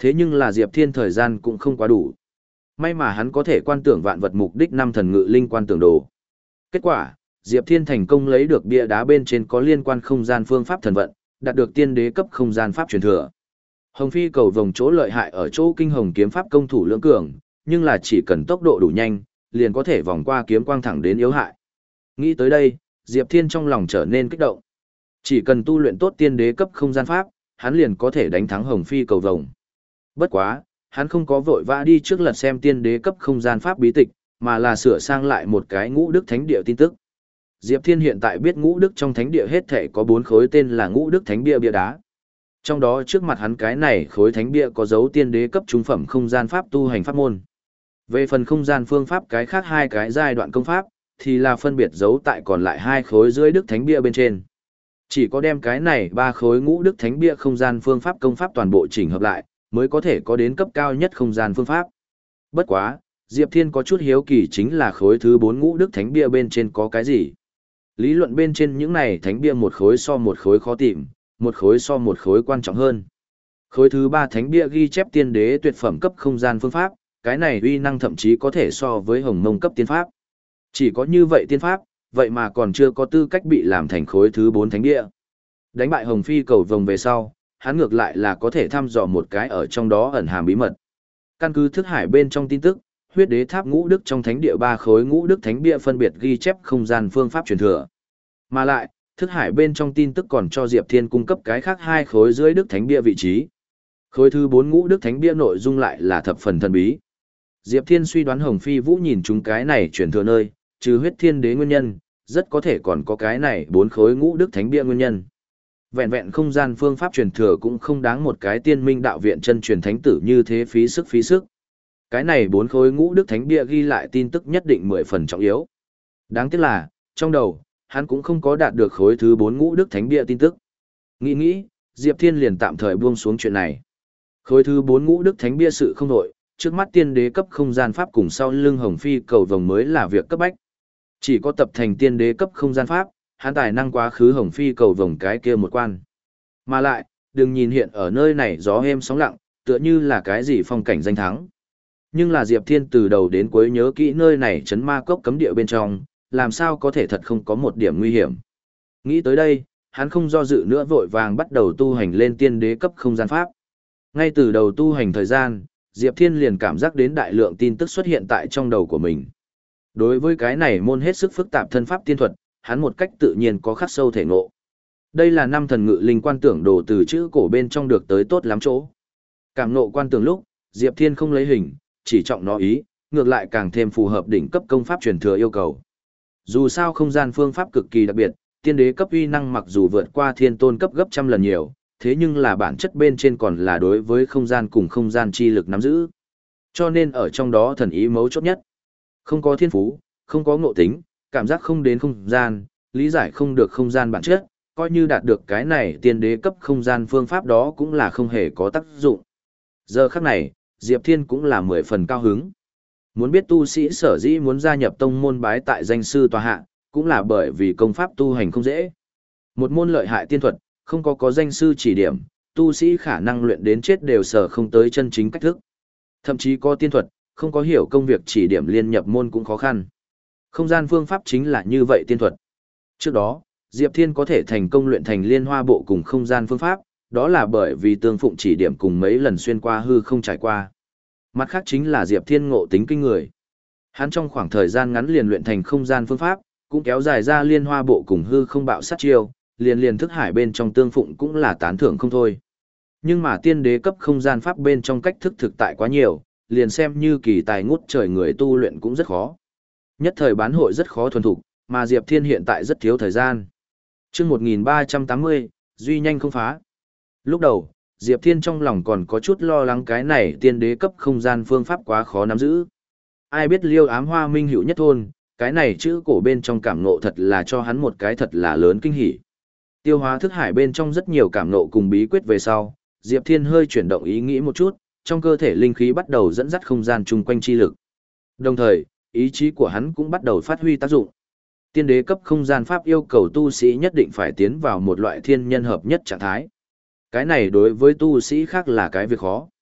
Thế nhưng là Diệp Thiên thời gian cũng không quá đủ. May mà hắn có thể quan tưởng vạn vật mục đích năm thần ngự linh quan tưởng đồ. Kết quả, Diệp Thiên thành công lấy được bia đá bên trên có liên quan không gian phương pháp thần vận, đạt được tiên đế cấp không gian pháp truyền thừa. Hồng phi cầu vồng chỗ lợi hại ở chỗ kinh hồng kiếm pháp công thủ lưỡng cường, nhưng là chỉ cần tốc độ đủ nhanh, liền có thể vòng qua kiếm quang thẳng đến yếu hại. Nghĩ tới đây, Diệp Thiên trong lòng trở nên kích động. Chỉ cần tu luyện tốt tiên đế cấp không gian pháp, hắn liền có thể đánh thắng hồng phi cầu vồng. Bất quá, hắn không có vội vã đi trước lật xem tiên đế cấp không gian pháp bí tịch, mà là sửa sang lại một cái ngũ đức thánh địa tin tức. Diệp Thiên hiện tại biết ngũ đức trong thánh địa hết thể có bốn khối tên là ngũ đức thánh bia bia đá. Trong đó trước mặt hắn cái này khối thánh bia có dấu tiên đế cấp trung phẩm không gian pháp tu hành pháp môn. Về phần không gian phương pháp cái khác hai cái giai đoạn công pháp, thì là phân biệt giấu tại còn lại hai khối dưới đức thánh bia bên trên. Chỉ có đem cái này ba khối ngũ đức thánh bia không gian phương pháp công pháp toàn bộ chỉnh hợp lại, mới có thể có đến cấp cao nhất không gian phương pháp. Bất quá, Diệp Thiên có chút hiếu kỳ chính là khối thứ bốn ngũ đức thánh bia bên trên có cái gì. Lý luận bên trên những này thánh bia một khối so một khối khó tìm, một khối so một khối quan trọng hơn. Khối thứ ba thánh bia ghi chép tiên đế tuyệt phẩm cấp không gian phương pháp, cái này uy năng thậm chí có thể so với hồng mông cấp tiên pháp. Chỉ có như vậy tiên pháp, vậy mà còn chưa có tư cách bị làm thành khối thứ bốn thánh bia. Đánh bại hồng phi cầu vồng về sau, hắn ngược lại là có thể thăm dò một cái ở trong đó ẩn hàm bí mật. Căn cứ thức hải bên trong tin tức, huyết đế tháp ngũ đức trong thánh địa ba khối ngũ đức thánh bia phân biệt ghi chép không gian phương pháp truyền thừa. Mà lại, thức hải bên trong tin tức còn cho Diệp Thiên cung cấp cái khác hai khối dưới đức thánh bia vị trí. Khối thứ bốn ngũ đức thánh bia nội dung lại là thập phần thần bí. Diệp Thiên suy đoán Hồng Phi Vũ nhìn chúng cái này truyền thừa nơi, trừ huyết thiên đế nguyên nhân, rất có thể còn có cái này bốn khối ngũ đức thánh bia nguyên nhân. Vẹn vẹn không gian phương pháp truyền thừa cũng không đáng một cái tiên minh đạo viện chân truyền thánh tử như thế phí sức phí sức. Cái này bốn khối ngũ đức thánh bia ghi lại tin tức nhất định mười phần trọng yếu. Đáng tiếc là, trong đầu, hắn cũng không có đạt được khối thứ bốn ngũ đức thánh bia tin tức. Nghĩ nghĩ, Diệp Thiên liền tạm thời buông xuống chuyện này. Khối thứ bốn ngũ đức thánh bia sự không đổi, trước mắt tiên đế cấp không gian pháp cùng sau lưng hồng phi cầu vồng mới là việc cấp bách. Chỉ có tập thành tiên đế cấp không gian pháp, hắn tài năng quá khứ hồng phi cầu vồng cái kia một quan. Mà lại, đừng nhìn hiện ở nơi này gió êm sóng lặng, tựa như là cái gì phong cảnh danh thắng. Nhưng là Diệp Thiên từ đầu đến cuối nhớ kỹ nơi này trấn ma cốc cấm địa bên trong, làm sao có thể thật không có một điểm nguy hiểm. Nghĩ tới đây, hắn không do dự nữa vội vàng bắt đầu tu hành lên tiên đế cấp không gian pháp. Ngay từ đầu tu hành thời gian, Diệp Thiên liền cảm giác đến đại lượng tin tức xuất hiện tại trong đầu của mình. Đối với cái này môn hết sức phức tạp thân pháp tiên thuật, hắn một cách tự nhiên có khắc sâu thể ngộ. Đây là năm thần ngự linh quan tưởng đồ từ chữ cổ bên trong được tới tốt lắm chỗ. Cảm ngộ quan tưởng lúc, Diệp Thiên không lấy hình, chỉ trọng nó ý, ngược lại càng thêm phù hợp đỉnh cấp công pháp truyền thừa yêu cầu. Dù sao không gian phương pháp cực kỳ đặc biệt, tiên đế cấp uy năng mặc dù vượt qua thiên tôn cấp gấp trăm lần nhiều, thế nhưng là bản chất bên trên còn là đối với không gian cùng không gian chi lực nắm giữ. Cho nên ở trong đó thần ý mấu chốt nhất. Không có thiên phú, không có ngộ tính, cảm giác không đến không gian, lý giải không được không gian bản chất, coi như đạt được cái này tiên đế cấp không gian phương pháp đó cũng là không hề có tác dụng. Giờ khắc này, Diệp Thiên cũng là mười phần cao hứng. Muốn biết tu sĩ sở dĩ muốn gia nhập tông môn bái tại danh sư tòa hạ, cũng là bởi vì công pháp tu hành không dễ. Một môn lợi hại tiên thuật, không có có danh sư chỉ điểm, tu sĩ khả năng luyện đến chết đều sở không tới chân chính cách thức. Thậm chí có tiên thuật, không có hiểu công việc chỉ điểm liên nhập môn cũng khó khăn. Không gian phương pháp chính là như vậy tiên thuật. Trước đó, Diệp Thiên có thể thành công luyện thành liên hoa bộ cùng không gian phương pháp, đó là bởi vì tương phụng chỉ điểm cùng mấy lần xuyên qua hư không trải qua. Mặt khác chính là Diệp Thiên ngộ tính kinh người. Hắn trong khoảng thời gian ngắn liền luyện thành không gian phương pháp, cũng kéo dài ra liên hoa bộ cùng hư không bạo sát chiêu, liền liền thức hải bên trong tương phụng cũng là tán thưởng không thôi. Nhưng mà tiên đế cấp không gian pháp bên trong cách thức thực tại quá nhiều, liền xem như kỳ tài ngút trời người tu luyện cũng rất khó. Nhất thời bán hội rất khó thuần thục, mà Diệp Thiên hiện tại rất thiếu thời gian. Chương một nghìn ba trăm tám mươi, duy nhanh không phá. Lúc đầu, Diệp Thiên trong lòng còn có chút lo lắng cái này tiên đế cấp không gian phương pháp quá khó nắm giữ. Ai biết Liêu Ám Hoa Minh hữu nhất thôn, cái này chữ cổ bên trong cảm ngộ thật là cho hắn một cái thật là lớn kinh hỉ. Tiêu hóa thức hải bên trong rất nhiều cảm ngộ cùng bí quyết về sau, Diệp Thiên hơi chuyển động ý nghĩ một chút, trong cơ thể linh khí bắt đầu dẫn dắt không gian chung quanh chi lực. Đồng thời, ý chí của hắn cũng bắt đầu phát huy tác dụng. Tiên đế cấp không gian pháp yêu cầu tu sĩ nhất định phải tiến vào một loại thiên nhân hợp nhất trạng thái. Cái này đối với tu sĩ khác là cái việc khó.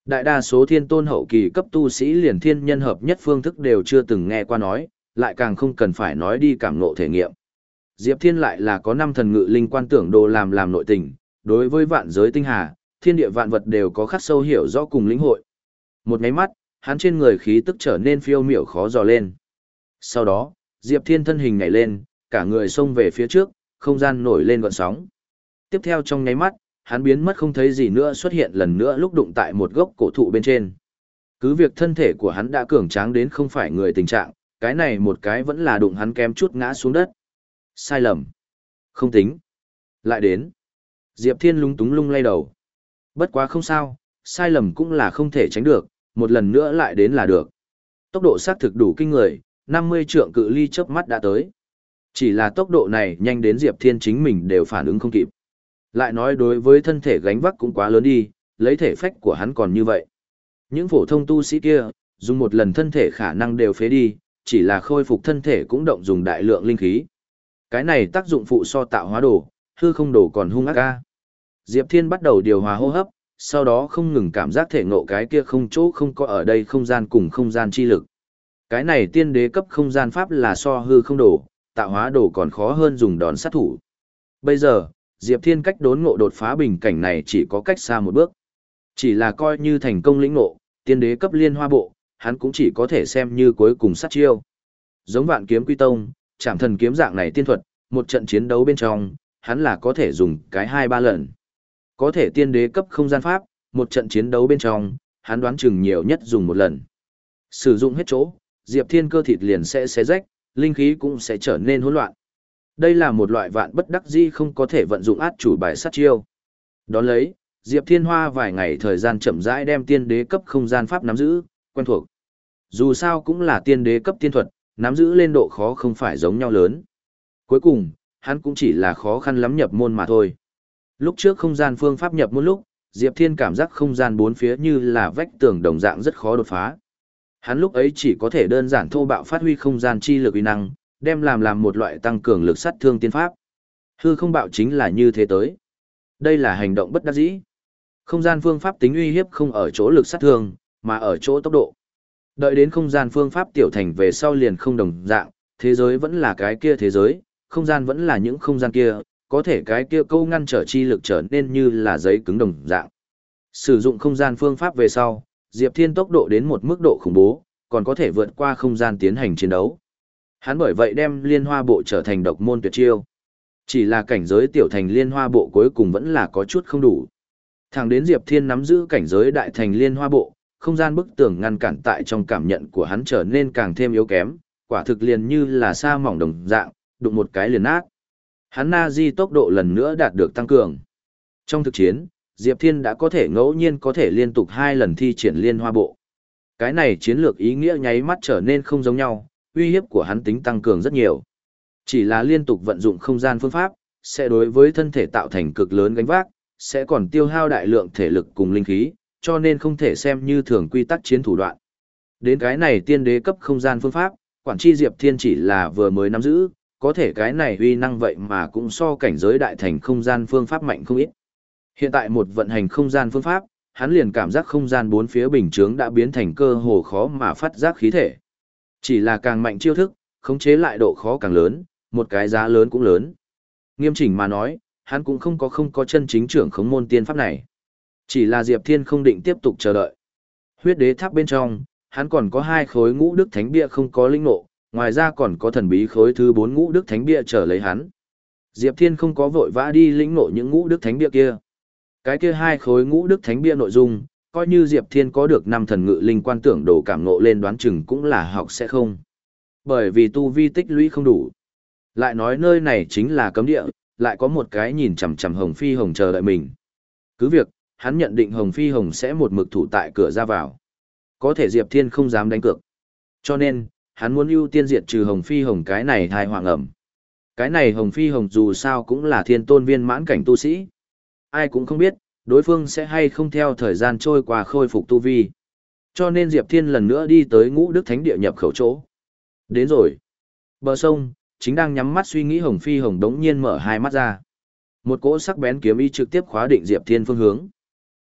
Đại đa số thiên tôn hậu kỳ cấp tu sĩ liền thiên nhân hợp nhất phương thức đều chưa từng nghe qua nói, lại càng không cần phải nói đi cảm ngộ thể nghiệm. Diệp Thiên lại là có năm thần ngự linh quan tưởng đồ làm làm nội tình, đối với vạn giới tinh hà, thiên địa vạn vật đều có khắc sâu hiểu rõ cùng lĩnh hội. Một cái mắt, hắn trên người khí tức trở nên phiêu miểu khó dò lên. Sau đó, Diệp Thiên thân hình nhảy lên, cả người xông về phía trước, không gian nổi lên gợn sóng. Tiếp theo trong nháy mắt, hắn biến mất không thấy gì nữa, xuất hiện lần nữa lúc đụng tại một gốc cổ thụ bên trên. Cứ việc thân thể của hắn đã cường tráng đến không phải người tình trạng, cái này một cái vẫn là đụng hắn kém chút ngã xuống đất. Sai lầm. Không tính. Lại đến. Diệp Thiên lúng túng lung lay đầu. Bất quá không sao, sai lầm cũng là không thể tránh được, một lần nữa lại đến là được. Tốc độ xác thực đủ kinh người, năm mươi trượng cự ly chớp mắt đã tới. Chỉ là tốc độ này nhanh đến Diệp Thiên chính mình đều phản ứng không kịp. Lại nói đối với thân thể gánh vác cũng quá lớn đi, lấy thể phách của hắn còn như vậy. Những phổ thông tu sĩ kia, dùng một lần thân thể khả năng đều phế đi, chỉ là khôi phục thân thể cũng động dùng đại lượng linh khí. Cái này tác dụng phụ so tạo hóa đồ, hư không đồ còn hung ác ca. Diệp Thiên bắt đầu điều hòa hô hấp, sau đó không ngừng cảm giác thể ngộ cái kia không chỗ không có ở đây không gian cùng không gian chi lực. Cái này tiên đế cấp không gian pháp là so hư không đồ, tạo hóa đồ còn khó hơn dùng đòn sát thủ. Bây giờ, Diệp Thiên cách đốn ngộ đột phá bình cảnh này chỉ có cách xa một bước. Chỉ là coi như thành công lĩnh ngộ, tiên đế cấp liên hoa bộ, hắn cũng chỉ có thể xem như cuối cùng sát chiêu. Giống vạn kiếm quy tông, chạm thần kiếm dạng này tiên thuật, một trận chiến đấu bên trong, hắn là có thể dùng cái hai ba lần. Có thể tiên đế cấp không gian pháp, một trận chiến đấu bên trong, hắn đoán chừng nhiều nhất dùng một lần. Sử dụng hết chỗ, Diệp Thiên cơ thịt liền sẽ xé rách, linh khí cũng sẽ trở nên hỗn loạn. Đây là một loại vạn bất đắc dĩ không có thể vận dụng át chủ bài sát chiêu. Đón lấy, Diệp Thiên hoa vài ngày thời gian chậm rãi đem tiên đế cấp không gian pháp nắm giữ, quen thuộc. Dù sao cũng là tiên đế cấp tiên thuật, nắm giữ lên độ khó không phải giống nhau lớn. Cuối cùng, hắn cũng chỉ là khó khăn lắm nhập môn mà thôi. Lúc trước không gian phương pháp nhập môn lúc, Diệp Thiên cảm giác không gian bốn phía như là vách tường đồng dạng rất khó đột phá. Hắn lúc ấy chỉ có thể đơn giản thô bạo phát huy không gian chi lực uy năng, đem làm làm một loại tăng cường lực sát thương tiên pháp. Hư không bạo chính là như thế tới. Đây là hành động bất đắc dĩ. Không gian phương pháp tính uy hiếp không ở chỗ lực sát thương, mà ở chỗ tốc độ. Đợi đến không gian phương pháp tiểu thành về sau liền không đồng dạng, thế giới vẫn là cái kia thế giới, không gian vẫn là những không gian kia, có thể cái kia câu ngăn trở chi lực trở nên như là giấy cứng đồng dạng. Sử dụng không gian phương pháp về sau, Diệp Thiên tốc độ đến một mức độ khủng bố, còn có thể vượt qua không gian tiến hành chiến đấu. Hắn bởi vậy đem liên hoa bộ trở thành độc môn tuyệt chiêu. Chỉ là cảnh giới tiểu thành liên hoa bộ cuối cùng vẫn là có chút không đủ. Thẳng đến Diệp Thiên nắm giữ cảnh giới đại thành liên hoa bộ, không gian bức tường ngăn cản tại trong cảm nhận của hắn trở nên càng thêm yếu kém, quả thực liền như là sa mỏng đồng dạng, đụng một cái liền nát. Hắn na di tốc độ lần nữa đạt được tăng cường. Trong thực chiến, Diệp Thiên đã có thể ngẫu nhiên có thể liên tục hai lần thi triển liên hoa bộ. Cái này chiến lược ý nghĩa nháy mắt trở nên không giống nhau, uy hiếp của hắn tính tăng cường rất nhiều. Chỉ là liên tục vận dụng không gian phương pháp, sẽ đối với thân thể tạo thành cực lớn gánh vác, sẽ còn tiêu hao đại lượng thể lực cùng linh khí, cho nên không thể xem như thường quy tắc chiến thủ đoạn. Đến cái này tiên đế cấp không gian phương pháp, quản chi Diệp Thiên chỉ là vừa mới nắm giữ, có thể cái này uy năng vậy mà cũng so cảnh giới đại thành không gian phương pháp mạnh không ít. Hiện tại một vận hành không gian phương pháp, hắn liền cảm giác không gian bốn phía bình chướng đã biến thành cơ hồ khó mà phát giác khí thể. Chỉ là càng mạnh chiêu thức, khống chế lại độ khó càng lớn, một cái giá lớn cũng lớn. Nghiêm chỉnh mà nói, hắn cũng không có không có chân chính trưởng khống môn tiên pháp này. Chỉ là Diệp Thiên không định tiếp tục chờ đợi. Huyết đế tháp bên trong, hắn còn có hai khối ngũ đức thánh bia không có linh ngộ, ngoài ra còn có thần bí khối thứ bốn ngũ đức thánh bia chờ lấy hắn. Diệp Thiên không có vội vã đi lĩnh ngộ những ngũ đức thánh bia kia. Cái kia hai khối ngũ đức thánh bia nội dung, coi như Diệp Thiên có được năm thần ngự linh quan tưởng đồ cảm ngộ lên đoán chừng cũng là học sẽ không. Bởi vì tu vi tích lũy không đủ. Lại nói nơi này chính là cấm địa, lại có một cái nhìn chằm chằm Hồng Phi Hồng chờ đợi mình. Cứ việc, hắn nhận định Hồng Phi Hồng sẽ một mực thủ tại cửa ra vào. Có thể Diệp Thiên không dám đánh cược. Cho nên, hắn muốn ưu tiên diệt trừ Hồng Phi Hồng cái này thai hoàng ẩm. Cái này Hồng Phi Hồng dù sao cũng là thiên tôn viên mãn cảnh tu sĩ. Ai cũng không biết, đối phương sẽ hay không theo thời gian trôi qua khôi phục tu vi. Cho nên Diệp Thiên lần nữa đi tới ngũ đức thánh địa nhập khẩu chỗ. Đến rồi. Bờ sông, chính đang nhắm mắt suy nghĩ Hồng Phi Hồng đống nhiên mở hai mắt ra. Một cỗ sắc bén kiếm ý trực tiếp khóa định Diệp Thiên phương hướng.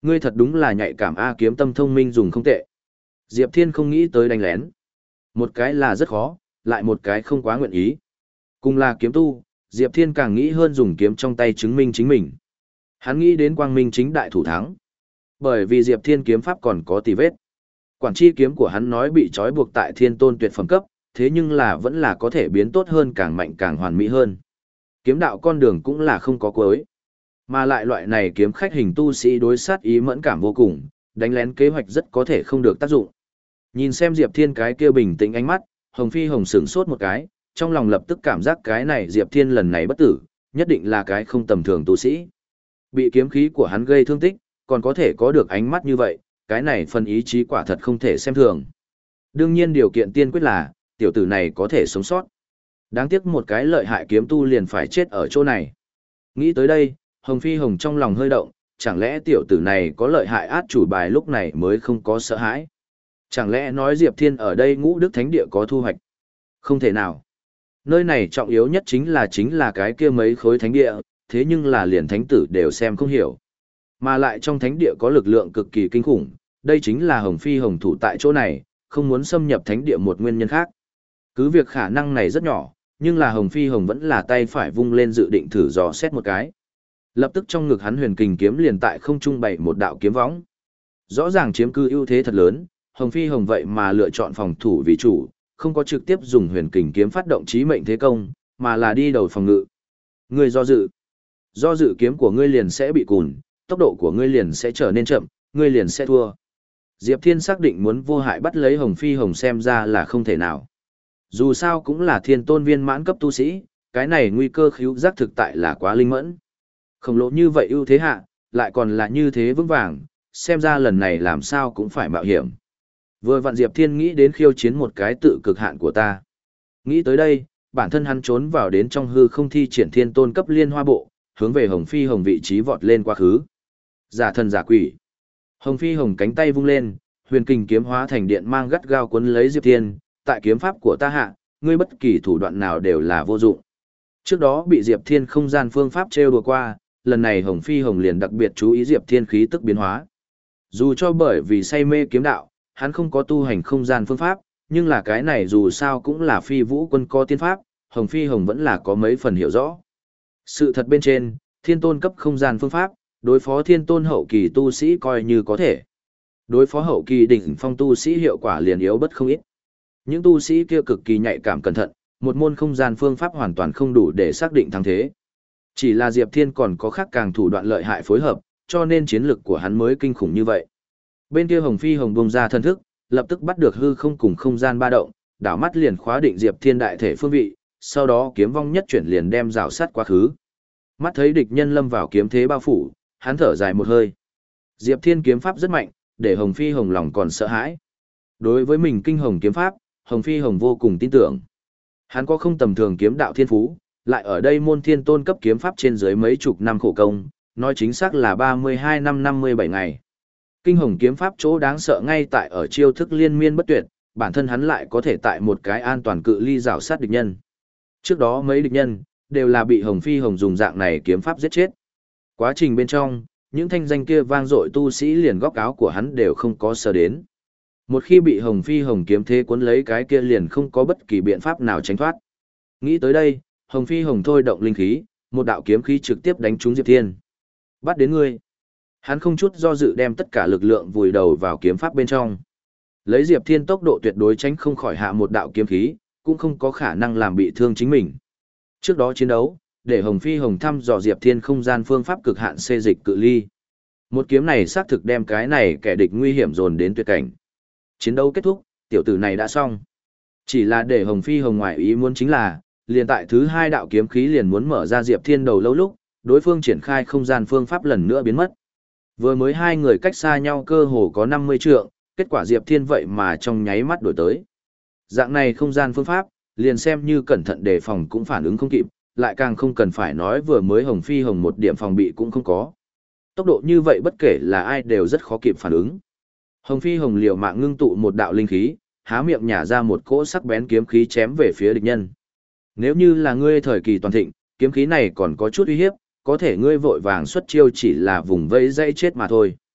Ngươi thật đúng là nhạy cảm A, kiếm tâm thông minh dùng không tệ. Diệp Thiên không nghĩ tới đánh lén. Một cái là rất khó, lại một cái không quá nguyện ý. Cùng là kiếm tu, Diệp Thiên càng nghĩ hơn dùng kiếm trong tay chứng minh chính mình. Hắn nghĩ đến quang minh chính đại thủ thắng. Bởi vì Diệp Thiên kiếm pháp còn có tì vết. Quản chi kiếm của hắn nói bị trói buộc tại thiên tôn tuyệt phẩm cấp, thế nhưng là vẫn là có thể biến tốt hơn, càng mạnh càng hoàn mỹ hơn. Kiếm đạo con đường cũng là không có cuối. Mà lại loại này kiếm khách hình tu sĩ đối sát ý mẫn cảm vô cùng, đánh lén kế hoạch rất có thể không được tác dụng. Nhìn xem Diệp Thiên cái kia bình tĩnh ánh mắt, Hồng Phi Hồng sửng sốt một cái, trong lòng lập tức cảm giác cái này Diệp Thiên lần này bất tử, nhất định là cái không tầm thường tu sĩ. Bị kiếm khí của hắn gây thương tích, còn có thể có được ánh mắt như vậy, cái này phần ý chí quả thật không thể xem thường. Đương nhiên điều kiện tiên quyết là, tiểu tử này có thể sống sót. Đáng tiếc một cái lợi hại kiếm tu liền phải chết ở chỗ này. Nghĩ tới đây, Hồng Phi Hồng trong lòng hơi động, chẳng lẽ tiểu tử này có lợi hại át chủ bài lúc này mới không có sợ hãi. Chẳng lẽ nói Diệp Thiên ở đây ngũ đức thánh địa có thu hoạch? Không thể nào. Nơi này trọng yếu nhất chính là chính là cái kia mấy khối thánh địa, thế nhưng là liền thánh tử đều xem không hiểu. Mà lại trong thánh địa có lực lượng cực kỳ kinh khủng, đây chính là Hồng Phi Hồng thủ tại chỗ này, không muốn xâm nhập thánh địa một nguyên nhân khác. Cứ việc khả năng này rất nhỏ, nhưng là Hồng Phi Hồng vẫn là tay phải vung lên dự định thử dò xét một cái. Lập tức trong ngực hắn huyền kình kiếm liền tại không trung bày một đạo kiếm võng. Rõ ràng chiếm cư ưu thế thật lớn, Hồng Phi Hồng vậy mà lựa chọn phòng thủ vì chủ, không có trực tiếp dùng huyền kình kiếm phát động chí mệnh thế công, mà là đi đầu phòng ngự. Ngươi do dự. Do dự kiếm của ngươi liền sẽ bị cùn, tốc độ của ngươi liền sẽ trở nên chậm, ngươi liền sẽ thua. Diệp Thiên xác định muốn vô hại bắt lấy Hồng Phi Hồng xem ra là không thể nào. Dù sao cũng là thiên tôn viên mãn cấp tu sĩ, cái này nguy cơ khíu giác thực tại là quá linh mẫn. Khổng lồ như vậy ưu thế hạ, lại còn là như thế vững vàng, xem ra lần này làm sao cũng phải mạo hiểm. Vừa vặn Diệp Thiên nghĩ đến khiêu chiến một cái tự cực hạn của ta. Nghĩ tới đây, bản thân hắn trốn vào đến trong hư không thi triển thiên tôn cấp liên hoa bộ, hướng về Hồng Phi Hồng vị trí vọt lên quá khứ. Giả thần giả quỷ. Hồng Phi Hồng cánh tay vung lên, huyền kình kiếm hóa thành điện mang gắt gao cuốn lấy Diệp Thiên, tại kiếm pháp của ta hạ, ngươi bất kỳ thủ đoạn nào đều là vô dụng. Trước đó bị Diệp Thiên không gian phương pháp trêu đùa qua, lần này Hồng Phi Hồng liền đặc biệt chú ý Diệp Thiên khí tức biến hóa. Dù cho bởi vì say mê kiếm đạo, hắn không có tu hành không gian phương pháp, nhưng là cái này dù sao cũng là Phi Vũ Quân có tiên pháp, Hồng Phi Hồng vẫn là có mấy phần hiểu rõ. Sự thật bên trên, thiên tôn cấp không gian phương pháp, đối phó thiên tôn hậu kỳ tu sĩ coi như có thể. Đối phó hậu kỳ đỉnh phong tu sĩ hiệu quả liền yếu bất không ít. Những tu sĩ kia cực kỳ nhạy cảm cẩn thận, một môn không gian phương pháp hoàn toàn không đủ để xác định thắng thế. Chỉ là Diệp Thiên còn có khác càng thủ đoạn lợi hại phối hợp, cho nên chiến lực của hắn mới kinh khủng như vậy. Bên kia Hồng Phi Hồng bung ra thân thức, lập tức bắt được hư không cùng không gian ba động, đảo mắt liền khóa định Diệp Thiên đại thể phương vị, sau đó kiếm vong nhất chuyển liền đem rào sát quá khứ. Mắt thấy địch nhân lâm vào kiếm thế bao phủ, hắn thở dài một hơi. Diệp Thiên kiếm pháp rất mạnh, để Hồng Phi Hồng lòng còn sợ hãi. Đối với mình kinh hồng kiếm pháp, Hồng Phi Hồng vô cùng tin tưởng. Hắn có không tầm thường kiếm đạo thiên phú, lại ở đây môn thiên tôn cấp kiếm pháp trên dưới mấy chục năm khổ công, nói chính xác là ba mươi hai năm năm mươi bảy ngày. Kinh hồng kiếm pháp chỗ đáng sợ ngay tại ở chiêu thức liên miên bất tuyệt, bản thân hắn lại có thể tại một cái an toàn cự ly rào sát địch nhân. Trước đó mấy địch nhân, đều là bị Hồng Phi Hồng dùng dạng này kiếm pháp giết chết. Quá trình bên trong, những thanh danh kia vang dội tu sĩ liền góc áo của hắn đều không có sờ đến. Một khi bị Hồng Phi Hồng kiếm thế cuốn lấy cái kia liền không có bất kỳ biện pháp nào tránh thoát. Nghĩ tới đây, Hồng Phi Hồng thôi động linh khí, một đạo kiếm khí trực tiếp đánh trúng Diệp Thiên. Bắt đến ngươi. Hắn không chút do dự đem tất cả lực lượng vùi đầu vào kiếm pháp bên trong. Lấy Diệp Thiên tốc độ tuyệt đối tránh không khỏi hạ một đạo kiếm khí, cũng không có khả năng làm bị thương chính mình. Trước đó chiến đấu, để Hồng Phi Hồng thăm dò Diệp Thiên không gian phương pháp cực hạn xê dịch cự ly. Một kiếm này xác thực đem cái này kẻ địch nguy hiểm dồn đến tuyệt cảnh. Chiến đấu kết thúc, tiểu tử này đã xong. Chỉ là để Hồng Phi Hồng ngoại ý muốn chính là, liền tại thứ hai đạo kiếm khí liền muốn mở ra Diệp Thiên đầu lâu lúc, đối phương triển khai không gian phương pháp lần nữa biến mất. Vừa mới hai người cách xa nhau cơ hồ có năm mươi trượng, kết quả Diệp Thiên vậy mà trong nháy mắt đổi tới. Dạng này không gian phương pháp, liền xem như cẩn thận đề phòng cũng phản ứng không kịp, lại càng không cần phải nói vừa mới Hồng Phi Hồng một điểm phòng bị cũng không có. Tốc độ như vậy bất kể là ai đều rất khó kịp phản ứng. Hồng Phi Hồng liều mạng ngưng tụ một đạo linh khí, há miệng nhả ra một cỗ sắc bén kiếm khí chém về phía địch nhân. Nếu như là ngươi thời kỳ toàn thịnh, kiếm khí này còn có chút uy hiếp, có thể ngươi vội vàng xuất chiêu chỉ là vùng vẫy dây chết mà thôi.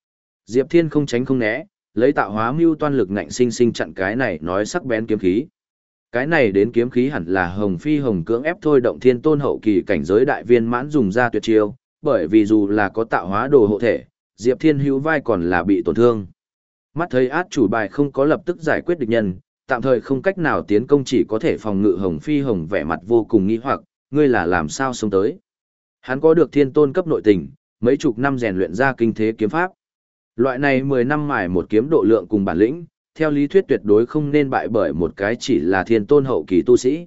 Diệp Thiên không tránh không né, lấy tạo hóa mưu toan lực ngạnh sinh sinh chặn cái này nói sắc bén kiếm khí. Cái này đến kiếm khí hẳn là Hồng Phi Hồng cưỡng ép thôi động thiên tôn hậu kỳ cảnh giới đại viên mãn dùng ra tuyệt chiêu, bởi vì dù là có tạo hóa đồ hộ thể, Diệp Thiên hữu vai còn là bị tổn thương. Mắt thấy át chủ bài không có lập tức giải quyết địch nhân, tạm thời không cách nào tiến công, chỉ có thể phòng ngự. Hồng Phi Hồng vẻ mặt vô cùng nghi hoặc, ngươi là làm sao sống tới? Hắn có được thiên tôn cấp nội tình, mấy chục năm rèn luyện ra kinh thế kiếm pháp. Loại này mười năm mài một kiếm độ lượng cùng bản lĩnh, theo lý thuyết tuyệt đối không nên bại bởi một cái chỉ là thiên tôn hậu kỳ tu sĩ.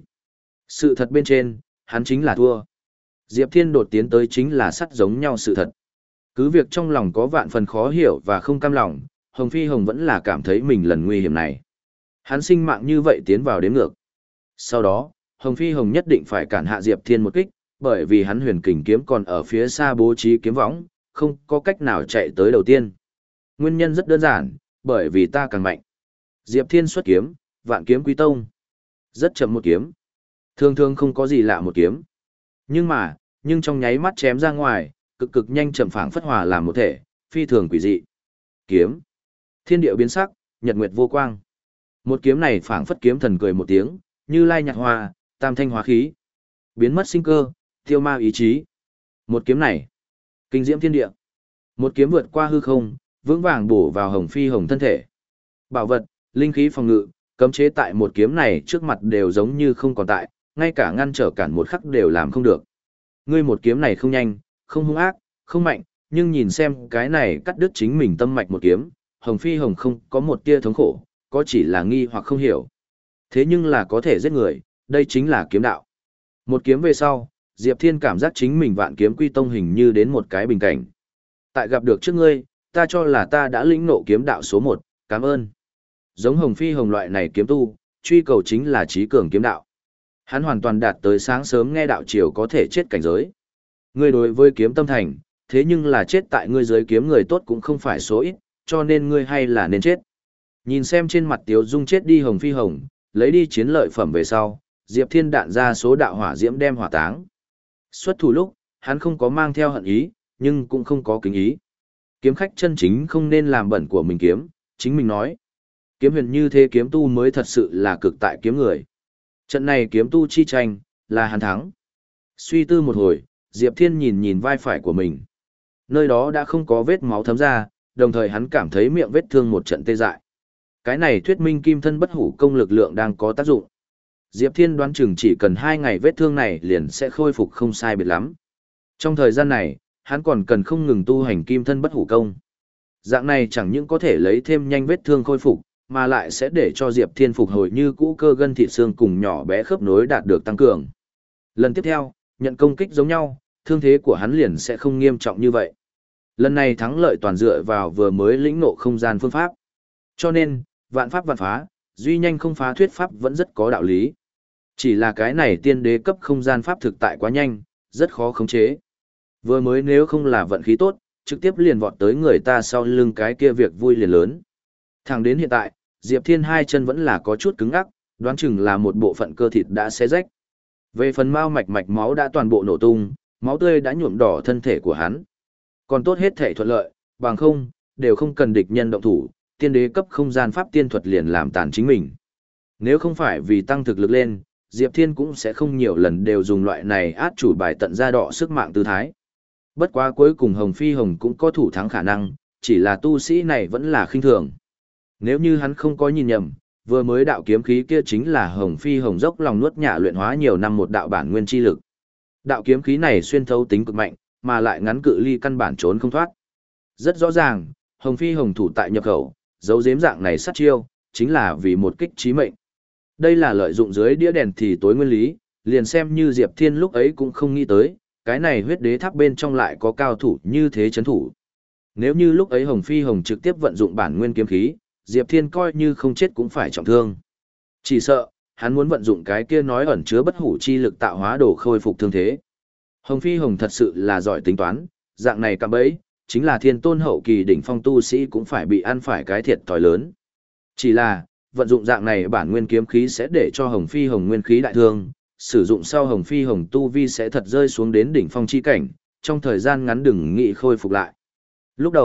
Sự thật bên trên, hắn chính là thua. Diệp Thiên đột tiến tới chính là sắt giống nhau sự thật. Cứ việc trong lòng có vạn phần khó hiểu và không cam lòng, Hồng Phi Hồng vẫn là cảm thấy mình lần nguy hiểm này. Hắn sinh mạng như vậy tiến vào đếm ngược. Sau đó, Hồng Phi Hồng nhất định phải cản hạ Diệp Thiên một kích, bởi vì hắn huyền kình kiếm còn ở phía xa bố trí kiếm võng, không có cách nào chạy tới đầu tiên. Nguyên nhân rất đơn giản, bởi vì ta càng mạnh. Diệp Thiên xuất kiếm, vạn kiếm quý tông. Rất chậm một kiếm. Thường thường không có gì lạ một kiếm. Nhưng mà, nhưng trong nháy mắt chém ra ngoài, cực cực nhanh chậm phảng phất hòa làm một thể, phi thường quỷ dị. Kiếm. Thiên địa biến sắc, nhật nguyệt vô quang. Một kiếm này phảng phất kiếm thần cười một tiếng, như lai nhạc hoa, tam thanh hóa khí. Biến mất sinh cơ, tiêu ma ý chí. Một kiếm này, kinh diễm thiên địa. Một kiếm vượt qua hư không, vững vàng bổ vào Hồng Phi Hồng thân thể. Bảo vật, linh khí phòng ngự, cấm chế tại một kiếm này trước mặt đều giống như không còn tại, ngay cả ngăn trở cản một khắc đều làm không được. Ngươi một kiếm này không nhanh, không hung ác, không mạnh, nhưng nhìn xem cái này cắt đứt chính mình tâm mạch một kiếm, Hồng Phi Hồng không có một tia thống khổ, có chỉ là nghi hoặc không hiểu. Thế nhưng là có thể giết người, đây chính là kiếm đạo. Một kiếm về sau, Diệp Thiên cảm giác chính mình vạn kiếm quy tông hình như đến một cái bình cảnh. Tại gặp được trước ngươi, ta cho là ta đã lĩnh ngộ kiếm đạo số một, cảm ơn. Giống Hồng Phi Hồng loại này kiếm tu, truy cầu chính là trí cường kiếm đạo. Hắn hoàn toàn đạt tới sáng sớm nghe đạo chiều có thể chết cảnh giới. Ngươi đối với kiếm tâm thành, thế nhưng là chết tại ngươi dưới kiếm người tốt cũng không phải số ít, cho nên ngươi hay là nên chết. Nhìn xem trên mặt Tiếu Dung chết đi Hồng Phi Hồng, lấy đi chiến lợi phẩm về sau, Diệp Thiên đạn ra số đạo hỏa diễm đem hỏa táng. Xuất thủ lúc, hắn không có mang theo hận ý, nhưng cũng không có kính ý. Kiếm khách chân chính không nên làm bẩn của mình kiếm, chính mình nói. Kiếm huyền như thế kiếm tu mới thật sự là cực tại kiếm người. Trận này kiếm tu chi tranh, là hắn thắng. Suy tư một hồi, Diệp Thiên nhìn nhìn vai phải của mình. Nơi đó đã không có vết máu thấm ra, đồng thời hắn cảm thấy miệng vết thương một trận tê dại. Cái này thuyết minh kim thân bất hủ công lực lượng đang có tác dụng. Diệp Thiên đoán chừng chỉ cần hai ngày vết thương này liền sẽ khôi phục không sai biệt lắm. Trong thời gian này, hắn còn cần không ngừng tu hành kim thân bất hủ công. Dạng này chẳng những có thể lấy thêm nhanh vết thương khôi phục, mà lại sẽ để cho Diệp Thiên phục hồi như cũ cơ gân thịt xương cùng nhỏ bé khớp nối đạt được tăng cường. Lần tiếp theo, nhận công kích giống nhau, thương thế của hắn liền sẽ không nghiêm trọng như vậy. Lần này thắng lợi toàn dựa vào vừa mới lĩnh ngộ không gian phương pháp. Cho nên, vạn pháp vạn phá, duy nhanh không phá thuyết pháp vẫn rất có đạo lý. Chỉ là cái này tiên đế cấp không gian pháp thực tại quá nhanh, rất khó khống chế. Vừa mới nếu không là vận khí tốt, trực tiếp liền vọt tới người ta sau lưng cái kia việc vui liền lớn. Thẳng đến hiện tại, Diệp Thiên hai chân vẫn là có chút cứng ngắc, đoán chừng là một bộ phận cơ thịt đã xé rách. Về phần mao mạch mạch máu đã toàn bộ nổ tung, máu tươi đã nhuộm đỏ thân thể của hắn. Còn tốt hết thể thuận lợi, bằng không, đều không cần địch nhân động thủ, tiên đế cấp không gian pháp tiên thuật liền làm tàn chính mình. Nếu không phải vì tăng thực lực lên, Diệp Thiên cũng sẽ không nhiều lần đều dùng loại này át chủ bài tận ra đọ sức mạng tư thái. Bất quá cuối cùng Hồng Phi Hồng cũng có thủ thắng khả năng, chỉ là tu sĩ này vẫn là khinh thường. Nếu như hắn không có nhìn nhầm, vừa mới đạo kiếm khí kia chính là Hồng Phi Hồng dốc lòng nuốt nhả luyện hóa nhiều năm một đạo bản nguyên chi lực. Đạo kiếm khí này xuyên thấu tính cực mạnh, mà lại ngắn cự ly căn bản trốn không thoát. Rất rõ ràng, Hồng Phi Hồng thủ tại nhập khẩu, dấu giếm dạng này sát chiêu, chính là vì một kích chí mệnh. Đây là lợi dụng dưới đĩa đèn thì tối nguyên lý, liền xem như Diệp Thiên lúc ấy cũng không nghĩ tới, cái này huyết đế tháp bên trong lại có cao thủ như thế chấn thủ. Nếu như lúc ấy Hồng Phi Hồng trực tiếp vận dụng bản nguyên kiếm khí, Diệp Thiên coi như không chết cũng phải trọng thương. Chỉ sợ, hắn muốn vận dụng cái kia nói ẩn chứa bất hủ chi lực tạo hóa đồ khôi phục thương thế. Hồng Phi Hồng thật sự là giỏi tính toán, dạng này cạm bẫy, chính là thiên tôn hậu kỳ đỉnh phong tu sĩ cũng phải bị ăn phải cái thiệt thòi lớn. Chỉ là, vận dụng dạng này bản nguyên kiếm khí sẽ để cho Hồng Phi Hồng nguyên khí đại thương, sử dụng sau Hồng Phi Hồng tu vi sẽ thật rơi xuống đến đỉnh phong chi cảnh, trong thời gian ngắn đừng nghị khôi phục lại. Lúc đầu,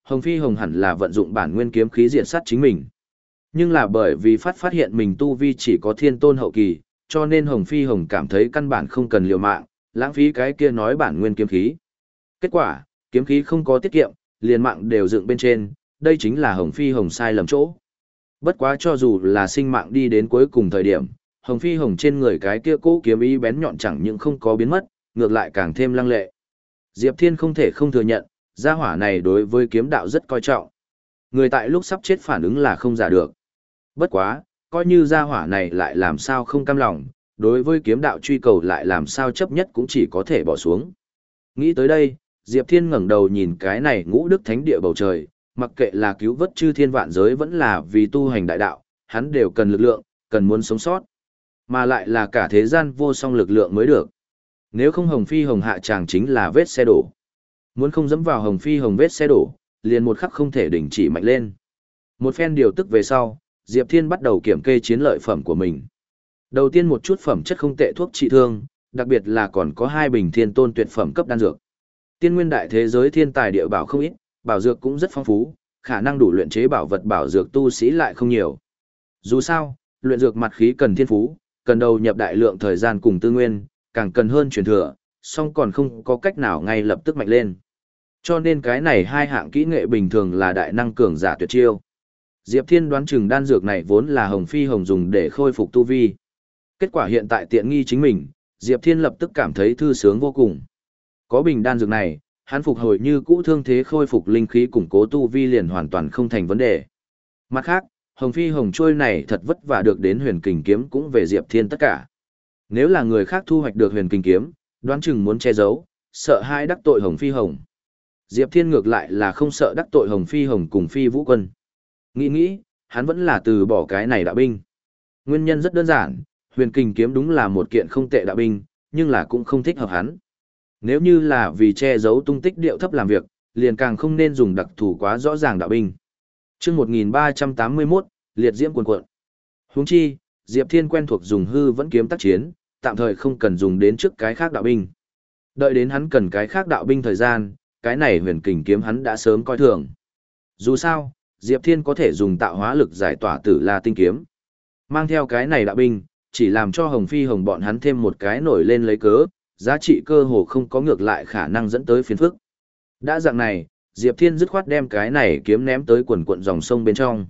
Hồng Phi Hồng hẳn là vận dụng bản nguyên kiếm khí diệt sát chính mình. Nhưng là bởi vì phát phát hiện mình tu vi chỉ có thiên tôn hậu kỳ, cho nên Hồng Phi Hồng cảm thấy căn bản không cần liều mạng, lãng phí cái kia nói bản nguyên kiếm khí. Kết quả, kiếm khí không có tiết kiệm, liền mạng đều dựng bên trên, đây chính là Hồng Phi Hồng sai lầm chỗ. Bất quá cho dù là sinh mạng đi đến cuối cùng thời điểm, Hồng Phi Hồng trên người cái kia cũ kiếm ý bén nhọn chẳng những không có biến mất, ngược lại càng thêm lăng lệ. Diệp Thiên không thể không thừa nhận, gia hỏa này đối với kiếm đạo rất coi trọng. Người tại lúc sắp chết phản ứng là không giả được. Bất quá, coi như gia hỏa này lại làm sao không cam lòng, đối với kiếm đạo truy cầu lại làm sao chấp nhất cũng chỉ có thể bỏ xuống. Nghĩ tới đây, Diệp Thiên ngẩng đầu nhìn cái này ngũ đức thánh địa bầu trời, mặc kệ là cứu vớt chư thiên vạn giới vẫn là vì tu hành đại đạo, hắn đều cần lực lượng, cần muốn sống sót. Mà lại là cả thế gian vô song lực lượng mới được. Nếu không Hồng Phi Hồng hạ tràng chính là vết xe đổ. Muốn không dẫm vào Hồng Phi Hồng vết xe đổ, liền một khắc không thể đình chỉ mạnh lên. Một phen điều tức về sau, Diệp Thiên bắt đầu kiểm kê chiến lợi phẩm của mình. Đầu tiên một chút phẩm chất không tệ thuốc trị thương, đặc biệt là còn có hai bình thiên tôn tuyệt phẩm cấp đan dược. Tiên nguyên đại thế giới thiên tài địa bảo không ít, bảo dược cũng rất phong phú, khả năng đủ luyện chế bảo vật bảo dược tu sĩ lại không nhiều. Dù sao, luyện dược mặt khí cần thiên phú, cần đầu nhập đại lượng thời gian cùng tư nguyên, càng cần hơn truyền thừa, song còn không có cách nào ngay lập tức mạnh lên. Cho nên cái này hai hạng kỹ nghệ bình thường là đại năng cường giả tuyệt chiêu. Diệp Thiên đoán chừng đan dược này vốn là Hồng Phi Hồng dùng để khôi phục tu vi. Kết quả hiện tại tiện nghi chính mình, Diệp Thiên lập tức cảm thấy thư sướng vô cùng. Có bình đan dược này, hắn phục hồi như cũ thương thế khôi phục linh khí củng cố tu vi liền hoàn toàn không thành vấn đề. Mặt khác, Hồng Phi Hồng trôi này thật vất vả được đến huyền kình kiếm cũng về Diệp Thiên tất cả. Nếu là người khác thu hoạch được huyền kình kiếm, đoán chừng muốn che giấu, sợ hai đắc tội Hồng Phi Hồng. Diệp Thiên ngược lại là không sợ đắc tội Hồng Phi Hồng cùng Phi Vũ Quân. Nghĩ nghĩ, hắn vẫn là từ bỏ cái này đạo binh. Nguyên nhân rất đơn giản, huyền kình kiếm đúng là một kiện không tệ đạo binh, nhưng là cũng không thích hợp hắn. Nếu như là vì che giấu tung tích điệu thấp làm việc, liền càng không nên dùng đặc thù quá rõ ràng đạo binh. Chương một nghìn ba trăm tám mươi mốt, liệt diễm cuồn cuộn. Huống chi, Diệp Thiên quen thuộc dùng hư vẫn kiếm tác chiến, tạm thời không cần dùng đến trước cái khác đạo binh. Đợi đến hắn cần cái khác đạo binh thời gian, cái này huyền kình kiếm hắn đã sớm coi thường. Dù sao, Diệp Thiên có thể dùng tạo hóa lực giải tỏa Tử La tinh kiếm. Mang theo cái này đạo binh, chỉ làm cho Hồng Phi Hồng bọn hắn thêm một cái nổi lên lấy cớ, giá trị cơ hồ không có ngược lại khả năng dẫn tới phiền phức. Đã dạng này, Diệp Thiên dứt khoát đem cái này kiếm ném tới quần quận dòng sông bên trong.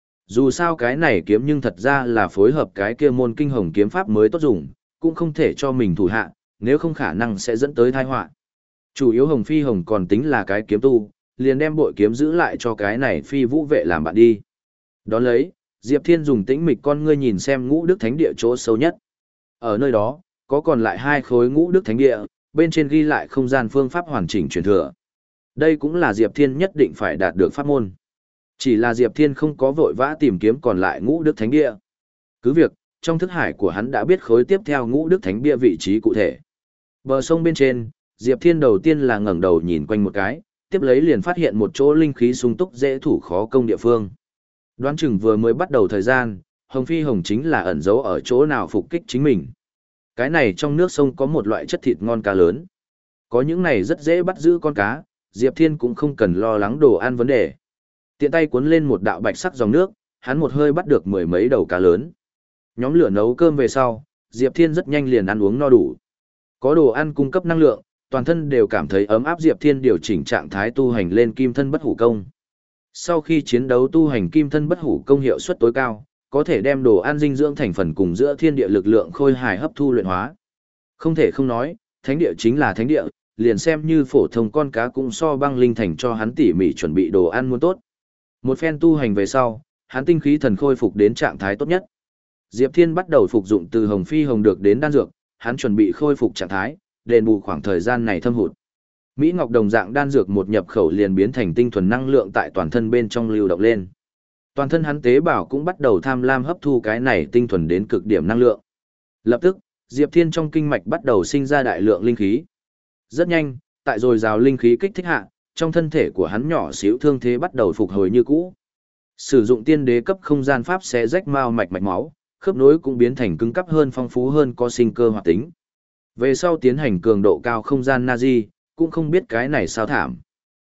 Dù sao cái này kiếm nhưng thật ra là phối hợp cái kia môn kinh hồng kiếm pháp mới tốt dùng, cũng không thể cho mình thủ hạ, nếu không khả năng sẽ dẫn tới tai họa. Chủ yếu Hồng Phi Hồng còn tính là cái kiếm tu, liền đem bội kiếm giữ lại cho cái này Phi Vũ vệ làm bạn đi. Đón lấy, Diệp Thiên dùng tĩnh mịch con ngươi nhìn xem Ngũ Đức Thánh Địa chỗ sâu nhất. Ở nơi đó, có còn lại hai khối Ngũ Đức Thánh Địa, bên trên ghi lại không gian phương pháp hoàn chỉnh truyền thừa. Đây cũng là Diệp Thiên nhất định phải đạt được pháp môn. Chỉ là Diệp Thiên không có vội vã tìm kiếm còn lại Ngũ Đức Thánh Địa. Cứ việc, trong thức hải của hắn đã biết khối tiếp theo Ngũ Đức Thánh Địa vị trí cụ thể. Bờ sông bên trên, Diệp Thiên đầu tiên là ngẩng đầu nhìn quanh một cái, tiếp lấy liền phát hiện một chỗ linh khí sung túc dễ thủ khó công địa phương. Đoán chừng vừa mới bắt đầu thời gian, Hồng Phi Hồng chính là ẩn giấu ở chỗ nào phục kích chính mình. Cái này trong nước sông có một loại chất thịt ngon cá lớn. Có những này rất dễ bắt giữ con cá, Diệp Thiên cũng không cần lo lắng đồ ăn vấn đề. Tiện tay cuốn lên một đạo bạch sắc dòng nước, hắn một hơi bắt được mười mấy đầu cá lớn. Nhóm lửa nấu cơm về sau, Diệp Thiên rất nhanh liền ăn uống no đủ. Có đồ ăn cung cấp năng lượng, toàn thân đều cảm thấy ấm áp. Diệp Thiên điều chỉnh trạng thái tu hành lên kim thân bất hủ công. Sau khi chiến đấu tu hành kim thân bất hủ công hiệu suất tối cao, có thể đem đồ ăn dinh dưỡng thành phần cùng giữa thiên địa lực lượng khôi hài hấp thu luyện hóa. Không thể không nói, thánh địa chính là thánh địa, liền xem như phổ thông con cá cũng so băng linh thành cho hắn tỉ mỉ chuẩn bị đồ ăn muốn tốt. Một phen tu hành về sau, hắn tinh khí thần khôi phục đến trạng thái tốt nhất. Diệp Thiên bắt đầu phục dụng từ Hồng Phi Hồng được đến đan dược, hắn chuẩn bị khôi phục trạng thái, đền bù khoảng thời gian này thâm hụt. Mỹ Ngọc đồng dạng đan dược một nhập khẩu liền biến thành tinh thuần năng lượng tại toàn thân bên trong lưu động lên. Toàn thân hắn tế bào cũng bắt đầu tham lam hấp thu cái này tinh thuần đến cực điểm năng lượng. Lập tức, Diệp Thiên trong kinh mạch bắt đầu sinh ra đại lượng linh khí. Rất nhanh, tại dồi dào linh khí kích thích hạ, trong thân thể của hắn nhỏ xíu thương thế bắt đầu phục hồi như cũ. Sử dụng tiên đế cấp không gian pháp sẽ rách mao mạch mạch máu, khớp nối cũng biến thành cứng cắp hơn, phong phú hơn, có sinh cơ hoạt tính. Về sau tiến hành cường độ cao không gian Nazi, cũng không biết cái này sao thảm.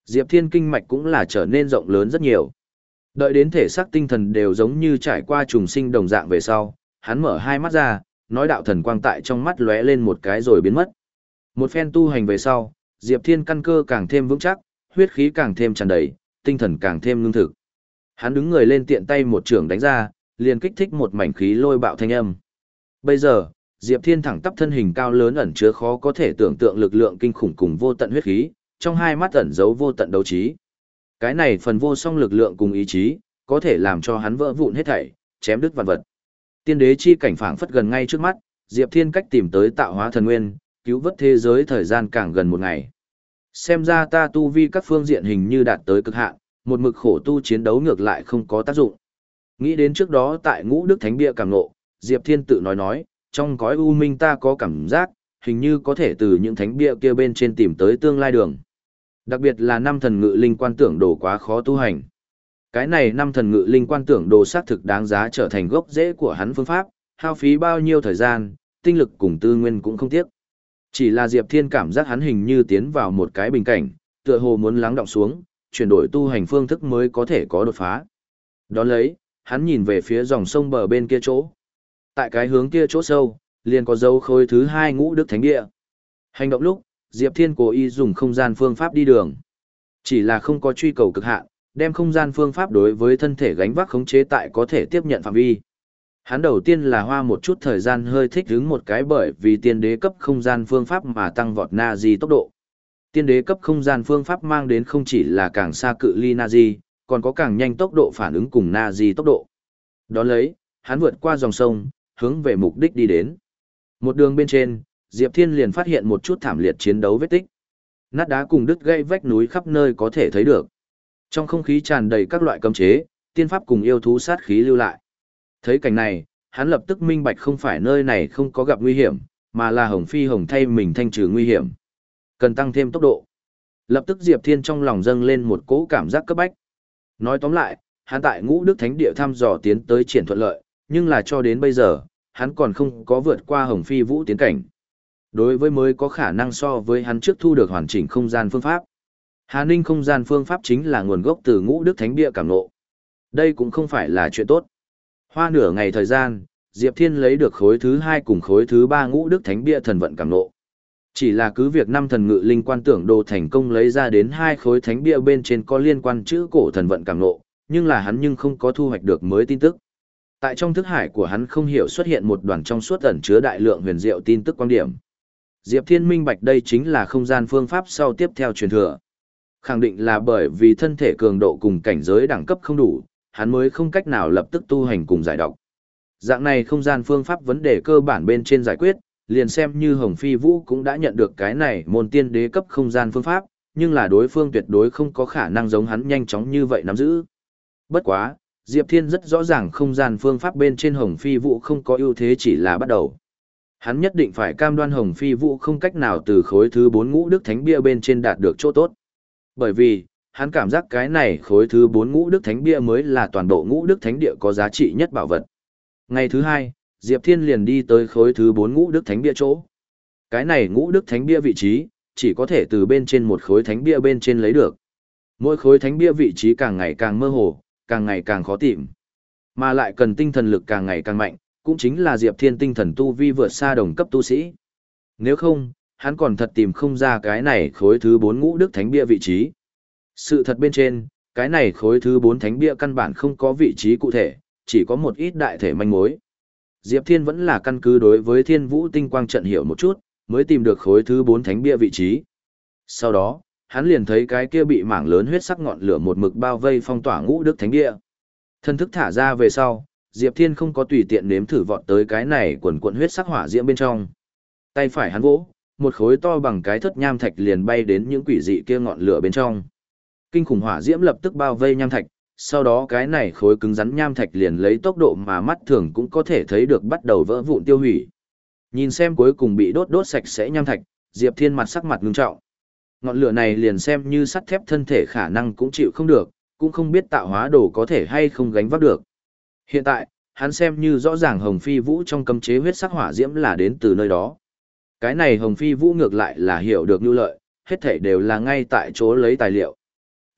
Diệp Thiên kinh mạch cũng là trở nên rộng lớn rất nhiều. Đợi đến thể xác tinh thần đều giống như trải qua trùng sinh đồng dạng về sau, hắn mở hai mắt ra, nói đạo thần quang tại trong mắt lóe lên một cái rồi biến mất. Một phen tu hành về sau, Diệp Thiên căn cơ càng thêm vững chắc, huyết khí càng thêm tràn đầy, tinh thần càng thêm ngưng thực. Hắn đứng người lên tiện tay một trường đánh ra, liền kích thích một mảnh khí lôi bạo thanh âm. Bây giờ, Diệp Thiên thẳng tắp thân hình cao lớn ẩn chứa khó có thể tưởng tượng lực lượng kinh khủng cùng vô tận huyết khí, trong hai mắt ẩn giấu vô tận đấu trí. Cái này phần vô song lực lượng cùng ý chí, có thể làm cho hắn vỡ vụn hết thảy, chém đứt vạn vật. Tiên đế chi cảnh phảng phất gần ngay trước mắt, Diệp Thiên cách tìm tới tạo hóa thần nguyên, cứu vớt thế giới thời gian càng gần một ngày. Xem ra ta tu vi các phương diện hình như đạt tới cực hạn, một mực khổ tu chiến đấu ngược lại không có tác dụng. Nghĩ đến trước đó tại Ngũ Đức Thánh Bia cảm ngộ, Diệp Thiên tự nói nói, trong cõi u minh ta có cảm giác, hình như có thể từ những thánh bia kia bên trên tìm tới tương lai đường. Đặc biệt là năm thần ngự linh quan tưởng đồ quá khó tu hành. Cái này năm thần ngự linh quan tưởng đồ xác thực đáng giá trở thành gốc rễ của hắn phương pháp, hao phí bao nhiêu thời gian, tinh lực cùng tư nguyên cũng không tiếc. Chỉ là Diệp Thiên cảm giác hắn hình như tiến vào một cái bình cảnh, tựa hồ muốn lắng đọng xuống, chuyển đổi tu hành phương thức mới có thể có đột phá. Đón lấy, hắn nhìn về phía dòng sông bờ bên kia chỗ. Tại cái hướng kia chỗ sâu, liền có dấu khối thứ hai Ngũ Đức Thánh Địa. Hành động lúc, Diệp Thiên cố ý dùng không gian phương pháp đi đường. Chỉ là không có truy cầu cực hạn, đem không gian phương pháp đối với thân thể gánh vác khống chế tại có thể tiếp nhận phạm vi. Hắn đầu tiên là hoa một chút thời gian hơi thích ứng một cái bởi vì tiên đế cấp không gian phương pháp mà tăng vọt Nazi tốc độ. Tiên đế cấp không gian phương pháp mang đến không chỉ là càng xa cự ly Nazi, còn có càng nhanh tốc độ phản ứng cùng Nazi tốc độ. Đón lấy, hắn vượt qua dòng sông, hướng về mục đích đi đến. Một đường bên trên, Diệp Thiên liền phát hiện một chút thảm liệt chiến đấu vết tích. Nát đá cùng đứt gãy vách núi khắp nơi có thể thấy được. Trong không khí tràn đầy các loại cấm chế, tiên pháp cùng yêu thú sát khí lưu lại. Thấy cảnh này, hắn lập tức minh bạch không phải nơi này không có gặp nguy hiểm, mà là Hồng Phi Hồng thay mình thanh trừ nguy hiểm. Cần tăng thêm tốc độ. Lập tức Diệp Thiên trong lòng dâng lên một cỗ cảm giác cấp bách. Nói tóm lại, hắn tại Ngũ Đức Thánh Địa thăm dò tiến tới triển thuận lợi, nhưng là cho đến bây giờ, hắn còn không có vượt qua Hồng Phi Vũ tiến cảnh. Đối với mới có khả năng so với hắn trước thu được hoàn chỉnh không gian phương pháp. Hà Ninh không gian phương pháp chính là nguồn gốc từ Ngũ Đức Thánh Địa cảm ngộ. Đây cũng không phải là chuyện tốt. Hoa nửa ngày thời gian, Diệp Thiên lấy được khối thứ hai cùng khối thứ ba Ngũ Đức Thánh Địa thần vận cảm ngộ. Chỉ là cứ việc năm thần ngự linh quan tưởng đồ thành công lấy ra đến hai khối thánh bia bên trên có liên quan chữ cổ thần vận cảm ngộ, nhưng là hắn nhưng không có thu hoạch được mới tin tức. Tại trong thức hải của hắn không hiểu xuất hiện một đoàn trong suốt ẩn chứa đại lượng huyền diệu tin tức quan điểm. Diệp Thiên minh bạch đây chính là không gian phương pháp sau tiếp theo truyền thừa. Khẳng định là bởi vì thân thể cường độ cùng cảnh giới đẳng cấp không đủ, hắn mới không cách nào lập tức tu hành cùng giải đọc. Dạng này không gian phương pháp vấn đề cơ bản bên trên giải quyết, liền xem như Hồng Phi Vũ cũng đã nhận được cái này môn tiên đế cấp không gian phương pháp, nhưng là đối phương tuyệt đối không có khả năng giống hắn nhanh chóng như vậy nắm giữ. Bất quá, Diệp Thiên rất rõ ràng không gian phương pháp bên trên Hồng Phi Vũ không có ưu thế chỉ là bắt đầu. Hắn nhất định phải cam đoan Hồng Phi Vũ không cách nào từ khối thứ bốn Ngũ Đức Thánh Bia bên trên đạt được chỗ tốt. Bởi vì, hắn cảm giác cái này khối thứ bốn Ngũ Đức Thánh Bia mới là toàn bộ Ngũ Đức Thánh Địa có giá trị nhất bảo vật. Ngày thứ hai, Diệp Thiên liền đi tới khối thứ bốn Ngũ Đức Thánh Bia chỗ. Cái này Ngũ Đức Thánh Bia vị trí, chỉ có thể từ bên trên một khối thánh bia bên trên lấy được. Mỗi khối thánh bia vị trí càng ngày càng mơ hồ, càng ngày càng khó tìm. Mà lại cần tinh thần lực càng ngày càng mạnh, cũng chính là Diệp Thiên tinh thần tu vi vượt xa đồng cấp tu sĩ. Nếu không, hắn còn thật tìm không ra cái này khối thứ bốn Ngũ Đức Thánh Bia vị trí. Sự thật bên trên, cái này khối thứ bốn Thánh Bia căn bản không có vị trí cụ thể, chỉ có một ít đại thể manh mối. Diệp Thiên vẫn là căn cứ đối với Thiên Vũ Tinh Quang trận hiểu một chút, mới tìm được khối thứ bốn Thánh Bia vị trí. Sau đó, hắn liền thấy cái kia bị mảng lớn huyết sắc ngọn lửa một mực bao vây phong tỏa Ngũ Đức Thánh Bia. Thân thức thả ra về sau, Diệp Thiên không có tùy tiện nếm thử vọt tới cái này quần quần huyết sắc hỏa diễm bên trong. Tay phải hắn vỗ, một khối to bằng cái thất nham thạch liền bay đến những quỷ dị kia ngọn lửa bên trong. Kinh khủng hỏa diễm lập tức bao vây nham thạch, sau đó cái này khối cứng rắn nham thạch liền lấy tốc độ mà mắt thường cũng có thể thấy được bắt đầu vỡ vụn tiêu hủy. Nhìn xem cuối cùng bị đốt đốt sạch sẽ nham thạch, Diệp Thiên mặt sắc mặt ngưng trọng. Ngọn lửa này liền xem như sắt thép thân thể khả năng cũng chịu không được, cũng không biết tạo hóa đồ có thể hay không gánh vác được. Hiện tại, hắn xem như rõ ràng Hồng Phi Vũ trong cấm chế huyết sắc hỏa diễm là đến từ nơi đó. Cái này Hồng Phi Vũ ngược lại là hiểu được nhu lợi, hết thảy đều là ngay tại chỗ lấy tài liệu.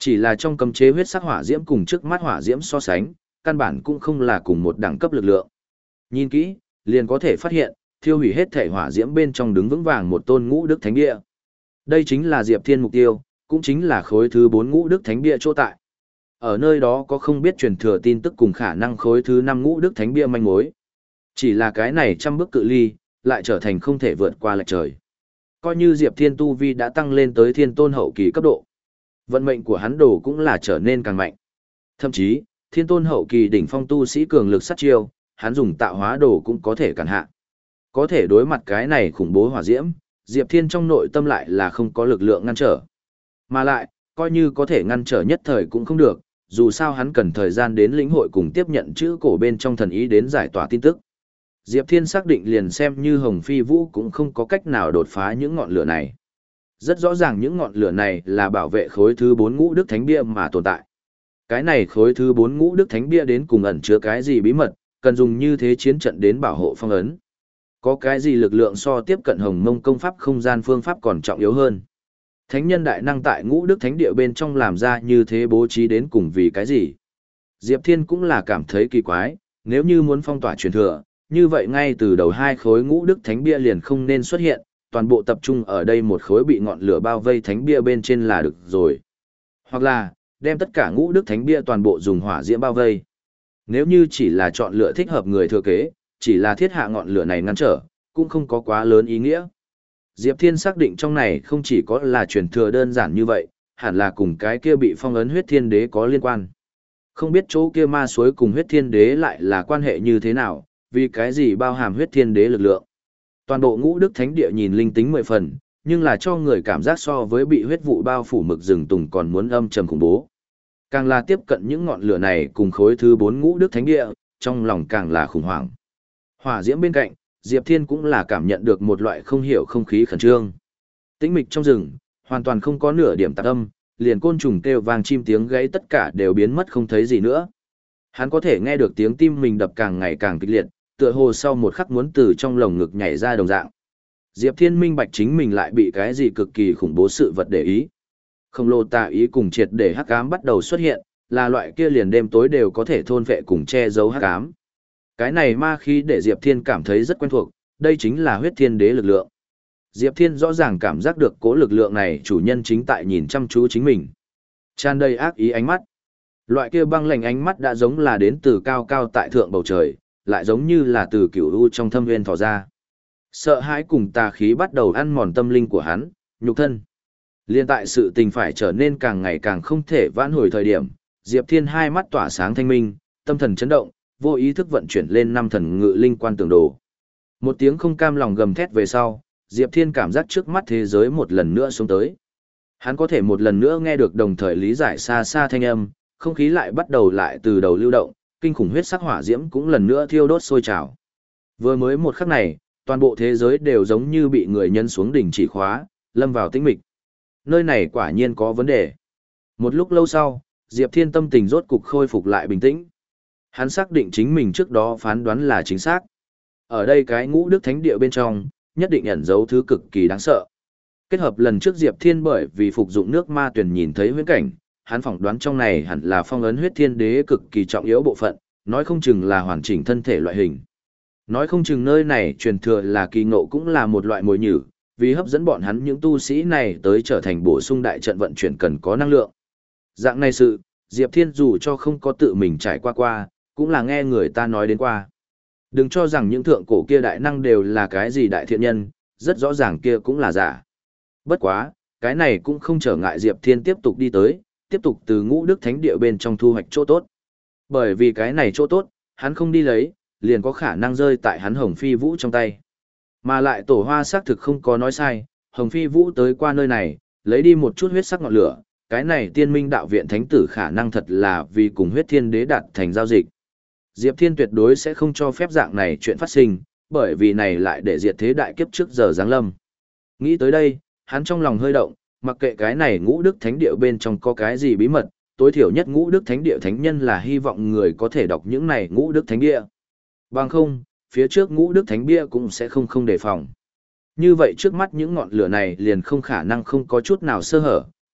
Chỉ là trong cấm chế huyết sắc hỏa diễm cùng trước mắt hỏa diễm so sánh, căn bản cũng không là cùng một đẳng cấp lực lượng. Nhìn kỹ, liền có thể phát hiện, thiêu hủy hết thể hỏa diễm bên trong đứng vững vàng một tôn ngũ đức thánh bia. Đây chính là Diệp Thiên mục tiêu, cũng chính là khối thứ bốn ngũ đức thánh bia chỗ tại. Ở nơi đó có không biết truyền thừa tin tức cùng khả năng khối thứ năm ngũ đức thánh bia manh mối. Chỉ là cái này trăm bước cự ly, lại trở thành không thể vượt qua lệch trời. Coi như Diệp Thiên tu vi đã tăng lên tới thiên tôn hậu kỳ cấp độ. Vận mệnh của hắn đồ cũng là trở nên càng mạnh. Thậm chí, thiên tôn hậu kỳ đỉnh phong tu sĩ cường lực sát chiêu, hắn dùng tạo hóa đồ cũng có thể cản hạ. Có thể đối mặt cái này khủng bố hỏa diễm, Diệp Thiên trong nội tâm lại là không có lực lượng ngăn trở. Mà lại, coi như có thể ngăn trở nhất thời cũng không được, dù sao hắn cần thời gian đến lĩnh hội cùng tiếp nhận chữ cổ bên trong thần ý đến giải tỏa tin tức. Diệp Thiên xác định liền xem như Hồng Phi Vũ cũng không có cách nào đột phá những ngọn lửa này. Rất rõ ràng những ngọn lửa này là bảo vệ khối thứ bốn ngũ đức thánh bia mà tồn tại. Cái này khối thứ bốn ngũ đức thánh bia đến cùng ẩn chứa cái gì bí mật, cần dùng như thế chiến trận đến bảo hộ phong ấn. Có cái gì lực lượng so tiếp cận Hồng Mông công pháp không gian phương pháp còn trọng yếu hơn. Thánh nhân đại năng tại ngũ đức thánh địa bên trong làm ra như thế bố trí đến cùng vì cái gì. Diệp Thiên cũng là cảm thấy kỳ quái, nếu như muốn phong tỏa truyền thừa, như vậy ngay từ đầu hai khối ngũ đức thánh bia liền không nên xuất hiện, toàn bộ tập trung ở đây một khối bị ngọn lửa bao vây thánh bia bên trên là được rồi. Hoặc là, đem tất cả ngũ đức thánh bia toàn bộ dùng hỏa diễm bao vây. Nếu như chỉ là chọn lựa thích hợp người thừa kế, chỉ là thiết hạ ngọn lửa này ngăn trở, cũng không có quá lớn ý nghĩa. Diệp Thiên xác định trong này không chỉ có là truyền thừa đơn giản như vậy, hẳn là cùng cái kia bị phong ấn huyết thiên đế có liên quan. Không biết chỗ kia ma suối cùng huyết thiên đế lại là quan hệ như thế nào, vì cái gì bao hàm huyết thiên đế lực lượng. Toàn bộ ngũ đức thánh địa nhìn linh tính mười phần, nhưng là cho người cảm giác so với bị huyết vụ bao phủ mực rừng tùng còn muốn âm trầm khủng bố. Càng là tiếp cận những ngọn lửa này cùng khối thứ bốn ngũ đức thánh địa, trong lòng càng là khủng hoảng. Hỏa diễm bên cạnh, Diệp Thiên cũng là cảm nhận được một loại không hiểu không khí khẩn trương. Tĩnh mịch trong rừng, hoàn toàn không có nửa điểm tạp âm, liền côn trùng kêu vang chim tiếng gãy tất cả đều biến mất không thấy gì nữa. Hắn có thể nghe được tiếng tim mình đập càng ngày càng kịch liệt, tựa hồ sau một khắc muốn từ trong lồng ngực nhảy ra đồng dạng. Diệp Thiên minh bạch chính mình lại bị cái gì cực kỳ khủng bố sự vật để ý. Khổng lồ tà ý cùng triệt để hắc ám bắt đầu xuất hiện, là loại kia liền đêm tối đều có thể thôn vệ cùng che giấu hắc ám. Cái này ma khí để Diệp Thiên cảm thấy rất quen thuộc, đây chính là huyết thiên đế lực lượng. Diệp Thiên rõ ràng cảm giác được cố lực lượng này chủ nhân chính tại nhìn chăm chú chính mình. Tràn đầy ác ý ánh mắt. Loại kia băng lạnh ánh mắt đã giống là đến từ cao cao tại thượng bầu trời, lại giống như là từ cửu u trong thâm nguyên thỏ ra. Sợ hãi cùng tà khí bắt đầu ăn mòn tâm linh của hắn, nhục thân. Liên tại sự tình phải trở nên càng ngày càng không thể vãn hồi thời điểm, Diệp Thiên hai mắt tỏa sáng thanh minh, tâm thần chấn động, vô ý thức vận chuyển lên năm thần ngự linh quan tường đồ. Một tiếng không cam lòng gầm thét về sau, Diệp Thiên cảm giác trước mắt thế giới một lần nữa xuống tới. Hắn có thể một lần nữa nghe được đồng thời lý giải xa xa thanh âm, không khí lại bắt đầu lại từ đầu lưu động, kinh khủng huyết sắc hỏa diễm cũng lần nữa thiêu đốt sôi trào. Vừa mới một khắc này, toàn bộ thế giới đều giống như bị người nhân xuống đỉnh chỉ khóa, lâm vào tĩnh mịch. Nơi này quả nhiên có vấn đề. Một lúc lâu sau, Diệp Thiên tâm tình rốt cục khôi phục lại bình tĩnh. Hắn xác định chính mình trước đó phán đoán là chính xác. Ở đây cái ngũ đức thánh địa bên trong, nhất định ẩn giấu thứ cực kỳ đáng sợ. Kết hợp lần trước Diệp Thiên bởi vì phục dụng nước ma tuyển nhìn thấy huyễn cảnh, hắn phỏng đoán trong này hẳn là phong ấn huyết thiên đế cực kỳ trọng yếu bộ phận, nói không chừng là hoàn chỉnh thân thể loại hình. Nói không chừng nơi này truyền thừa là kỳ ngộ cũng là một loại mồi nhử, vì hấp dẫn bọn hắn những tu sĩ này tới trở thành bổ sung đại trận vận chuyển cần có năng lượng. Dạng này sự, Diệp Thiên dù cho không có tự mình trải qua qua, cũng là nghe người ta nói đến qua. Đừng cho rằng những thượng cổ kia đại năng đều là cái gì đại thiện nhân, rất rõ ràng kia cũng là giả. Bất quá, cái này cũng không trở ngại Diệp Thiên tiếp tục đi tới, tiếp tục từ ngũ đức thánh địa bên trong thu hoạch chỗ tốt. Bởi vì cái này chỗ tốt, hắn không đi lấy, liền có khả năng rơi tại hắn Hồng Phi Vũ trong tay. Mà lại tổ hoa xác thực không có nói sai, Hồng Phi Vũ tới qua nơi này, lấy đi một chút huyết sắc ngọn lửa, cái này tiên minh đạo viện thánh tử khả năng thật là vì cùng huyết thiên đế đạt thành giao dịch. Diệp Thiên tuyệt đối sẽ không cho phép dạng này chuyện phát sinh, bởi vì này lại để diệt thế đại kiếp trước giờ giáng lâm. Nghĩ tới đây, hắn trong lòng hơi động, mặc kệ cái này ngũ đức thánh địa bên trong có cái gì bí mật, tối thiểu nhất ngũ đức thánh địa thánh nhân là hy vọng người có thể đọc những này ngũ đức thánh địa. Bằng không, phía trước ngũ đức thánh bia cũng sẽ không không đề phòng. Như vậy trước mắt những ngọn lửa này liền không khả năng không có chút nào sơ hở,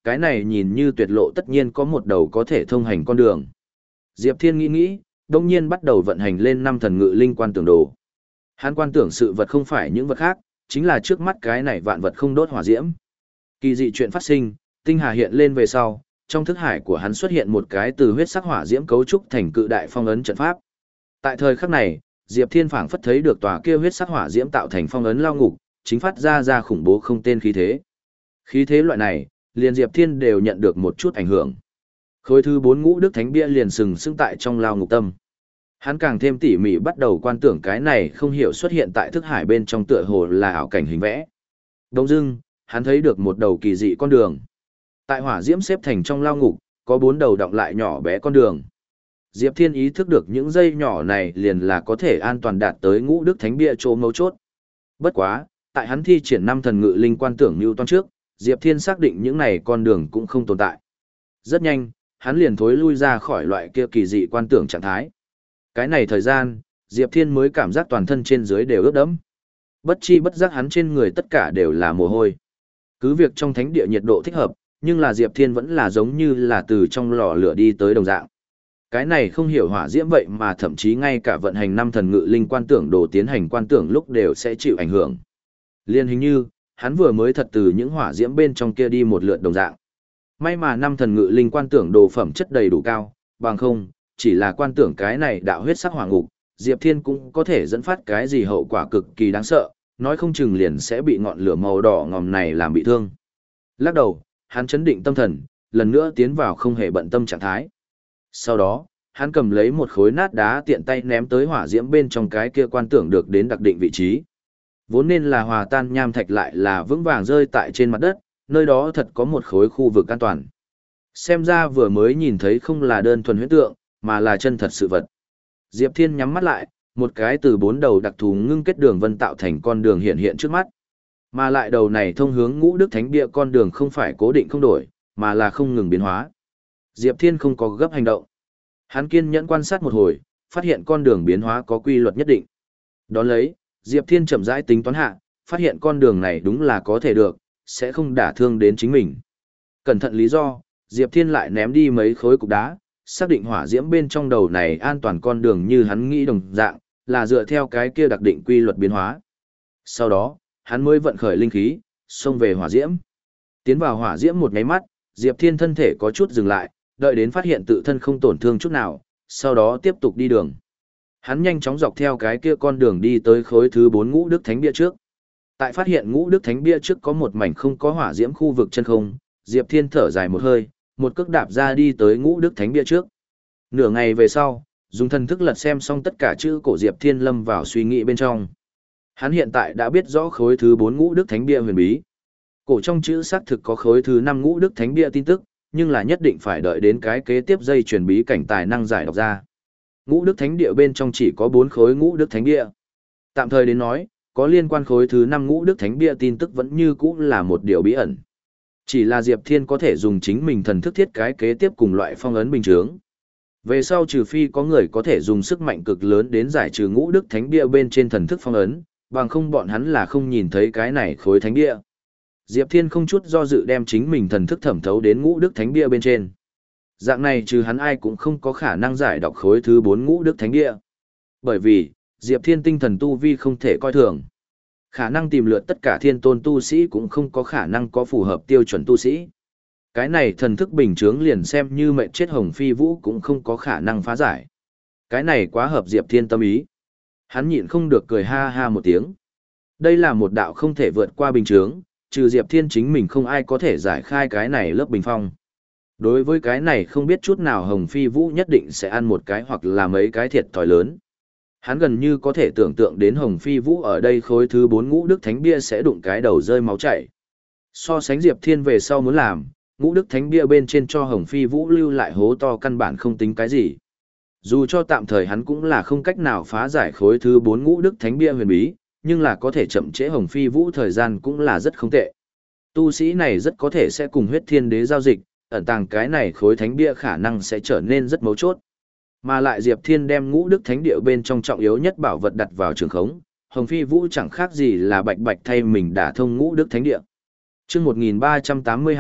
cái này nhìn như tuyệt lộ tất nhiên có một đầu có thể thông hành con đường. Diệp Thiên nghĩ nghĩ, đông nhiên bắt đầu vận hành lên năm thần ngự linh quan tưởng đồ. Hắn quan tưởng sự vật không phải những vật khác, chính là trước mắt cái này vạn vật không đốt hỏa diễm. Kỳ dị chuyện phát sinh, tinh hà hiện lên về sau, trong thức hải của hắn xuất hiện một cái từ huyết sắc hỏa diễm cấu trúc thành cự đại phong ấn trận pháp. Tại thời khắc này, Diệp Thiên phảng phất thấy được tòa kia huyết sắc hỏa diễm tạo thành phong ấn lao ngục, chính phát ra ra khủng bố không tên khí thế. Khí thế loại này, liền Diệp Thiên đều nhận được một chút ảnh hưởng. Khối thứ bốn ngũ đức thánh bia liền sừng sững tại trong lao ngục tâm. Hắn càng thêm tỉ mỉ bắt đầu quan tưởng cái này không hiểu xuất hiện tại thức hải bên trong tựa hồ là ảo cảnh hình vẽ. Đông dưng, hắn thấy được một đầu kỳ dị con đường. Tại hỏa diễm xếp thành trong lao ngục, có bốn đầu đọng lại nhỏ bé con đường. Diệp Thiên ý thức được những dây nhỏ này liền là có thể an toàn đạt tới ngũ đức thánh bia chỗ mấu chốt. Bất quá, tại hắn thi triển năm thần ngự linh quan tưởng như toan trước, Diệp Thiên xác định những này con đường cũng không tồn tại. Rất nhanh, hắn liền thối lui ra khỏi loại kia kỳ dị quan tưởng trạng thái. Cái này thời gian, Diệp Thiên mới cảm giác toàn thân trên dưới đều ướt đẫm. Bất chi bất giác hắn trên người tất cả đều là mồ hôi. Cứ việc trong thánh địa nhiệt độ thích hợp, nhưng là Diệp Thiên vẫn là giống như là từ trong lò lửa đi tới đồng dạng. Cái này không hiểu hỏa diễm vậy mà thậm chí ngay cả vận hành năm thần ngự linh quan tưởng đồ tiến hành quan tưởng lúc đều sẽ chịu ảnh hưởng. Liên hình như, hắn vừa mới thật từ những hỏa diễm bên trong kia đi một lượt đồng dạng. May mà năm thần ngự linh quan tưởng đồ phẩm chất đầy đủ cao, bằng không, chỉ là quan tưởng cái này đạo huyết sắc hỏa ngục, Diệp Thiên cũng có thể dẫn phát cái gì hậu quả cực kỳ đáng sợ, nói không chừng liền sẽ bị ngọn lửa màu đỏ ngòm này làm bị thương. Lắc đầu, hắn chấn định tâm thần, lần nữa tiến vào không hề bận tâm trạng thái. Sau đó, hắn cầm lấy một khối nát đá tiện tay ném tới hỏa diễm bên trong cái kia quan tưởng được đến đặc định vị trí. Vốn nên là hòa tan nham thạch lại là vững vàng rơi tại trên mặt đất, nơi đó thật có một khối khu vực an toàn. Xem ra vừa mới nhìn thấy không là đơn thuần huyễn tượng, mà là chân thật sự vật. Diệp Thiên nhắm mắt lại, một cái từ bốn đầu đặc thù ngưng kết đường vân tạo thành con đường hiện hiện trước mắt. Mà lại đầu này thông hướng ngũ đức thánh địa con đường không phải cố định không đổi, mà là không ngừng biến hóa. Diệp Thiên không có gấp hành động. Hắn kiên nhẫn quan sát một hồi, phát hiện con đường biến hóa có quy luật nhất định. Đón lấy, Diệp Thiên chậm rãi tính toán hạ, phát hiện con đường này đúng là có thể được, sẽ không đả thương đến chính mình. Cẩn thận lý do, Diệp Thiên lại ném đi mấy khối cục đá, xác định hỏa diễm bên trong đầu này an toàn con đường như hắn nghĩ đồng dạng, là dựa theo cái kia đặc định quy luật biến hóa. Sau đó, hắn mới vận khởi linh khí, xông về hỏa diễm. Tiến vào hỏa diễm một nháy mắt, Diệp Thiên thân thể có chút dừng lại, đợi đến phát hiện tự thân không tổn thương chút nào, sau đó tiếp tục đi đường. Hắn nhanh chóng dọc theo cái kia con đường đi tới khối thứ bốn ngũ đức thánh bia trước. Tại phát hiện ngũ đức thánh bia trước có một mảnh không có hỏa diễm khu vực chân không, Diệp Thiên thở dài một hơi, một cước đạp ra đi tới ngũ đức thánh bia trước. Nửa ngày về sau, dùng thần thức lật xem xong tất cả chữ cổ Diệp Thiên lâm vào suy nghĩ bên trong. Hắn hiện tại đã biết rõ khối thứ bốn ngũ đức thánh bia huyền bí. Cổ trong chữ xác thực có khối thứ năm ngũ đức thánh bia tin tức, nhưng là nhất định phải đợi đến cái kế tiếp dây truyền bí cảnh tài năng giải đọc ra. Ngũ đức thánh địa bên trong chỉ có bốn khối ngũ đức thánh bia. Tạm thời đến nói, có liên quan khối thứ năm ngũ đức thánh bia tin tức vẫn như cũ là một điều bí ẩn. Chỉ là Diệp Thiên có thể dùng chính mình thần thức thiết cái kế tiếp cùng loại phong ấn bình chướng. Về sau trừ phi có người có thể dùng sức mạnh cực lớn đến giải trừ ngũ đức thánh bia bên trên thần thức phong ấn, bằng không bọn hắn là không nhìn thấy cái này khối thánh bia. Diệp Thiên không chút do dự đem chính mình thần thức thẩm thấu đến ngũ đức thánh bia bên trên. Dạng này trừ hắn ai cũng không có khả năng giải đọc khối thứ bốn ngũ đức thánh bia. Bởi vì, Diệp Thiên tinh thần tu vi không thể coi thường. Khả năng tìm lượt tất cả thiên tôn tu sĩ cũng không có khả năng có phù hợp tiêu chuẩn tu sĩ. Cái này thần thức bình chướng liền xem như mệnh chết Hồng Phi Vũ cũng không có khả năng phá giải. Cái này quá hợp Diệp Thiên tâm ý. Hắn nhịn không được cười ha ha một tiếng. Đây là một đạo không thể vượt qua bình chướng, trừ Diệp Thiên chính mình không ai có thể giải khai cái này lớp bình phong. Đối với cái này không biết chút nào Hồng Phi Vũ nhất định sẽ ăn một cái hoặc là mấy cái thiệt thòi lớn. Hắn gần như có thể tưởng tượng đến Hồng Phi Vũ ở đây khối thứ bốn ngũ đức thánh bia sẽ đụng cái đầu rơi máu chảy. So sánh Diệp Thiên về sau muốn làm, ngũ đức thánh bia bên trên cho Hồng Phi Vũ lưu lại hố to căn bản không tính cái gì. Dù cho tạm thời hắn cũng là không cách nào phá giải khối thứ bốn ngũ đức thánh bia huyền bí, nhưng là có thể chậm trễ Hồng Phi Vũ thời gian cũng là rất không tệ. Tu sĩ này rất có thể sẽ cùng huyết thiên đế giao dịch, ẩn tàng cái này khối thánh bia khả năng sẽ trở nên rất mấu chốt. Mà lại Diệp Thiên đem ngũ đức thánh địa bên trong trọng yếu nhất bảo vật đặt vào trường khống, Hồng Phi Vũ chẳng khác gì là bạch bạch thay mình đả thông ngũ đức thánh địa. Chương một nghìn ba trăm tám mươi hai,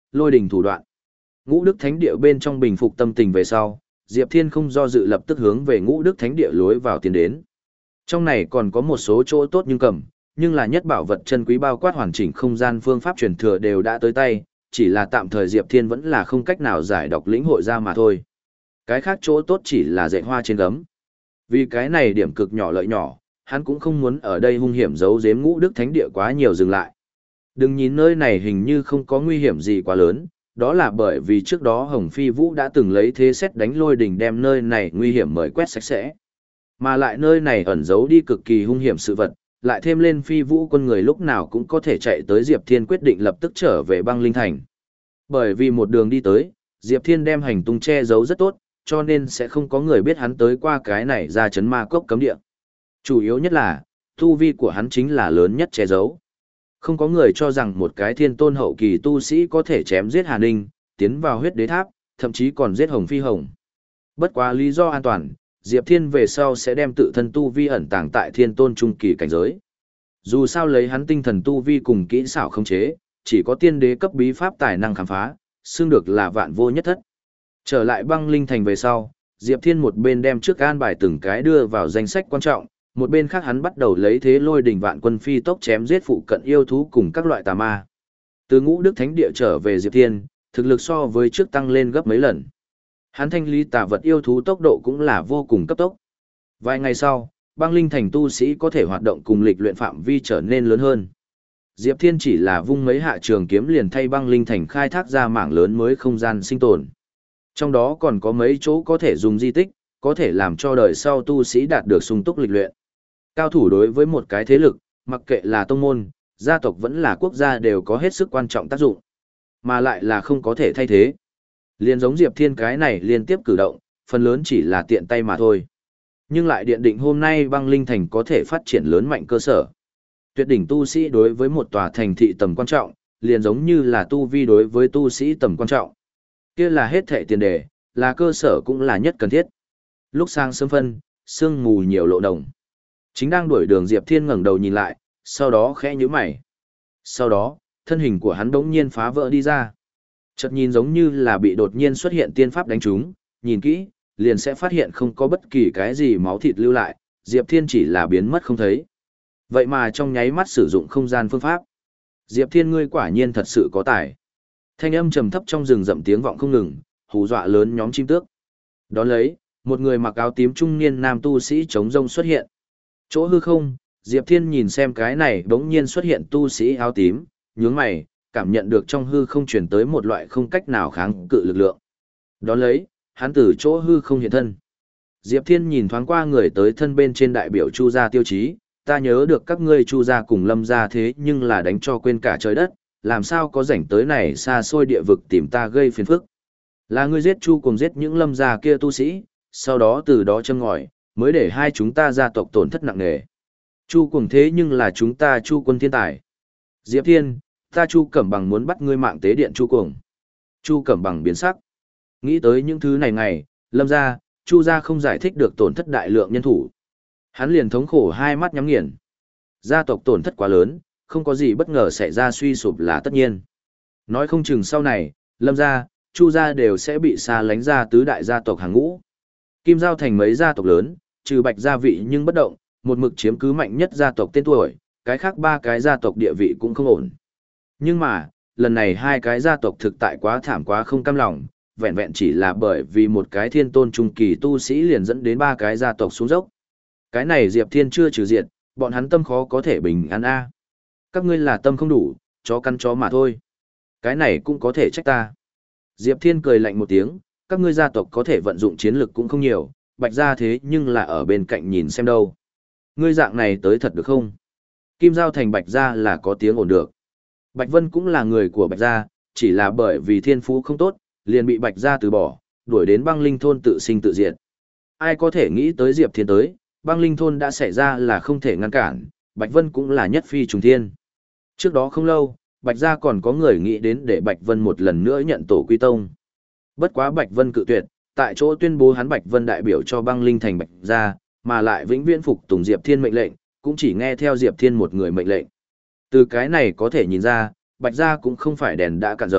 lôi đình thủ đoạn. Ngũ Đức Thánh Địa bên trong bình phục tâm tình về sau, Diệp Thiên không do dự lập tức hướng về Ngũ Đức Thánh Địa lối vào tiến đến. Trong này còn có một số chỗ tốt nhưng cầm, nhưng là nhất bảo vật chân quý bao quát hoàn chỉnh không gian phương pháp truyền thừa đều đã tới tay, chỉ là tạm thời Diệp Thiên vẫn là không cách nào giải đọc lĩnh hội ra mà thôi. Cái khác chỗ tốt chỉ là dạy hoa trên gấm. Vì cái này điểm cực nhỏ lợi nhỏ, hắn cũng không muốn ở đây hung hiểm giấu giếm Ngũ Đức Thánh Địa quá nhiều dừng lại. Đừng nhìn nơi này hình như không có nguy hiểm gì quá lớn, đó là bởi vì trước đó Hồng Phi Vũ đã từng lấy thế xét đánh lôi đỉnh đem nơi này nguy hiểm mời quét sạch sẽ. Mà lại nơi này ẩn giấu đi cực kỳ hung hiểm sự vật, lại thêm lên Phi Vũ quân người lúc nào cũng có thể chạy tới Diệp Thiên quyết định lập tức trở về băng linh thành. Bởi vì một đường đi tới, Diệp Thiên đem hành tung che giấu rất tốt, cho nên sẽ không có người biết hắn tới qua cái này ra chấn ma cốc cấm địa. Chủ yếu nhất là, tu vi của hắn chính là lớn nhất che giấu. Không có người cho rằng một cái thiên tôn hậu kỳ tu sĩ có thể chém giết Hà Ninh, tiến vào huyết đế tháp, thậm chí còn giết Hồng Phi Hồng. Bất quá lý do an toàn, Diệp Thiên về sau sẽ đem tự thân tu vi ẩn tàng tại thiên tôn trung kỳ cảnh giới. Dù sao lấy hắn tinh thần tu vi cùng kỹ xảo khống chế, chỉ có tiên đế cấp bí pháp tài năng khám phá, xương được là vạn vô nhất thất. Trở lại băng linh thành về sau, Diệp Thiên một bên đem trước an bài từng cái đưa vào danh sách quan trọng, một bên khác hắn bắt đầu lấy thế lôi đỉnh vạn quân phi tốc chém giết phụ cận yêu thú cùng các loại tà ma. Từ Ngũ Đức Thánh Địa trở về Diệp Thiên, thực lực so với trước tăng lên gấp mấy lần. Hắn thanh lý tà vật yêu thú tốc độ cũng là vô cùng cấp tốc. Vài ngày sau, băng linh thành tu sĩ có thể hoạt động cùng lịch luyện phạm vi trở nên lớn hơn. Diệp Thiên chỉ là vung mấy hạ trường kiếm liền thay băng linh thành khai thác ra mảng lớn mới không gian sinh tồn. Trong đó còn có mấy chỗ có thể dùng di tích, có thể làm cho đời sau tu sĩ đạt được sung túc lịch luyện. Cao thủ đối với một cái thế lực, mặc kệ là tông môn, gia tộc vẫn là quốc gia đều có hết sức quan trọng tác dụng, mà lại là không có thể thay thế. Liên giống Diệp Thiên cái này liên tiếp cử động, phần lớn chỉ là tiện tay mà thôi. Nhưng lại điện định hôm nay băng linh thành có thể phát triển lớn mạnh cơ sở. Tuyệt đỉnh tu sĩ đối với một tòa thành thị tầm quan trọng, liền giống như là tu vi đối với tu sĩ tầm quan trọng. Kia là hết thệ tiền đề, là cơ sở cũng là nhất cần thiết. Lúc sang sớm phân, sương mù nhiều lộ đồng. Chính đang đuổi đường Diệp Thiên ngẩng đầu nhìn lại, sau đó khẽ nhíu mày. Sau đó, thân hình của hắn bỗng nhiên phá vỡ đi ra. Chợt nhìn giống như là bị đột nhiên xuất hiện tiên pháp đánh trúng, nhìn kỹ, liền sẽ phát hiện không có bất kỳ cái gì máu thịt lưu lại, Diệp Thiên chỉ là biến mất không thấy. Vậy mà trong nháy mắt sử dụng không gian phương pháp. Diệp Thiên ngươi quả nhiên thật sự có tài. Thanh âm trầm thấp trong rừng rậm tiếng vọng không ngừng, hù dọa lớn nhóm chim tước. Đón lấy, một người mặc áo tím trung niên nam tu sĩ chống rông xuất hiện. Chỗ hư không, Diệp Thiên nhìn xem cái này bỗng nhiên xuất hiện tu sĩ áo tím, nhướng mày, cảm nhận được trong hư không truyền tới một loại không cách nào kháng cự lực lượng. Đón lấy, hắn từ chỗ hư không hiện thân. Diệp Thiên nhìn thoáng qua người tới thân bên trên đại biểu Chu gia tiêu chí, ta nhớ được các ngươi Chu gia cùng Lâm gia thế nhưng là đánh cho quên cả trời đất, làm sao có rảnh tới này xa xôi địa vực tìm ta gây phiền phức. Là ngươi giết Chu cùng giết những Lâm gia kia tu sĩ, sau đó từ đó châm ngòi, mới để hai chúng ta gia tộc tổn thất nặng nề. Chu cùng thế nhưng là chúng ta Chu quân thiên tài. Diệp Thiên, ta Chu Cẩm Bằng muốn bắt ngươi mạng tế điện Chu cùng. Chu Cẩm Bằng biến sắc. Nghĩ tới những thứ này ngày, Lâm gia, Chu gia không giải thích được tổn thất đại lượng nhân thủ. Hắn liền thống khổ hai mắt nhắm nghiền. Gia tộc tổn thất quá lớn, không có gì bất ngờ xảy ra suy sụp là tất nhiên. Nói không chừng sau này, Lâm gia, Chu gia đều sẽ bị xa lánh ra tứ đại gia tộc hàng ngũ. Kim Giao thành mấy gia tộc lớn, trừ Bạch gia vị nhưng bất động, một mực chiếm cứ mạnh nhất gia tộc tên tuổi, cái khác ba cái gia tộc địa vị cũng không ổn. Nhưng mà, lần này hai cái gia tộc thực tại quá thảm quá không cam lòng, vẹn vẹn chỉ là bởi vì một cái thiên tôn trung kỳ tu sĩ liền dẫn đến ba cái gia tộc xuống dốc. Cái này Diệp Thiên chưa trừ diệt, bọn hắn tâm khó có thể bình an a. Các ngươi là tâm không đủ, chó căn chó mà thôi. Cái này cũng có thể trách ta. Diệp Thiên cười lạnh một tiếng, các ngươi gia tộc có thể vận dụng chiến lực cũng không nhiều, Bạch gia thế nhưng là ở bên cạnh nhìn xem đâu. Ngươi dạng này tới thật được không? Kim Giao thành Bạch gia là có tiếng ổn được. Bạch Vân cũng là người của Bạch gia, chỉ là bởi vì thiên phú không tốt, liền bị Bạch gia từ bỏ, đuổi đến băng linh thôn tự sinh tự diệt. Ai có thể nghĩ tới Diệp Thiên tới, băng linh thôn đã xảy ra là không thể ngăn cản, Bạch Vân cũng là nhất phi trùng thiên. Trước đó không lâu, Bạch gia còn có người nghĩ đến để Bạch Vân một lần nữa nhận tổ quy tông. Bất quá Bạch Vân cự tuyệt, tại chỗ tuyên bố hắn Bạch Vân đại biểu cho băng linh thành Bạch gia, mà lại vĩnh viễn phục tùng Diệp Thiên mệnh lệnh, cũng chỉ nghe theo Diệp Thiên một người mệnh lệnh. Từ cái này có thể nhìn ra, Bạch gia cũng không phải đèn đã cạn dầu,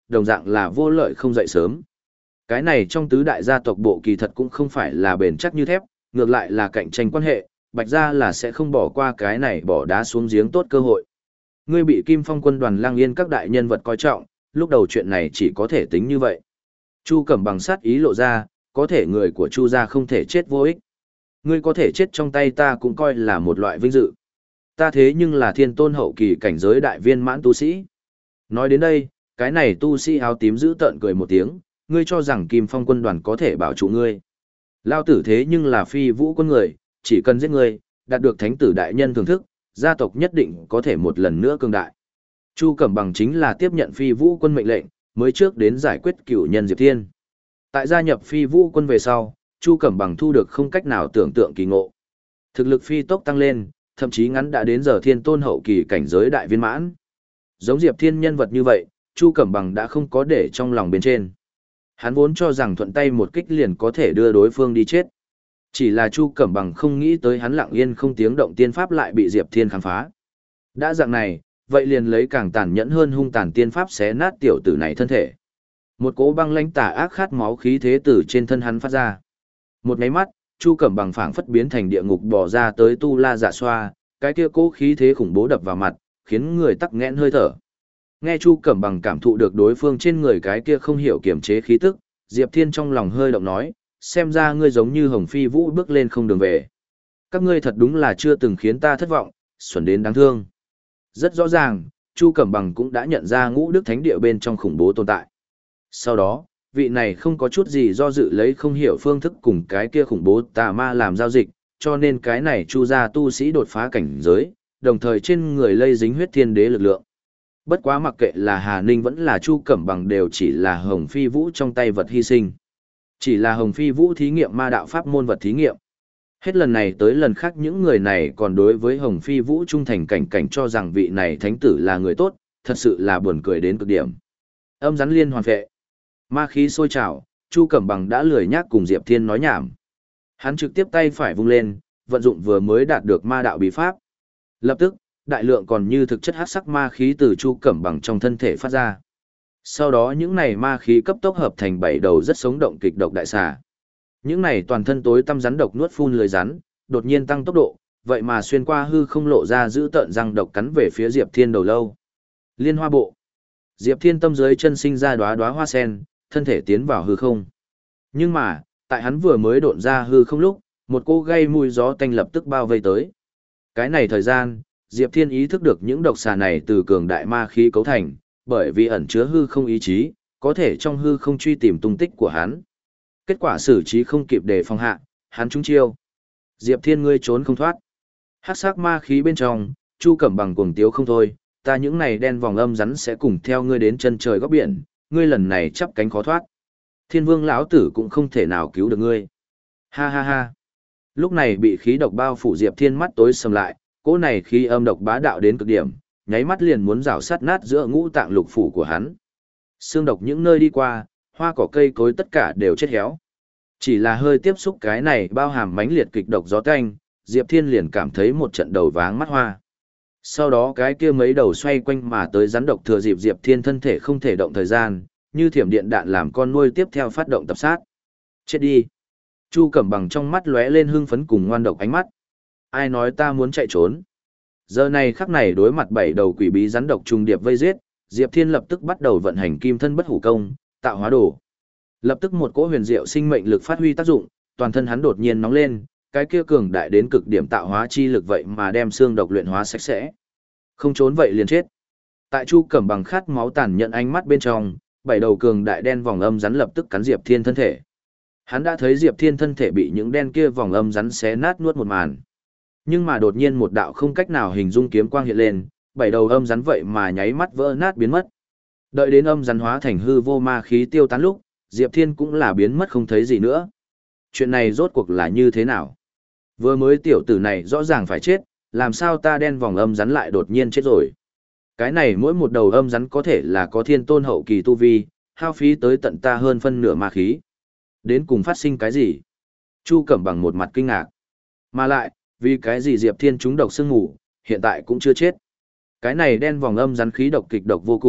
đồng dạng là vô lợi không dậy sớm. Cái này trong tứ đại gia tộc bộ kỳ thật cũng không phải là bền chắc như thép, ngược lại là cạnh tranh quan hệ, Bạch gia là sẽ không bỏ qua cái này bỏ đá xuống giếng tốt cơ hội. Ngươi bị Kim Phong quân đoàn Lang Yên các đại nhân vật coi trọng, lúc đầu chuyện này chỉ có thể tính như vậy. Chu Cẩm Bằng sát ý lộ ra, có thể người của Chu gia không thể chết vô ích. Ngươi có thể chết trong tay ta cũng coi là một loại vinh dự. Ta thế nhưng là thiên tôn hậu kỳ cảnh giới đại viên mãn tu sĩ. Nói đến đây, cái này tu sĩ áo tím giữ tợn cười một tiếng, ngươi cho rằng Kim Phong quân đoàn có thể bảo trụ ngươi. Lao tử thế nhưng là phi vũ quân người, chỉ cần giết ngươi, đạt được thánh tử đại nhân thưởng thức, gia tộc nhất định có thể một lần nữa cường đại. Chu Cẩm Bằng chính là tiếp nhận phi vũ quân mệnh lệnh, mới trước đến giải quyết cửu nhân Diệp Thiên. Tại gia nhập phi vũ quân về sau, Chu Cẩm Bằng thu được không cách nào tưởng tượng kỳ ngộ. Thực lực phi tốc tăng lên, thậm chí ngắn đã đến giờ thiên tôn hậu kỳ cảnh giới đại viên mãn. Giống Diệp Thiên nhân vật như vậy, Chu Cẩm Bằng đã không có để trong lòng bên trên. Hắn vốn cho rằng thuận tay một kích liền có thể đưa đối phương đi chết. Chỉ là Chu Cẩm Bằng không nghĩ tới hắn lặng yên không tiếng động tiên pháp lại bị Diệp Thiên khám phá. Đã dạng này, vậy liền lấy càng tàn nhẫn hơn hung tàn tiên pháp xé nát tiểu tử này thân thể. Một cỗ băng lãnh tà ác khát máu khí thế từ trên thân hắn phát ra. Một cái mắt, Chu Cẩm Bằng phảng phất biến thành địa ngục bò ra tới tu la dạ xoa, cái kia cỗ khí thế khủng bố đập vào mặt, khiến người tắc nghẽn hơi thở. Nghe Chu Cẩm Bằng cảm thụ được đối phương trên người cái kia không hiểu kiềm chế khí tức, Diệp Thiên trong lòng hơi động nói, xem ra ngươi giống như Hồng Phi Vũ bước lên không đường về. Các ngươi thật đúng là chưa từng khiến ta thất vọng, xuẩn đến đáng thương. Rất rõ ràng, Chu Cẩm Bằng cũng đã nhận ra Ngũ Đức Thánh Địa bên trong khủng bố tồn tại. Sau đó, vị này không có chút gì do dự lấy không hiểu phương thức cùng cái kia khủng bố tà ma làm giao dịch, cho nên cái này Chu gia tu sĩ đột phá cảnh giới, đồng thời trên người lây dính huyết thiên đế lực lượng. Bất quá mặc kệ là Hà Ninh vẫn là Chu Cẩm Bằng đều chỉ là Hồng Phi Vũ trong tay vật hy sinh. Chỉ là Hồng Phi Vũ thí nghiệm ma đạo pháp môn vật thí nghiệm. Hết lần này tới lần khác những người này còn đối với Hồng Phi Vũ trung thành cảnh cảnh cho rằng vị này thánh tử là người tốt, thật sự là buồn cười đến cực điểm. Âm rắn liên hoàn phệ. Ma khí sôi trào, Chu Cẩm Bằng đã lười nhác cùng Diệp Thiên nói nhảm. Hắn trực tiếp tay phải vung lên, vận dụng vừa mới đạt được ma đạo bí pháp. Lập tức, đại lượng còn như thực chất hắc sắc ma khí từ Chu Cẩm Bằng trong thân thể phát ra. Sau đó những này ma khí cấp tốc hợp thành bảy đầu rất sống động kịch độc đại xà. Những này toàn thân tối tăm rắn độc nuốt phun lưới rắn, đột nhiên tăng tốc độ, vậy mà xuyên qua hư không lộ ra giữ tợn răng độc cắn về phía Diệp Thiên đầu lâu. Liên Hoa Bộ. Diệp Thiên tâm dưới chân sinh ra đóa đóa hoa sen, thân thể tiến vào hư không. Nhưng mà, tại hắn vừa mới độn ra hư không lúc, một cô gây mùi gió tanh lập tức bao vây tới. Cái này thời gian, Diệp Thiên ý thức được những độc xà này từ cường đại ma khí cấu thành, bởi vì ẩn chứa hư không ý chí, có thể trong hư không truy tìm tung tích của hắn. Kết quả xử trí không kịp để phòng hạ, hắn trúng chiêu. Diệp Thiên ngươi trốn không thoát. Hắc sắc ma khí bên trong, Chu Cẩm Bằng cuồng tiếu không thôi, ta những này đen vòng âm rắn sẽ cùng theo ngươi đến chân trời góc biển, ngươi lần này chắp cánh khó thoát. Thiên Vương lão tử cũng không thể nào cứu được ngươi. Ha ha ha. Lúc này bị khí độc bao phủ Diệp Thiên mắt tối sầm lại, cỗ này khí âm độc bá đạo đến cực điểm, nháy mắt liền muốn rào sát nát giữa ngũ tạng lục phủ của hắn. Xương độc những nơi đi qua, hoa cỏ cây cối tất cả đều chết héo. Chỉ là hơi tiếp xúc cái này bao hàm mãnh liệt kịch độc gió tanh, Diệp Thiên liền cảm thấy một trận đầu váng mắt hoa. Sau đó cái kia mấy đầu xoay quanh mà tới rắn độc thừa dịp Diệp Thiên thân thể không thể động thời gian, như thiểm điện đạn làm con nuôi tiếp theo phát động tập sát. Chết đi. Chu Cẩm Bằng trong mắt lóe lên hưng phấn cùng ngoan độc ánh mắt. Ai nói ta muốn chạy trốn? Giờ này khắc này đối mặt bảy đầu quỷ bí rắn độc trùng điệp vây giết, Diệp Thiên lập tức bắt đầu vận hành kim thân bất hủ công, tạo hóa đồ. Lập tức một cỗ huyền diệu sinh mệnh lực phát huy tác dụng, toàn thân hắn đột nhiên nóng lên, cái kia cường đại đến cực điểm tạo hóa chi lực vậy mà đem xương độc luyện hóa sạch sẽ. Không trốn vậy liền chết. Tại Chu Cẩm Bằng khát máu tàn nhận ánh mắt bên trong, bảy đầu cường đại đen vòng âm rắn lập tức cắn Diệp Thiên thân thể. Hắn đã thấy Diệp Thiên thân thể bị những đen kia vòng âm rắn xé nát nuốt một màn. Nhưng mà đột nhiên một đạo không cách nào hình dung kiếm quang hiện lên, bảy đầu âm rắn vậy mà nháy mắt vỡ nát biến mất. Đợi đến âm rắn hóa thành hư vô ma khí tiêu tán lúc, Diệp Thiên cũng là biến mất không thấy gì nữa. Chuyện này rốt cuộc là như thế nào? Vừa mới tiểu tử này rõ ràng phải chết, làm sao ta đen vòng âm rắn lại đột nhiên chết rồi? Cái này mỗi một đầu âm rắn có thể là có thiên tôn hậu kỳ tu vi, hao phí tới tận ta hơn phân nửa ma khí. Đến cùng phát sinh cái gì? Chu Cẩm Bằng một mặt kinh ngạc. Mà lại, vì cái gì Diệp Thiên trúng độc sương ngủ, hiện tại cũng chưa chết. Cái này đen vòng âm rắn khí độc kịch độc vô cùng,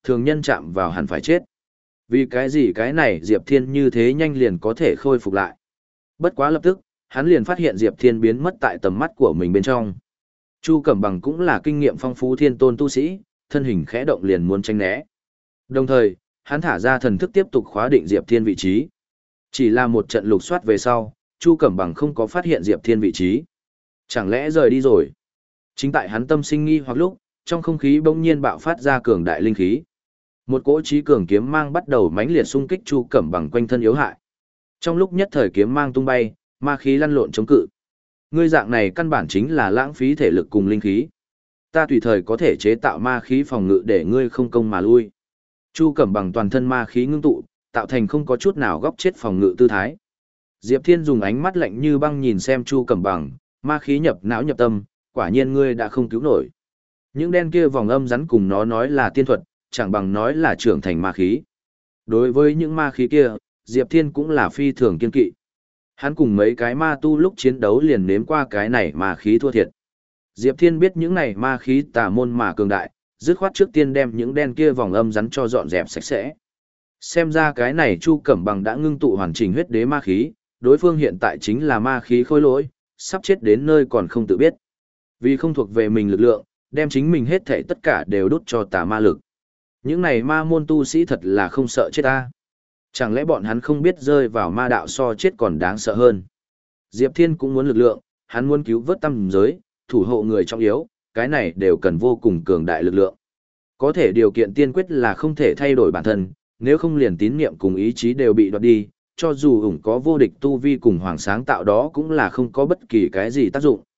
thường nhân chạm vào hẳn phải chết. Vì cái gì cái này Diệp Thiên như thế nhanh liền có thể khôi phục lại. Bất quá lập tức, hắn liền phát hiện Diệp Thiên biến mất tại tầm mắt của mình bên trong. Chu Cẩm Bằng cũng là kinh nghiệm phong phú thiên tôn tu sĩ, thân hình khẽ động liền muốn tránh né. Đồng thời, hắn thả ra thần thức tiếp tục khóa định Diệp Thiên vị trí. Chỉ là một trận lục soát về sau, Chu Cẩm Bằng không có phát hiện Diệp Thiên vị trí. Chẳng lẽ rời đi rồi? Chính tại hắn tâm sinh nghi hoặc lúc, trong không khí bỗng nhiên bạo phát ra cường đại linh khí. Một cỗ trí cường kiếm mang bắt đầu mãnh liệt xung kích Chu Cẩm Bằng quanh thân yếu hại. Trong lúc nhất thời kiếm mang tung bay, ma khí lăn lộn chống cự. Ngươi dạng này căn bản chính là lãng phí thể lực cùng linh khí. Ta tùy thời có thể chế tạo ma khí phòng ngự để ngươi không công mà lui. Chu Cẩm Bằng toàn thân ma khí ngưng tụ, tạo thành không có chút nào góc chết phòng ngự tư thái. Diệp Thiên dùng ánh mắt lạnh như băng nhìn xem Chu Cẩm Bằng, ma khí nhập não nhập tâm, quả nhiên ngươi đã không cứu nổi. Những đen kia vòng âm rắn cùng nó nói là tiên thuật, chẳng bằng nói là trưởng thành ma khí. Đối với những ma khí kia, Diệp Thiên cũng là phi thường kiên kỵ. Hắn cùng mấy cái ma tu lúc chiến đấu liền nếm qua cái này ma khí thua thiệt. Diệp Thiên biết những này ma khí tà môn mà cường đại, dứt khoát trước tiên đem những đen kia vòng âm rắn cho dọn dẹp sạch sẽ. Xem ra cái này Chu Cẩm Bằng đã ngưng tụ hoàn chỉnh huyết đế ma khí, đối phương hiện tại chính là ma khí khôi lỗi, sắp chết đến nơi còn không tự biết. Vì không thuộc về mình lực lượng, đem chính mình hết thảy tất cả đều đút cho tà ma lực. Những này ma môn tu sĩ thật là không sợ chết ta. Chẳng lẽ bọn hắn không biết rơi vào ma đạo so chết còn đáng sợ hơn. Diệp Thiên cũng muốn lực lượng, hắn muốn cứu vớt tam giới, thủ hộ người trọng yếu, cái này đều cần vô cùng cường đại lực lượng. Có thể điều kiện tiên quyết là không thể thay đổi bản thân, nếu không liền tín niệm cùng ý chí đều bị đoạt đi, cho dù ủng có vô địch tu vi cùng hoàng sáng tạo đó cũng là không có bất kỳ cái gì tác dụng.